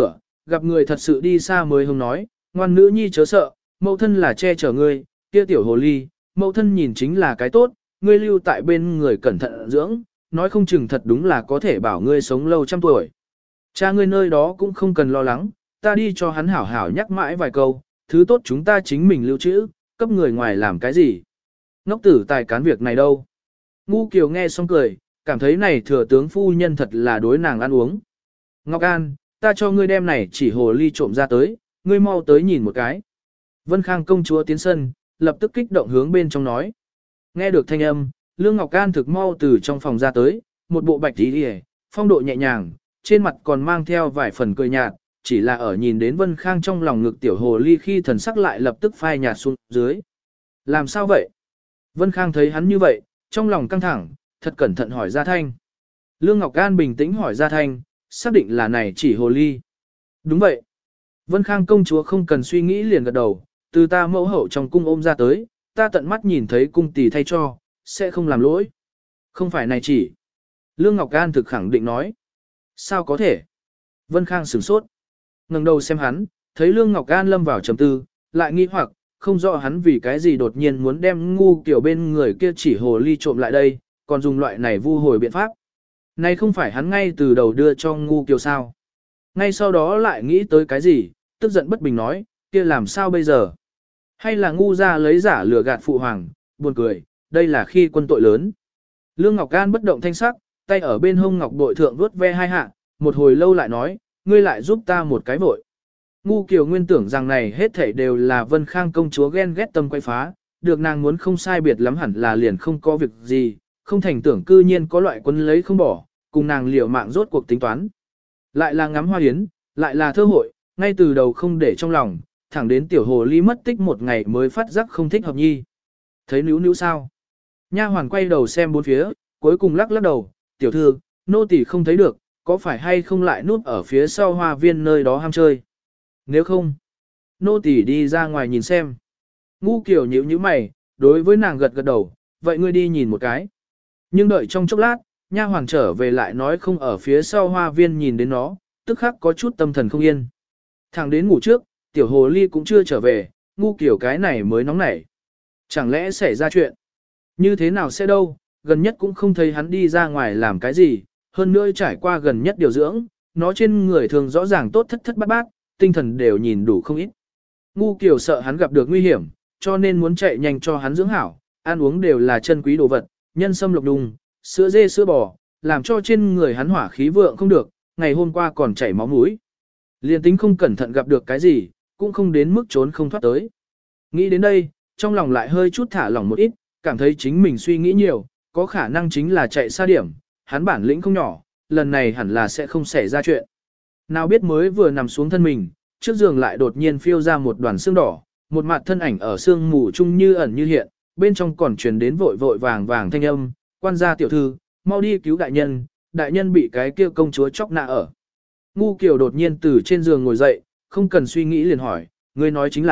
gặp người thật sự đi xa mới hông nói, ngoan nữ nhi chớ sợ, mẫu thân là che chở ngươi, kia tiểu hồ ly, mẫu thân nhìn chính là cái tốt, ngươi lưu tại bên người cẩn thận dưỡng, nói không chừng thật đúng là có thể bảo ngươi sống lâu trăm tuổi. Cha ngươi nơi đó cũng không cần lo lắng, ta đi cho hắn hảo hảo nhắc mãi vài câu, thứ tốt chúng ta chính mình lưu trữ, cấp người ngoài làm cái gì. Ngốc tử tài cán việc này đâu. Ngu Kiều nghe xong cười, cảm thấy này thừa tướng phu nhân thật là đối nàng ăn uống. Ngọc An, ta cho ngươi đem này chỉ hồ ly trộm ra tới, ngươi mau tới nhìn một cái. Vân Khang công chúa tiến sân, lập tức kích động hướng bên trong nói. Nghe được thanh âm, Lương Ngọc An thực mau từ trong phòng ra tới, một bộ bạch tí hề, phong độ nhẹ nhàng, trên mặt còn mang theo vài phần cười nhạt, chỉ là ở nhìn đến Vân Khang trong lòng ngực tiểu hồ ly khi thần sắc lại lập tức phai nhạt xuống dưới. Làm sao vậy? Vân Khang thấy hắn như vậy, trong lòng căng thẳng, thật cẩn thận hỏi Gia Thanh. Lương Ngọc An bình tĩnh hỏi Gia Thanh, xác định là này chỉ hồ ly. Đúng vậy. Vân Khang công chúa không cần suy nghĩ liền gật đầu, từ ta mẫu hậu trong cung ôm ra tới, ta tận mắt nhìn thấy cung tỷ thay cho, sẽ không làm lỗi. Không phải này chỉ. Lương Ngọc An thực khẳng định nói. Sao có thể? Vân Khang sửng sốt. Ngẩng đầu xem hắn, thấy Lương Ngọc An lâm vào trầm tư, lại nghi hoặc, không rõ hắn vì cái gì đột nhiên muốn đem ngu kiểu bên người kia chỉ hồ ly trộm lại đây, còn dùng loại này vu hồi biện pháp. Này không phải hắn ngay từ đầu đưa cho ngu kiều sao. Ngay sau đó lại nghĩ tới cái gì, tức giận bất bình nói, kia làm sao bây giờ? Hay là ngu ra lấy giả lừa gạt phụ hoàng, buồn cười, đây là khi quân tội lớn. Lương Ngọc An bất động thanh sắc, tay ở bên hông ngọc bội thượng vuốt ve hai hạ, một hồi lâu lại nói, ngươi lại giúp ta một cái vội. Ngu Kiều nguyên tưởng rằng này hết thảy đều là Vân Khang công chúa ghen ghét tâm quay phá, được nàng muốn không sai biệt lắm hẳn là liền không có việc gì, không thành tưởng cư nhiên có loại quân lấy không bỏ, cùng nàng liều mạng rốt cuộc tính toán. Lại là ngắm hoa yến, lại là thơ hội, ngay từ đầu không để trong lòng, thẳng đến tiểu hồ ly mất tích một ngày mới phát giác không thích hợp nhi. Thấy níu níu sao? Nha hoàn quay đầu xem bốn phía, cuối cùng lắc lắc đầu, tiểu thư, nô tỳ không thấy được, có phải hay không lại núp ở phía sau hoa viên nơi đó ham chơi? Nếu không, nô tỳ đi ra ngoài nhìn xem. Ngu Kiều nhíu nhíu mày, đối với nàng gật gật đầu, vậy ngươi đi nhìn một cái. Nhưng đợi trong chốc lát, nha hoàng trở về lại nói không ở phía sau hoa viên nhìn đến nó, tức khắc có chút tâm thần không yên. Thẳng đến ngủ trước, tiểu hồ ly cũng chưa trở về, Ngu Kiều cái này mới nóng nảy. Chẳng lẽ xảy ra chuyện? Như thế nào sẽ đâu, gần nhất cũng không thấy hắn đi ra ngoài làm cái gì, hơn nữa trải qua gần nhất điều dưỡng, nó trên người thường rõ ràng tốt thất thất bát bát, tinh thần đều nhìn đủ không ít. Ngu Kiều sợ hắn gặp được nguy hiểm, cho nên muốn chạy nhanh cho hắn dưỡng hảo, ăn uống đều là chân quý đồ vật, nhân sâm lộc đùng, sữa dê sữa bò, làm cho trên người hắn hỏa khí vượng không được, ngày hôm qua còn chảy máu mũi. Liên tính không cẩn thận gặp được cái gì, cũng không đến mức trốn không thoát tới. Nghĩ đến đây, trong lòng lại hơi chút thả lỏng một ít, cảm thấy chính mình suy nghĩ nhiều, có khả năng chính là chạy xa điểm, hắn bản lĩnh không nhỏ, lần này hẳn là sẽ không xảy ra chuyện. Nào biết mới vừa nằm xuống thân mình, trước giường lại đột nhiên phiêu ra một đoàn xương đỏ, một mặt thân ảnh ở xương mù chung như ẩn như hiện, bên trong còn truyền đến vội vội vàng vàng thanh âm, quan gia tiểu thư, mau đi cứu đại nhân bị cái kia công chúa chóc nạ ở. Ngu Kiều đột nhiên từ trên giường ngồi dậy, không cần suy nghĩ liền hỏi, ngươi nói chính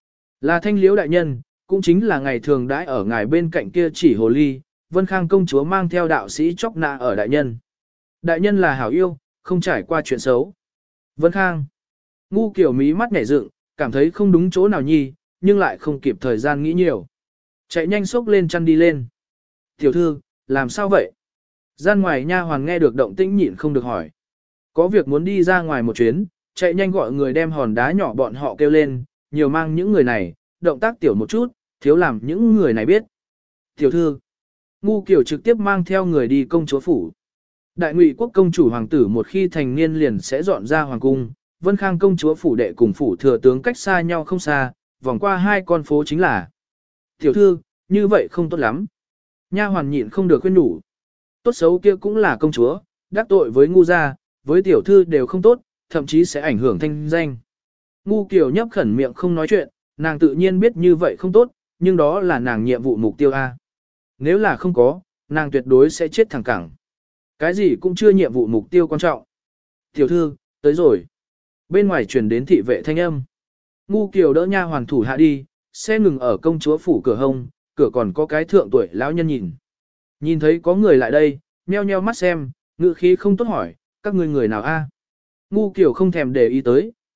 là Thanh Liễu đại nhân, cũng chính là ngày thường đãi ở ngài bên cạnh kia chỉ hồ ly, Vân Khang công chúa mang theo đạo sĩ chóc nạ ở đại nhân. Đại nhân là hảo yêu, không trải qua chuyện xấu. Vân Khang. Ngu Kiều mí mắt nhảy dựng, cảm thấy không đúng chỗ nào nhi, nhưng lại không kịp thời gian nghĩ nhiều. Chạy nhanh xốc lên chăn đi lên. Tiểu thư, làm sao vậy? Gian ngoài nha hoàn nghe được động tĩnh nhịn không được hỏi. Có việc muốn đi ra ngoài một chuyến, chạy nhanh gọi người đem hòn đá nhỏ bọn họ kêu lên, nhiều mang những người này, động tác tiểu một chút, thiếu làm những người này biết. Tiểu thư, Ngu Kiều trực tiếp mang theo người đi công chúa phủ. Đại Ngụy quốc công chủ hoàng tử một khi thành niên liền sẽ dọn ra hoàng cung, Vân Khang công chúa phủ đệ cùng phủ thừa tướng cách xa nhau không xa, vòng qua hai con phố chính là. Tiểu thư, như vậy không tốt lắm. Nha hoàn nhịn không được khuyên nhủ. Tốt xấu kia cũng là công chúa, đắc tội với ngu gia, với tiểu thư đều không tốt, thậm chí sẽ ảnh hưởng thanh danh. Ngu Kiều nhấp khẩn miệng không nói chuyện, nàng tự nhiên biết như vậy không tốt, nhưng đó là nàng nhiệm vụ mục tiêu A. Nếu là không có, nàng tuyệt đối sẽ chết thẳng cẳng. Cái gì cũng chưa nhiệm vụ mục tiêu quan trọng. Tiểu thư, tới rồi. Bên ngoài truyền đến thị vệ thanh âm. Ngu Kiều đỡ nha hoàn thủ hạ đi, xe ngừng ở công chúa phủ cửa hông, cửa còn có cái thượng tuổi lão nhân nhìn. Nhìn thấy có người lại đây, nheo nheo mắt xem, ngữ khí không tốt hỏi, các ngươi người nào a? Ngu Kiều không thèm để ý tới,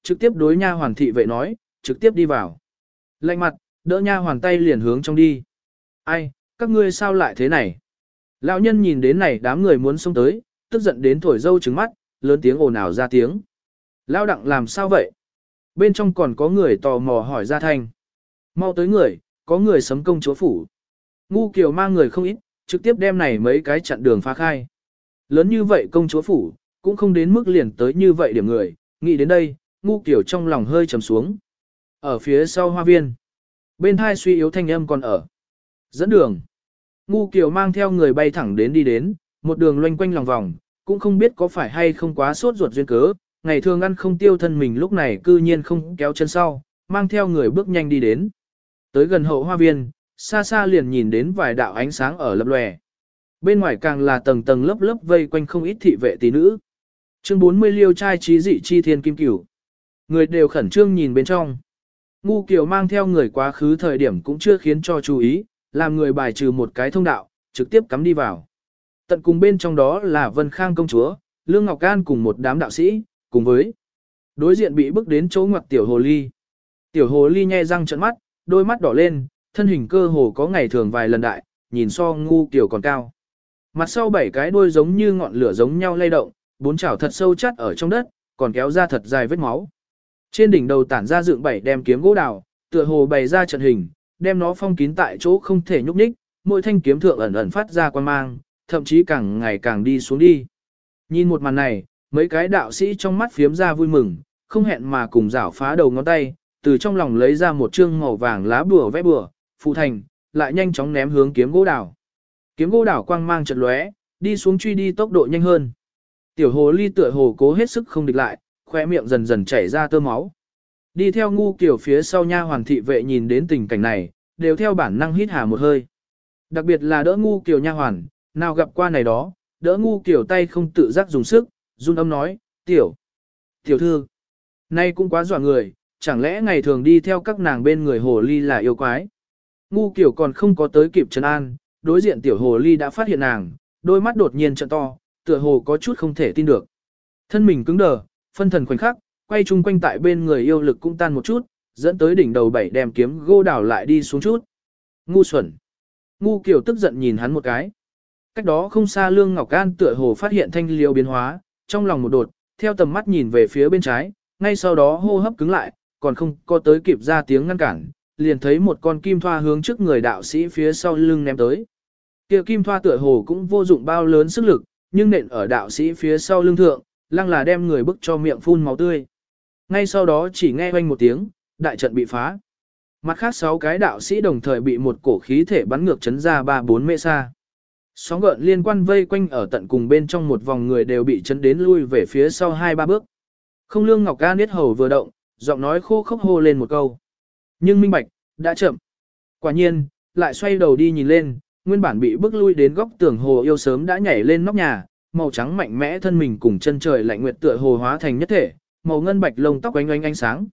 trực tiếp đối nha hoàn thị vệ nói, trực tiếp đi vào. Lạnh mặt, đỡ nha hoàn tay liền hướng trong đi. Ai, các ngươi sao lại thế này? Lão nhân nhìn đến này đám người muốn xông tới, tức giận đến thổi dâu trứng mắt, lớn tiếng ồn ào ra tiếng. Lão đặng làm sao vậy? Bên trong còn có người tò mò hỏi ra thanh. Mau tới người, có người sấm công chúa phủ. Ngu Kiều mang người không ít, trực tiếp đem này mấy cái chặn đường phá khai. Lớn như vậy công chúa phủ, cũng không đến mức liền tới như vậy điểm người, nghĩ đến đây, Ngu Kiều trong lòng hơi trầm xuống. Ở phía sau hoa viên, bên hai suy yếu thanh âm còn ở. Dẫn đường. Ngu Kiều mang theo người bay thẳng đến đi đến, một đường loanh quanh lòng vòng, cũng không biết có phải hay không quá sốt ruột duyên cớ, ngày thường ăn không tiêu thân mình lúc này cư nhiên không kéo chân sau, mang theo người bước nhanh đi đến. Tới gần hậu hoa viên, xa xa liền nhìn đến vài đạo ánh sáng ở lập lòe. Bên ngoài càng là tầng tầng lớp lớp vây quanh không ít thị vệ tỷ nữ. Chương 40 liêu trai trí dị chi thiên kim cửu. Người đều khẩn trương nhìn bên trong. Ngu Kiều mang theo người quá khứ thời điểm cũng chưa khiến cho chú ý, làm người bài trừ một cái thông đạo, trực tiếp cắm đi vào. Tận cùng bên trong đó là Vân Khang công chúa, Lương Ngọc Can cùng một đám đạo sĩ, cùng với đối diện bị bước đến chỗ ngoặt tiểu hồ ly. Tiểu hồ ly nhe răng trợn mắt, đôi mắt đỏ lên, thân hình cơ hồ có ngày thường vài lần đại, nhìn so Ngu Kiều còn cao. Mặt sau 7 cái đuôi giống như ngọn lửa giống nhau lay động, 4 chảo thật sâu chắt ở trong đất, còn kéo ra thật dài vết máu. Trên đỉnh đầu tản ra dựng 7 đem kiếm gỗ đào, tựa hồ bày ra trận hình, đem nó phong kín tại chỗ không thể nhúc nhích, mỗi thanh kiếm thượng ẩn ẩn phát ra quan mang, thậm chí càng ngày càng đi xuống đi. Nhìn một màn này, mấy cái đạo sĩ trong mắt phiếm ra vui mừng, không hẹn mà cùng rảo phá đầu ngón tay, từ trong lòng lấy ra một chương màu vàng lá bùa vẽ bùa, phụ thành, lại nhanh chóng ném hướng kiếm gỗ đào. Kiếm gỗ đào quang mang chợt lóe, đi xuống truy đi tốc độ nhanh hơn. Tiểu hồ ly tựa hồ cố hết sức không địch lại, khóe miệng dần dần chảy ra tơ máu. Đi theo Ngu Kiều phía sau nha hoàn thị vệ nhìn đến tình cảnh này, đều theo bản năng hít hà một hơi. Đặc biệt là đỡ Ngu Kiều nha hoàn, nào gặp qua này đó, đỡ Ngu Kiều tay không tự giác dùng sức, run âm nói, tiểu thư, nay cũng quá dọa người, chẳng lẽ ngày thường đi theo các nàng bên người hồ ly là yêu quái. Ngu Kiều còn không có tới kịp trấn an, đối diện tiểu hồ ly đã phát hiện nàng, đôi mắt đột nhiên trợn to, tựa hồ có chút không thể tin được. Thân mình cứng đờ, phân thần khoảnh khắc, quay chung quanh tại bên người yêu lực cũng tan một chút, dẫn tới đỉnh đầu 7 đem kiếm gô đảo lại đi xuống chút. Ngu xuẩn. Ngu Kiều tức giận nhìn hắn một cái. Cách đó không xa Lương Ngọc An tựa hồ phát hiện thanh liêu biến hóa, trong lòng một đột, theo tầm mắt nhìn về phía bên trái, ngay sau đó hô hấp cứng lại, còn không có tới kịp ra tiếng ngăn cản, liền thấy một con kim thoa hướng trước người đạo sĩ phía sau lưng ném tới. Kia kim thoa tựa hồ cũng vô dụng bao lớn sức lực, nhưng nện ở đạo sĩ phía sau lưng thượng, lăng là đem người bức cho miệng phun máu tươi. Ngay sau đó chỉ nghe oanh một tiếng, đại trận bị phá. Mặt khác 6 cái đạo sĩ đồng thời bị một cổ khí thể bắn ngược chấn ra 3-4 mệ xa. Sóng gợn liên quan vây quanh ở tận cùng bên trong một vòng người đều bị chấn đến lui về phía sau 2-3 bước. Không Lương Ngọc Ca niết hầu vừa động, giọng nói khô khốc hô lên một câu. Nhưng minh bạch, đã chậm. Quả nhiên, lại xoay đầu đi nhìn lên, nguyên bản bị bước lui đến góc tường hồ yêu sớm đã nhảy lên nóc nhà, màu trắng mạnh mẽ thân mình cùng chân trời lạnh nguyệt tựa hồ hóa thành nhất thể, màu ngân bạch lông tóc ánh ánh ánh sáng.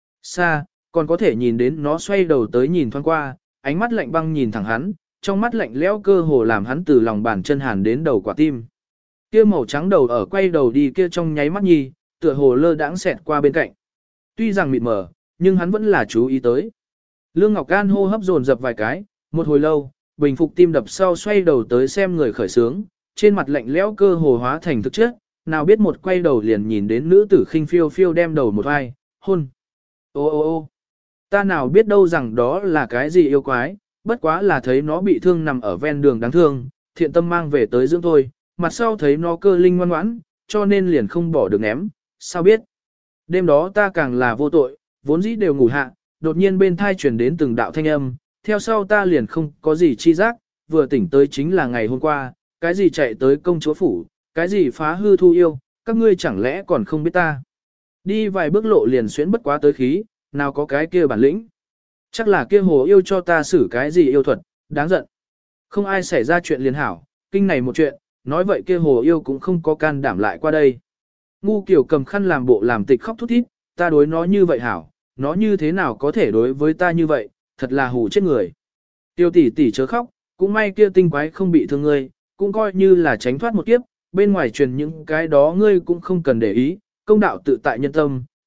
Xa, còn có thể nhìn đến nó xoay đầu tới nhìn thoáng qua, ánh mắt lạnh băng nhìn thẳng hắn, trong mắt lạnh lẽo cơ hồ làm hắn từ lòng bàn chân hàn đến đầu quả tim. Kia màu trắng đầu ở quay đầu đi kia trong nháy mắt nhi, tựa hồ lơ đãng xẹt qua bên cạnh. Tuy rằng mịt mờ, nhưng hắn vẫn là chú ý tới. Lương Ngọc Can hô hấp dồn dập vài cái, một hồi lâu, bình phục tim đập sau xoay đầu tới xem người khởi sướng, trên mặt lạnh lẽo cơ hồ hóa thành thực chất, nào biết một quay đầu liền nhìn đến nữ tử khinh phiêu phiêu đem đầu một vai, hôn. Ô ô ô ta nào biết đâu rằng đó là cái gì yêu quái, bất quá là thấy nó bị thương nằm ở ven đường đáng thương, thiện tâm mang về tới dưỡng thôi, mặt sau thấy nó cơ linh ngoan ngoãn, cho nên liền không bỏ được ném, sao biết. Đêm đó ta càng là vô tội, vốn dĩ đều ngủ hạ, đột nhiên bên thai chuyển đến từng đạo thanh âm, theo sau ta liền không có gì chi giác, vừa tỉnh tới chính là ngày hôm qua, cái gì chạy tới công chúa phủ, cái gì phá hư thu yêu, các ngươi chẳng lẽ còn không biết ta. Đi vài bước lộ liền xuyến bất quá tới khí, nào có cái kia bản lĩnh. Chắc là kia hồ yêu cho ta xử cái gì yêu thuật, đáng giận. Không ai xảy ra chuyện liền hảo, kinh này một chuyện, nói vậy kia hồ yêu cũng không có can đảm lại qua đây. Ngu Kiều cầm khăn làm bộ làm tịch khóc thút thít, ta đối nó như vậy hảo, nó như thế nào có thể đối với ta như vậy, thật là hù chết người. Tiêu tỷ tỷ chớ khóc, cũng may kia tinh quái không bị thương ngươi, cũng coi như là tránh thoát một kiếp, bên ngoài truyền những cái đó ngươi cũng không cần để ý, công đạo tự tại nhân tâm,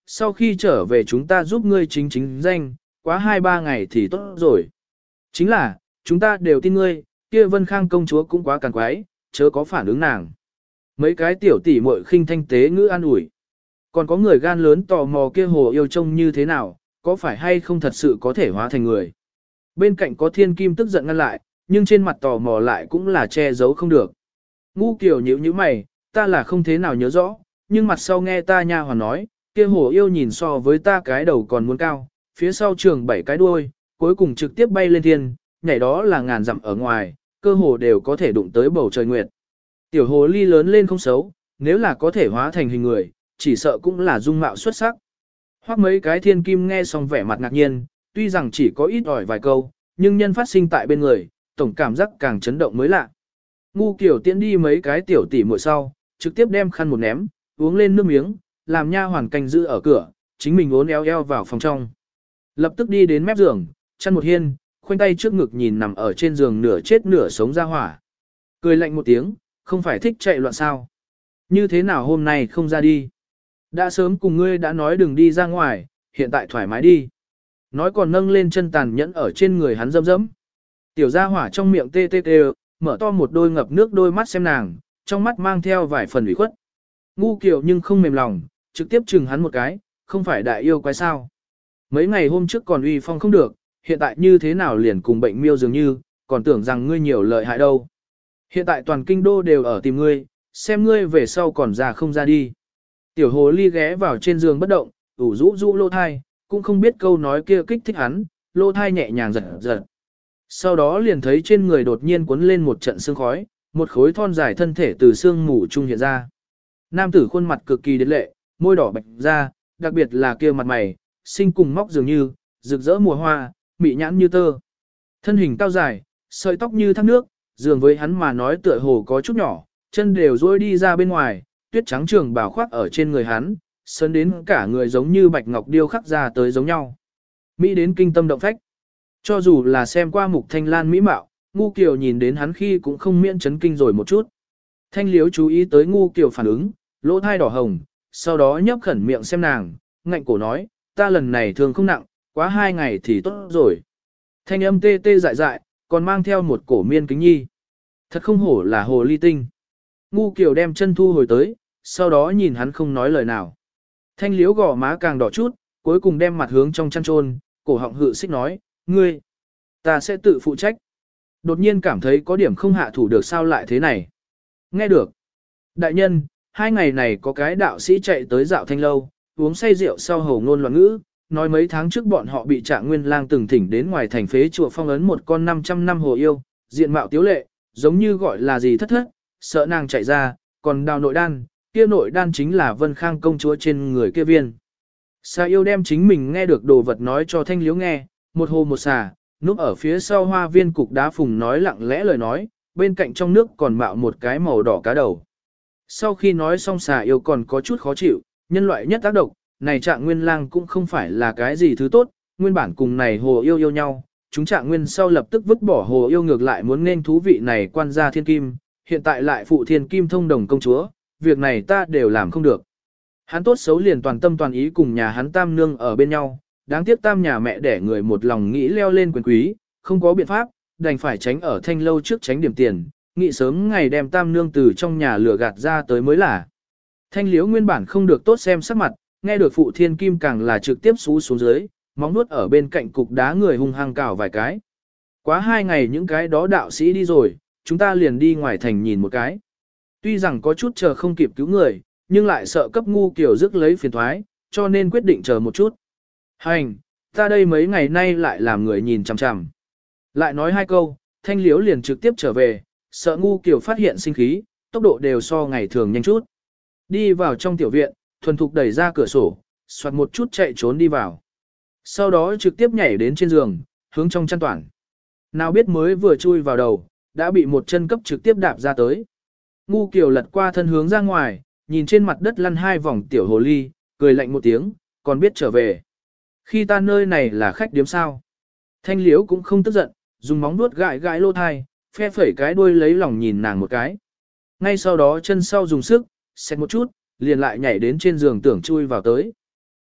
sau khi trở về chúng ta giúp ngươi chính chính danh, quá 2-3 ngày thì tốt rồi. Chính là, chúng ta đều tin ngươi, kia Vân Khang công chúa cũng quá càn quái, chớ có phản ứng nàng. Mấy cái tiểu tỷ muội khinh thanh tế ngữ an ủi. Còn có người gan lớn tò mò kia hồ yêu trông như thế nào, có phải hay không thật sự có thể hóa thành người. Bên cạnh có thiên kim tức giận ngăn lại, nhưng trên mặt tò mò lại cũng là che giấu không được. Ngu Kiều nhíu nhíu mày, ta là không thế nào nhớ rõ, nhưng mặt sau nghe ta nha hoàn nói, kia hồ yêu nhìn so với ta cái đầu còn muốn cao, phía sau trường 7 cái đuôi, cuối cùng trực tiếp bay lên thiên, nhảy đó là ngàn dặm ở ngoài, cơ hồ đều có thể đụng tới bầu trời nguyệt. Tiểu hồ ly lớn lên không xấu, nếu là có thể hóa thành hình người, chỉ sợ cũng là dung mạo xuất sắc. Hoặc mấy cái thiên kim nghe xong vẻ mặt ngạc nhiên, tuy rằng chỉ có ít ỏi vài câu, nhưng nhân phát sinh tại bên người, tổng cảm giác càng chấn động mới lạ. Ngu Kiều tiễn đi mấy cái tiểu tỷ muội sau, trực tiếp đem khăn một ném, uống lên nước miếng, làm nha hoàn canh giữ ở cửa, chính mình uốn éo eo vào phòng trong. Lập tức đi đến mép giường, chăn một hiên, khoanh tay trước ngực nhìn nằm ở trên giường nửa chết nửa sống ra hỏa. Cười lạnh một tiếng, không phải thích chạy loạn sao. Như thế nào hôm nay không ra đi? Đã sớm cùng ngươi đã nói đừng đi ra ngoài, hiện tại thoải mái đi. Nói còn nâng lên chân tàn nhẫn ở trên người hắn dâm dẫm. Tiểu gia hỏa trong miệng tê tê tê, mở to một đôi ngập nước đôi mắt xem nàng, trong mắt mang theo vài phần ủy khuất. Ngu Kiều nhưng không mềm lòng, trực tiếp chừng hắn một cái, không phải đại yêu quái sao. Mấy ngày hôm trước còn uy phong không được, hiện tại như thế nào liền cùng bệnh miêu dường như, còn tưởng rằng ngươi nhiều lợi hại đâu. Hiện tại toàn kinh đô đều ở tìm ngươi, xem ngươi về sau còn ra không ra đi. Tiểu hồ ly ghé vào trên giường bất động, ủ rũ rũ lô thai, cũng không biết câu nói kia kích thích hắn, lô thai nhẹ nhàng giật giật. Sau đó liền thấy trên người đột nhiên cuốn lên một trận sương khói, một khối thon dài thân thể từ sương mù trung hiện ra. Nam tử khuôn mặt cực kỳ đến lệ, môi đỏ bạch ra, đặc biệt là kia mặt mày, sinh cùng móc dường như, rực rỡ mùa hoa, mị nhãn như tơ. Thân hình cao dài, sợi tóc như thác nước, dường với hắn mà nói tựa hồ có chút nhỏ, chân đều rôi đi ra bên ngoài, tuyết trắng trường bào khoác ở trên người hắn, sơn đến cả người giống như bạch ngọc điêu khắc ra tới giống nhau. Mỹ đến kinh tâm động phách. Cho dù là xem qua Mục Thanh Lan mỹ mạo, Ngu Kiều nhìn đến hắn khi cũng không miễn chấn kinh rồi một chút. Thanh Liếu chú ý tới Ngu Kiều phản ứng, lỗ thai đỏ hồng, sau đó nhấp khẩn miệng xem nàng, ngạnh cổ nói, ta lần này thường không nặng, quá 2 ngày thì tốt rồi. Thanh âm tê tê dại dại, còn mang theo một cổ miên kính nhi. Thật không hổ là hồ ly tinh. Ngu Kiều đem chân thu hồi tới, sau đó nhìn hắn không nói lời nào. Thanh Liếu gò má càng đỏ chút, cuối cùng đem mặt hướng trong chăn trôn, cổ họng hự xích nói, ngươi, ta sẽ tự phụ trách. Đột nhiên cảm thấy có điểm không hạ thủ được sao lại thế này. Nghe được. Đại nhân, 2 ngày này có cái đạo sĩ chạy tới dạo thanh lâu, uống say rượu sau hầu ngôn loạn ngữ, nói mấy tháng trước bọn họ bị Trạng Nguyên Lang từng thỉnh đến ngoài thành phế chùa phong ấn một con 500 năm hồ yêu, diện mạo tiếu lệ, giống như gọi là gì thất thất, sợ nàng chạy ra, còn đào nội đan, kia nội đan chính là Vân Khang công chúa trên người kia viên. Xà yêu đem chính mình nghe được đồ vật nói cho Thanh Liếu nghe, một hồ một xà, núp ở phía sau hoa viên cục đá phùng nói lặng lẽ lời nói, bên cạnh trong nước còn mạo một cái màu đỏ cá đầu. Sau khi nói xong xà yêu còn có chút khó chịu, nhân loại nhất tác độc, này Trạng Nguyên Lang cũng không phải là cái gì thứ tốt, nguyên bản cùng này hồ yêu yêu nhau, chúng Trạng Nguyên sau lập tức vứt bỏ hồ yêu ngược lại muốn nên thú vị này quan gia thiên kim, hiện tại lại phụ thiên kim thông đồng công chúa, việc này ta đều làm không được. Hắn tốt xấu liền toàn tâm toàn ý cùng nhà hắn tam nương ở bên nhau, đáng tiếc tam nhà mẹ đẻ người một lòng nghĩ leo lên quyền quý, không có biện pháp, đành phải tránh ở thanh lâu trước tránh điểm tiền, nghĩ sớm ngày đem tam nương từ trong nhà lửa gạt ra tới mới là. Thanh Liếu nguyên bản không được tốt xem sắc mặt, nghe được phụ thiên kim càng là trực tiếp xú xuống dưới, móng nuốt ở bên cạnh cục đá người hung hăng cào vài cái. Quá 2 ngày những cái đó đạo sĩ đi rồi, chúng ta liền đi ngoài thành nhìn một cái. Tuy rằng có chút chờ không kịp cứu người, nhưng lại sợ cấp Ngu Kiều rước lấy phiền thoái, cho nên quyết định chờ một chút. Hành, ta đây mấy ngày nay lại làm người nhìn chằm chằm. Lại nói 2 câu, Thanh Liếu liền trực tiếp trở về, sợ Ngu Kiều phát hiện sinh khí, tốc độ đều so ngày thường nhanh chút. Đi vào trong tiểu viện, thuần thục đẩy ra cửa sổ, soạt một chút chạy trốn đi vào. Sau đó trực tiếp nhảy đến trên giường, hướng trong chăn toàn. Nào biết mới vừa chui vào đầu, đã bị một chân cấp trực tiếp đạp ra tới. Ngu Kiều lật qua thân hướng ra ngoài, nhìn trên mặt đất lăn 2 vòng tiểu hồ ly, cười lạnh một tiếng, còn biết trở về. Khi ta nơi này là khách điếm sao. Thanh Liếu cũng không tức giận, dùng móng vuốt gãi gãi lô thai, phe phẩy cái đuôi lấy lòng nhìn nàng một cái. Ngay sau đó chân sau dùng sức, xẹt một chút, liền lại nhảy đến trên giường tưởng chui vào tới.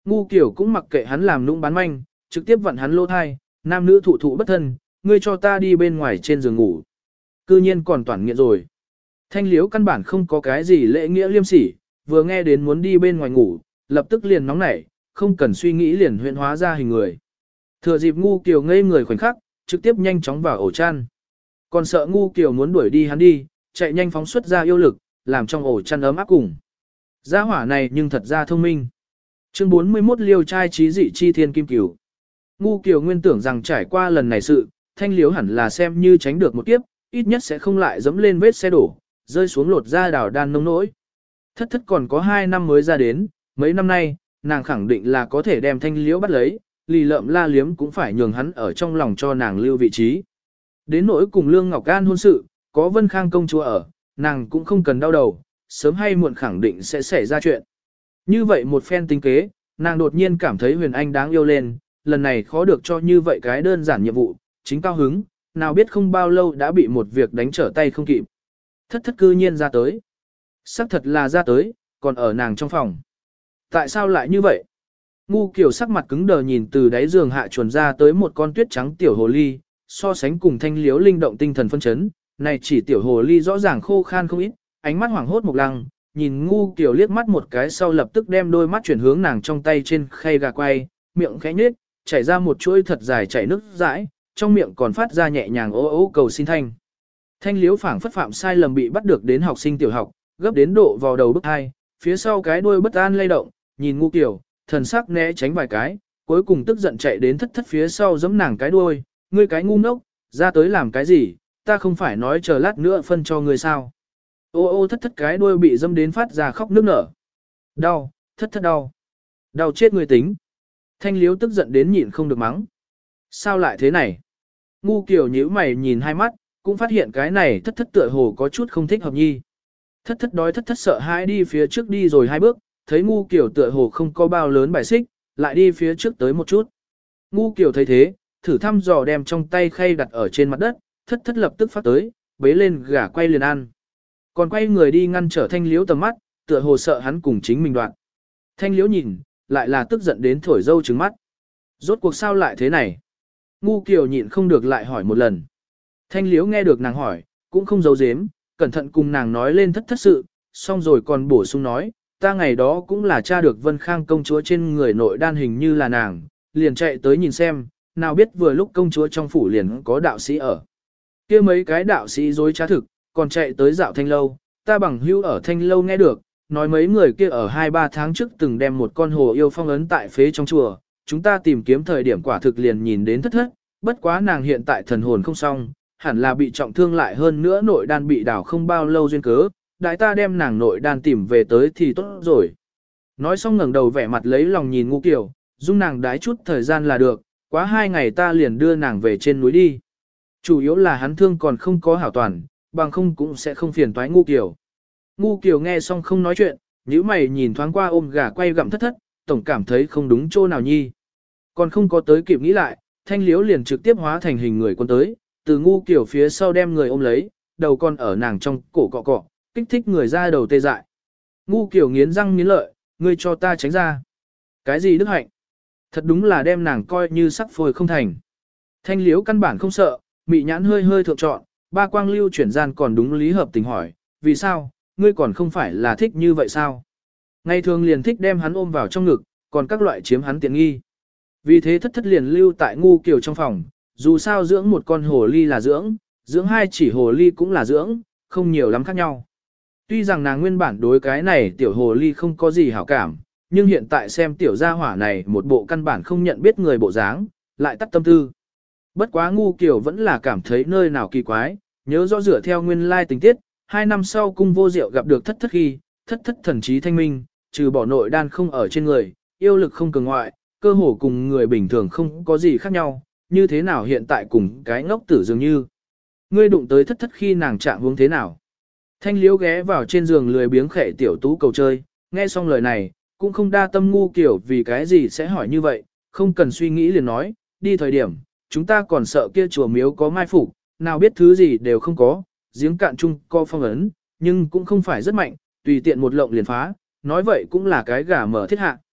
Ngu kiểu cũng mặc kệ hắn làm nũng bán manh, trực tiếp vặn hắn lỗ thai, nam nữ thụ thụ bất thân, ngươi cho ta đi bên ngoài trên giường ngủ. Cư nhiên còn toàn nghiện rồi. Thanh liếu căn bản không có cái gì lễ nghĩa liêm sỉ, vừa nghe đến muốn đi bên ngoài ngủ, lập tức liền nóng nảy, không cần suy nghĩ liền huyện hóa ra hình người. Thừa dịp ngu kiểu ngây người khoảnh khắc, trực tiếp nhanh chóng vào ổ chăn. Còn sợ ngu kiểu muốn đuổi đi hắn đi, chạy nhanh phóng xuất ra yêu lực, làm trong ổ chăn ấm áp cùng. Gia hỏa này nhưng thật ra thông minh. Chương 41 liêu trai trí dị chi thiên kim cửu. Ngu kiểu nguyên tưởng rằng trải qua lần này sự, thanh liếu hẳn là xem như tránh được một kiếp, ít nhất sẽ không lại dẫm lên vết xe đổ, rơi xuống lột da đào đan nông nỗi. Thất thất còn có 2 năm mới ra đến, mấy năm nay, nàng khẳng định là có thể đem thanh liễu bắt lấy, lì lợm la liếm cũng phải nhường hắn ở trong lòng cho nàng lưu vị trí. Đến nỗi cùng Lương Ngọc An hôn sự, có Vân Khang công chúa ở, nàng cũng không cần đau đầu, sớm hay muộn khẳng định sẽ xảy ra chuyện. Như vậy một phen tính kế, nàng đột nhiên cảm thấy Huyền Anh đáng yêu lên, lần này khó được cho như vậy cái đơn giản nhiệm vụ, chính cao hứng, nào biết không bao lâu đã bị một việc đánh trở tay không kịp. Thất thất cư nhiên ra tới. Sắc thật là ra tới, còn ở nàng trong phòng. Tại sao lại như vậy? Ngu kiểu sắc mặt cứng đờ nhìn từ đáy giường hạ chuồn ra tới một con tuyết trắng tiểu hồ ly, so sánh cùng thanh liếu linh động tinh thần phân chấn, này chỉ tiểu hồ ly rõ ràng khô khan không ít, ánh mắt hoảng hốt một lăng, nhìn ngu kiểu liếc mắt một cái sau lập tức đem đôi mắt chuyển hướng nàng trong tay trên khay gà quay, miệng khẽ nhếch, chảy ra một chuỗi thật dài chảy nước dãi, trong miệng còn phát ra nhẹ nhàng ố ố cầu xin thanh. Thanh liếu phảng phất phạm sai lầm bị bắt được đến học sinh tiểu học, gấp đến độ vào đầu bức hai, phía sau cái đuôi bất an lay động, nhìn ngu kiểu, thần sắc né tránh vài cái, cuối cùng tức giận chạy đến thất thất phía sau giẫm nàng cái đuôi, ngươi cái ngu ngốc, ra tới làm cái gì, ta không phải nói chờ lát nữa phân cho ngươi sao. Ô ô thất thất cái đuôi bị dâm đến phát ra khóc nức nở. Đau, thất thất đau. Đau chết người tính. Thanh liếu tức giận đến nhịn không được mắng. Sao lại thế này? Ngu kiểu nhíu mày nhìn hai mắt, cũng phát hiện cái này thất thất tựa hồ có chút không thích hợp nhi. Thất thất đói thất thất sợ hãi đi phía trước đi rồi 2 bước, thấy ngu kiểu tựa hồ không có bao lớn bài xích, lại đi phía trước tới một chút. Ngu kiểu thấy thế, thử thăm dò đem trong tay khay đặt ở trên mặt đất, thất thất lập tức phát tới, bế lên gà quay liền ăn. Còn quay người đi ngăn trở thanh liếu tầm mắt, tựa hồ sợ hắn cùng chính mình đoạn. Thanh liếu nhìn, lại là tức giận đến thổi dâu trứng mắt. Rốt cuộc sao lại thế này? Ngu kiểu nhịn không được lại hỏi một lần. Thanh liếu nghe được nàng hỏi, cũng không giấu giếm, cẩn thận cùng nàng nói lên thất thất sự, xong rồi còn bổ sung nói, ta ngày đó cũng là tra được Vân Khang công chúa trên người nội đan hình như là nàng, liền chạy tới nhìn xem, nào biết vừa lúc công chúa trong phủ liền có đạo sĩ ở. Kia mấy cái đạo sĩ dối trá thực, còn chạy tới dạo thanh lâu, ta bằng hữu ở thanh lâu nghe được, nói mấy người kia ở 2-3 tháng trước từng đem một con hồ yêu phong ấn tại phế trong chùa, chúng ta tìm kiếm thời điểm quả thực liền nhìn đến thất thất, bất quá nàng hiện tại thần hồn không xong, hẳn là bị trọng thương lại hơn nữa nội đan bị đảo không bao lâu duyên cớ, đại ta đem nàng nội đan tìm về tới thì tốt rồi. Nói xong ngẩng đầu vẻ mặt lấy lòng nhìn ngu kiểu, dung nàng đái chút thời gian là được, quá 2 ngày ta liền đưa nàng về trên núi đi. Chủ yếu là hắn thương còn không có hảo toàn, bằng không cũng sẽ không phiền toái ngu kiểu. Ngu kiểu nghe xong không nói chuyện, nhíu mày nhìn thoáng qua ôm gà quay gặm thất thất, tổng cảm thấy không đúng chỗ nào nhi. Còn không có tới kịp nghĩ lại, thanh liếu liền trực tiếp hóa thành hình người quân tới, từ ngu kiểu phía sau đem người ôm lấy, đầu con ở nàng trong cổ cọ cọ, kích thích người ra đầu tê dại. Ngu kiểu nghiến răng nghiến lợi, ngươi cho ta tránh ra. Cái gì đức hạnh? Thật đúng là đem nàng coi như sắc phôi không thành. Thanh liếu căn bản không sợ, mị nhãn hơi hơi thượng trọn, ba quang lưu chuyển gian còn đúng lý hợp tình hỏi, vì sao, ngươi còn không phải là thích như vậy sao? Ngày thường liền thích đem hắn ôm vào trong ngực, còn các loại chiếm hắn tiện nghi. Vì thế thất thất liền lưu tại ngu kiểu trong phòng, dù sao dưỡng một con hồ ly là dưỡng 2 chỉ hồ ly cũng là dưỡng, không nhiều lắm khác nhau. Tuy rằng nàng nguyên bản đối cái này tiểu hồ ly không có gì hảo cảm, nhưng hiện tại xem tiểu gia hỏa này một bộ căn bản không nhận biết người bộ dáng, lại tắt tâm tư. Bất quá ngu kiểu vẫn là cảm thấy nơi nào kỳ quái, nhớ rõ dựa theo nguyên lai tình tiết, 2 năm sau cung vô diệu gặp được thất thất khi, thất thất thần trí thanh minh, trừ bỏ nội đan không ở trên người, yêu lực không cường ngoại, cơ hồ cùng người bình thường không có gì khác nhau, như thế nào hiện tại cùng cái ngốc tử dường như. Ngươi đụng tới thất thất khi nàng trạng huống thế nào? Thanh liễu ghé vào trên giường lười biếng khệ tiểu tú cầu chơi, nghe xong lời này, cũng không đa tâm ngu kiểu vì cái gì sẽ hỏi như vậy, không cần suy nghĩ liền nói, đi thời điểm, chúng ta còn sợ kia chùa miếu có mai phục, nào biết thứ gì đều không có, giếng cạn chung co phong ấn, nhưng cũng không phải rất mạnh, tùy tiện một lộng liền phá, nói vậy cũng là cái gà mở thiết hạ.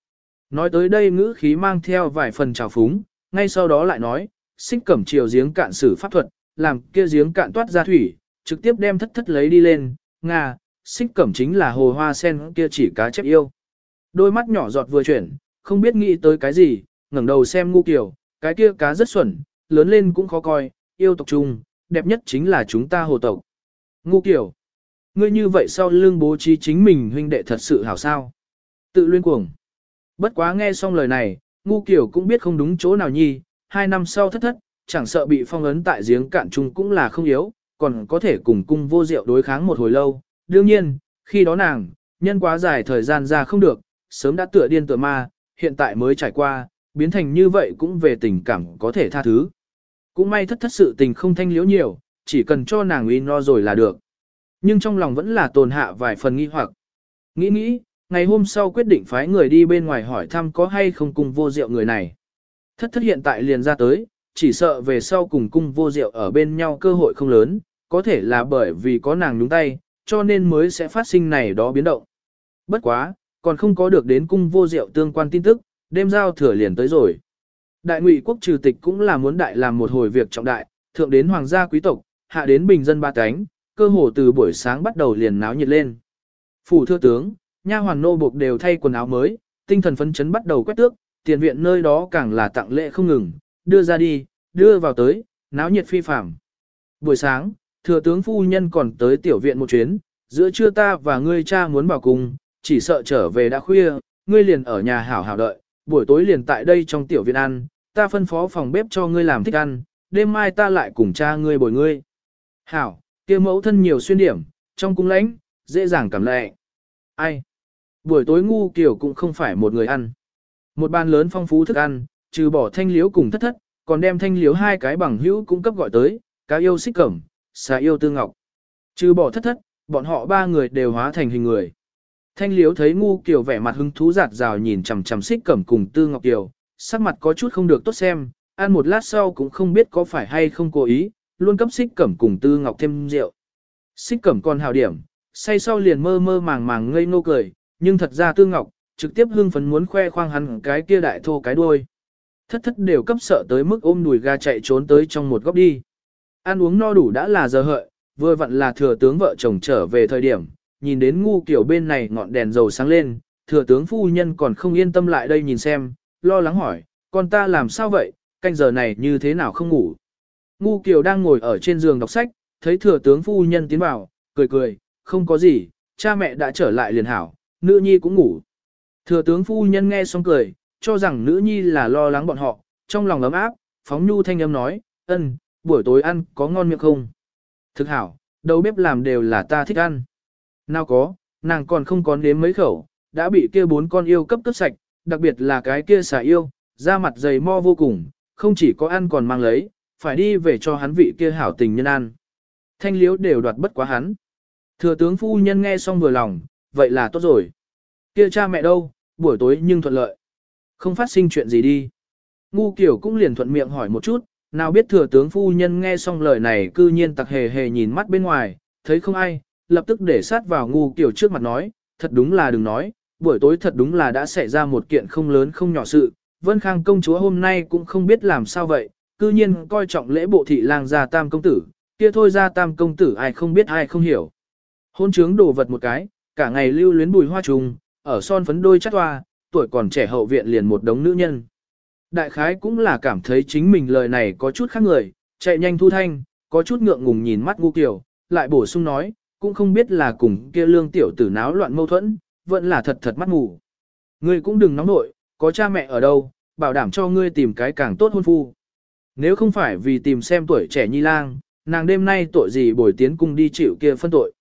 Nói tới đây ngữ khí mang theo vài phần trào phúng, ngay sau đó lại nói, Xích Cẩm chiều giếng cạn sử pháp thuật, làm kia giếng cạn toát ra thủy, trực tiếp đem thất thất lấy đi lên, Nga, Xích Cẩm chính là hồ hoa sen kia chỉ cá chép yêu. Đôi mắt nhỏ giọt vừa chuyển, không biết nghĩ tới cái gì, ngẩng đầu xem Ngu Kiều, cái kia cá rất xuẩn, lớn lên cũng khó coi, yêu tộc chung, đẹp nhất chính là chúng ta hồ tộc. Ngu Kiều, ngươi như vậy sau lưng bố trí chính mình huynh đệ thật sự hảo sao? Tự luyên cuồng. Bất quá nghe xong lời này, Ngu Kiều cũng biết không đúng chỗ nào nhi, 2 năm sau thất thất, chẳng sợ bị phong ấn tại giếng cạn chung cũng là không yếu, còn có thể cùng cung vô diệu đối kháng một hồi lâu. Đương nhiên, khi đó nàng, nhân quá dài thời gian ra không được, sớm đã tựa điên tựa ma, hiện tại mới trải qua, biến thành như vậy cũng về tình cảm có thể tha thứ. Cũng may thất thất sự tình không thanh liễu nhiều, chỉ cần cho nàng uy no rồi là được. Nhưng trong lòng vẫn là tồn hạ vài phần nghi hoặc. Nghĩ, ngày hôm sau quyết định phái người đi bên ngoài hỏi thăm có hay không cung vô diệu người này. Thất thất hiện tại liền ra tới, chỉ sợ về sau cùng cung vô diệu ở bên nhau cơ hội không lớn, có thể là bởi vì có nàng nhúng tay, cho nên mới sẽ phát sinh này đó biến động. Bất quá, còn không có được đến cung vô diệu tương quan tin tức, đêm giao thừa liền tới rồi. Đại Ngụy quốc trừ tịch cũng là muốn đại làm một hồi việc trọng đại, thượng đến hoàng gia quý tộc, hạ đến bình dân ba cánh, cơ hồ từ buổi sáng bắt đầu liền náo nhiệt lên. Phủ thưa tướng, nha hoàn nô buộc đều thay quần áo mới, tinh thần phấn chấn bắt đầu quét tước, tiền viện nơi đó càng là tặng lễ không ngừng, đưa ra đi, đưa vào tới, náo nhiệt phi phàm. Buổi sáng, thừa tướng phu nhân còn tới tiểu viện một chuyến, giữa trưa ta và ngươi cha muốn vào cùng, chỉ sợ trở về đã khuya, ngươi liền ở nhà hảo hảo đợi, buổi tối liền tại đây trong tiểu viện ăn, ta phân phó phòng bếp cho ngươi làm thích ăn, đêm mai ta lại cùng cha ngươi bồi ngươi. Hảo, kia mẫu thân nhiều xuyên điểm, trong cung lãnh, dễ dàng cảm lệ. Ai? Buổi tối Ngu Kiều cũng không phải một người ăn. Một bàn lớn phong phú thức ăn, trừ bỏ thanh liếu cùng thất thất, còn đem thanh liếu 2 cái bằng hữu cung cấp gọi tới, cá yêu Xích Cẩm, xà yêu Tư Ngọc. Trừ bỏ thất thất, bọn họ 3 người đều hóa thành hình người. Thanh liếu thấy Ngu Kiều vẻ mặt hứng thú giạt rào nhìn chằm chằm Xích Cẩm cùng Tư Ngọc Kiều, sắc mặt có chút không được tốt xem, ăn một lát sau cũng không biết có phải hay không cố ý, luôn cấp Xích Cẩm cùng Tư Ngọc thêm rượu. Xích Cẩm còn hào điểm, say sau liền mơ mơ màng màng ngây ngô cười, nhưng thật ra Tư Ngọc, trực tiếp hưng phấn muốn khoe khoang hắn cái kia đại thô cái đuôi. Thất thất đều cấp sợ tới mức ôm đùi ga chạy trốn tới trong một góc đi. Ăn uống no đủ đã là giờ hợi, vừa vặn là thừa tướng vợ chồng trở về thời điểm, nhìn đến Ngu Kiều bên này ngọn đèn dầu sáng lên, thừa tướng phu nhân còn không yên tâm lại đây nhìn xem, lo lắng hỏi, con ta làm sao vậy, canh giờ này như thế nào không ngủ. Ngu Kiều đang ngồi ở trên giường đọc sách, thấy thừa tướng phu nhân tiến vào, cười, không có gì, cha mẹ đã trở lại liền hảo, nữ nhi cũng ngủ. Thừa tướng phu nhân nghe xong cười, cho rằng nữ nhi là lo lắng bọn họ, trong lòng ấm áp, phóng nhu thanh âm nói, buổi tối ăn có ngon miệng không? Thực hảo, đầu bếp làm đều là ta thích ăn. Nào có, nàng còn không có nếm mấy khẩu, đã bị kia 4 con yêu cấp sạch, đặc biệt là cái kia xà yêu, da mặt dày mo vô cùng, không chỉ có ăn còn mang lấy, phải đi về cho hắn vị kia hảo tình nhân ăn. Thanh liếu đều đoạt bất quá hắn. Thừa tướng phu nhân nghe xong vừa lòng, vậy là tốt rồi. Kia cha mẹ đâu, buổi tối nhưng thuận lợi. Không phát sinh chuyện gì đi. Ngu Kiều cũng liền thuận miệng hỏi một chút, nào biết thừa tướng phu nhân nghe xong lời này cư nhiên tặc hề nhìn mắt bên ngoài, thấy không ai, lập tức để sát vào Ngu Kiều trước mặt nói, thật đúng là đừng nói, buổi tối thật đúng là đã xảy ra một kiện không lớn không nhỏ sự, Vân Khang công chúa hôm nay cũng không biết làm sao vậy, cư nhiên coi trọng lễ bộ thị lang gia tam công tử, kia thôi ra tam công tử ai không biết ai không hiểu. Hôn trướng đồ vật một cái, cả ngày lưu luyến bùi hoa trùng, ở son phấn đôi chắt hoa, tuổi còn trẻ hậu viện liền một đống nữ nhân. Đại khái cũng là cảm thấy chính mình lời này có chút khác người, chạy nhanh thu thanh, có chút ngượng ngùng nhìn mắt Ngu Kiều, lại bổ sung nói, cũng không biết là cùng kia lương tiểu tử náo loạn mâu thuẫn, vẫn là thật mắt ngủ. Ngươi cũng đừng nóng nội, có cha mẹ ở đâu, bảo đảm cho ngươi tìm cái càng tốt hôn phu. Nếu không phải vì tìm xem tuổi trẻ nhi lang, nàng đêm nay tội gì bồi tiến cung đi chịu kia phân tội.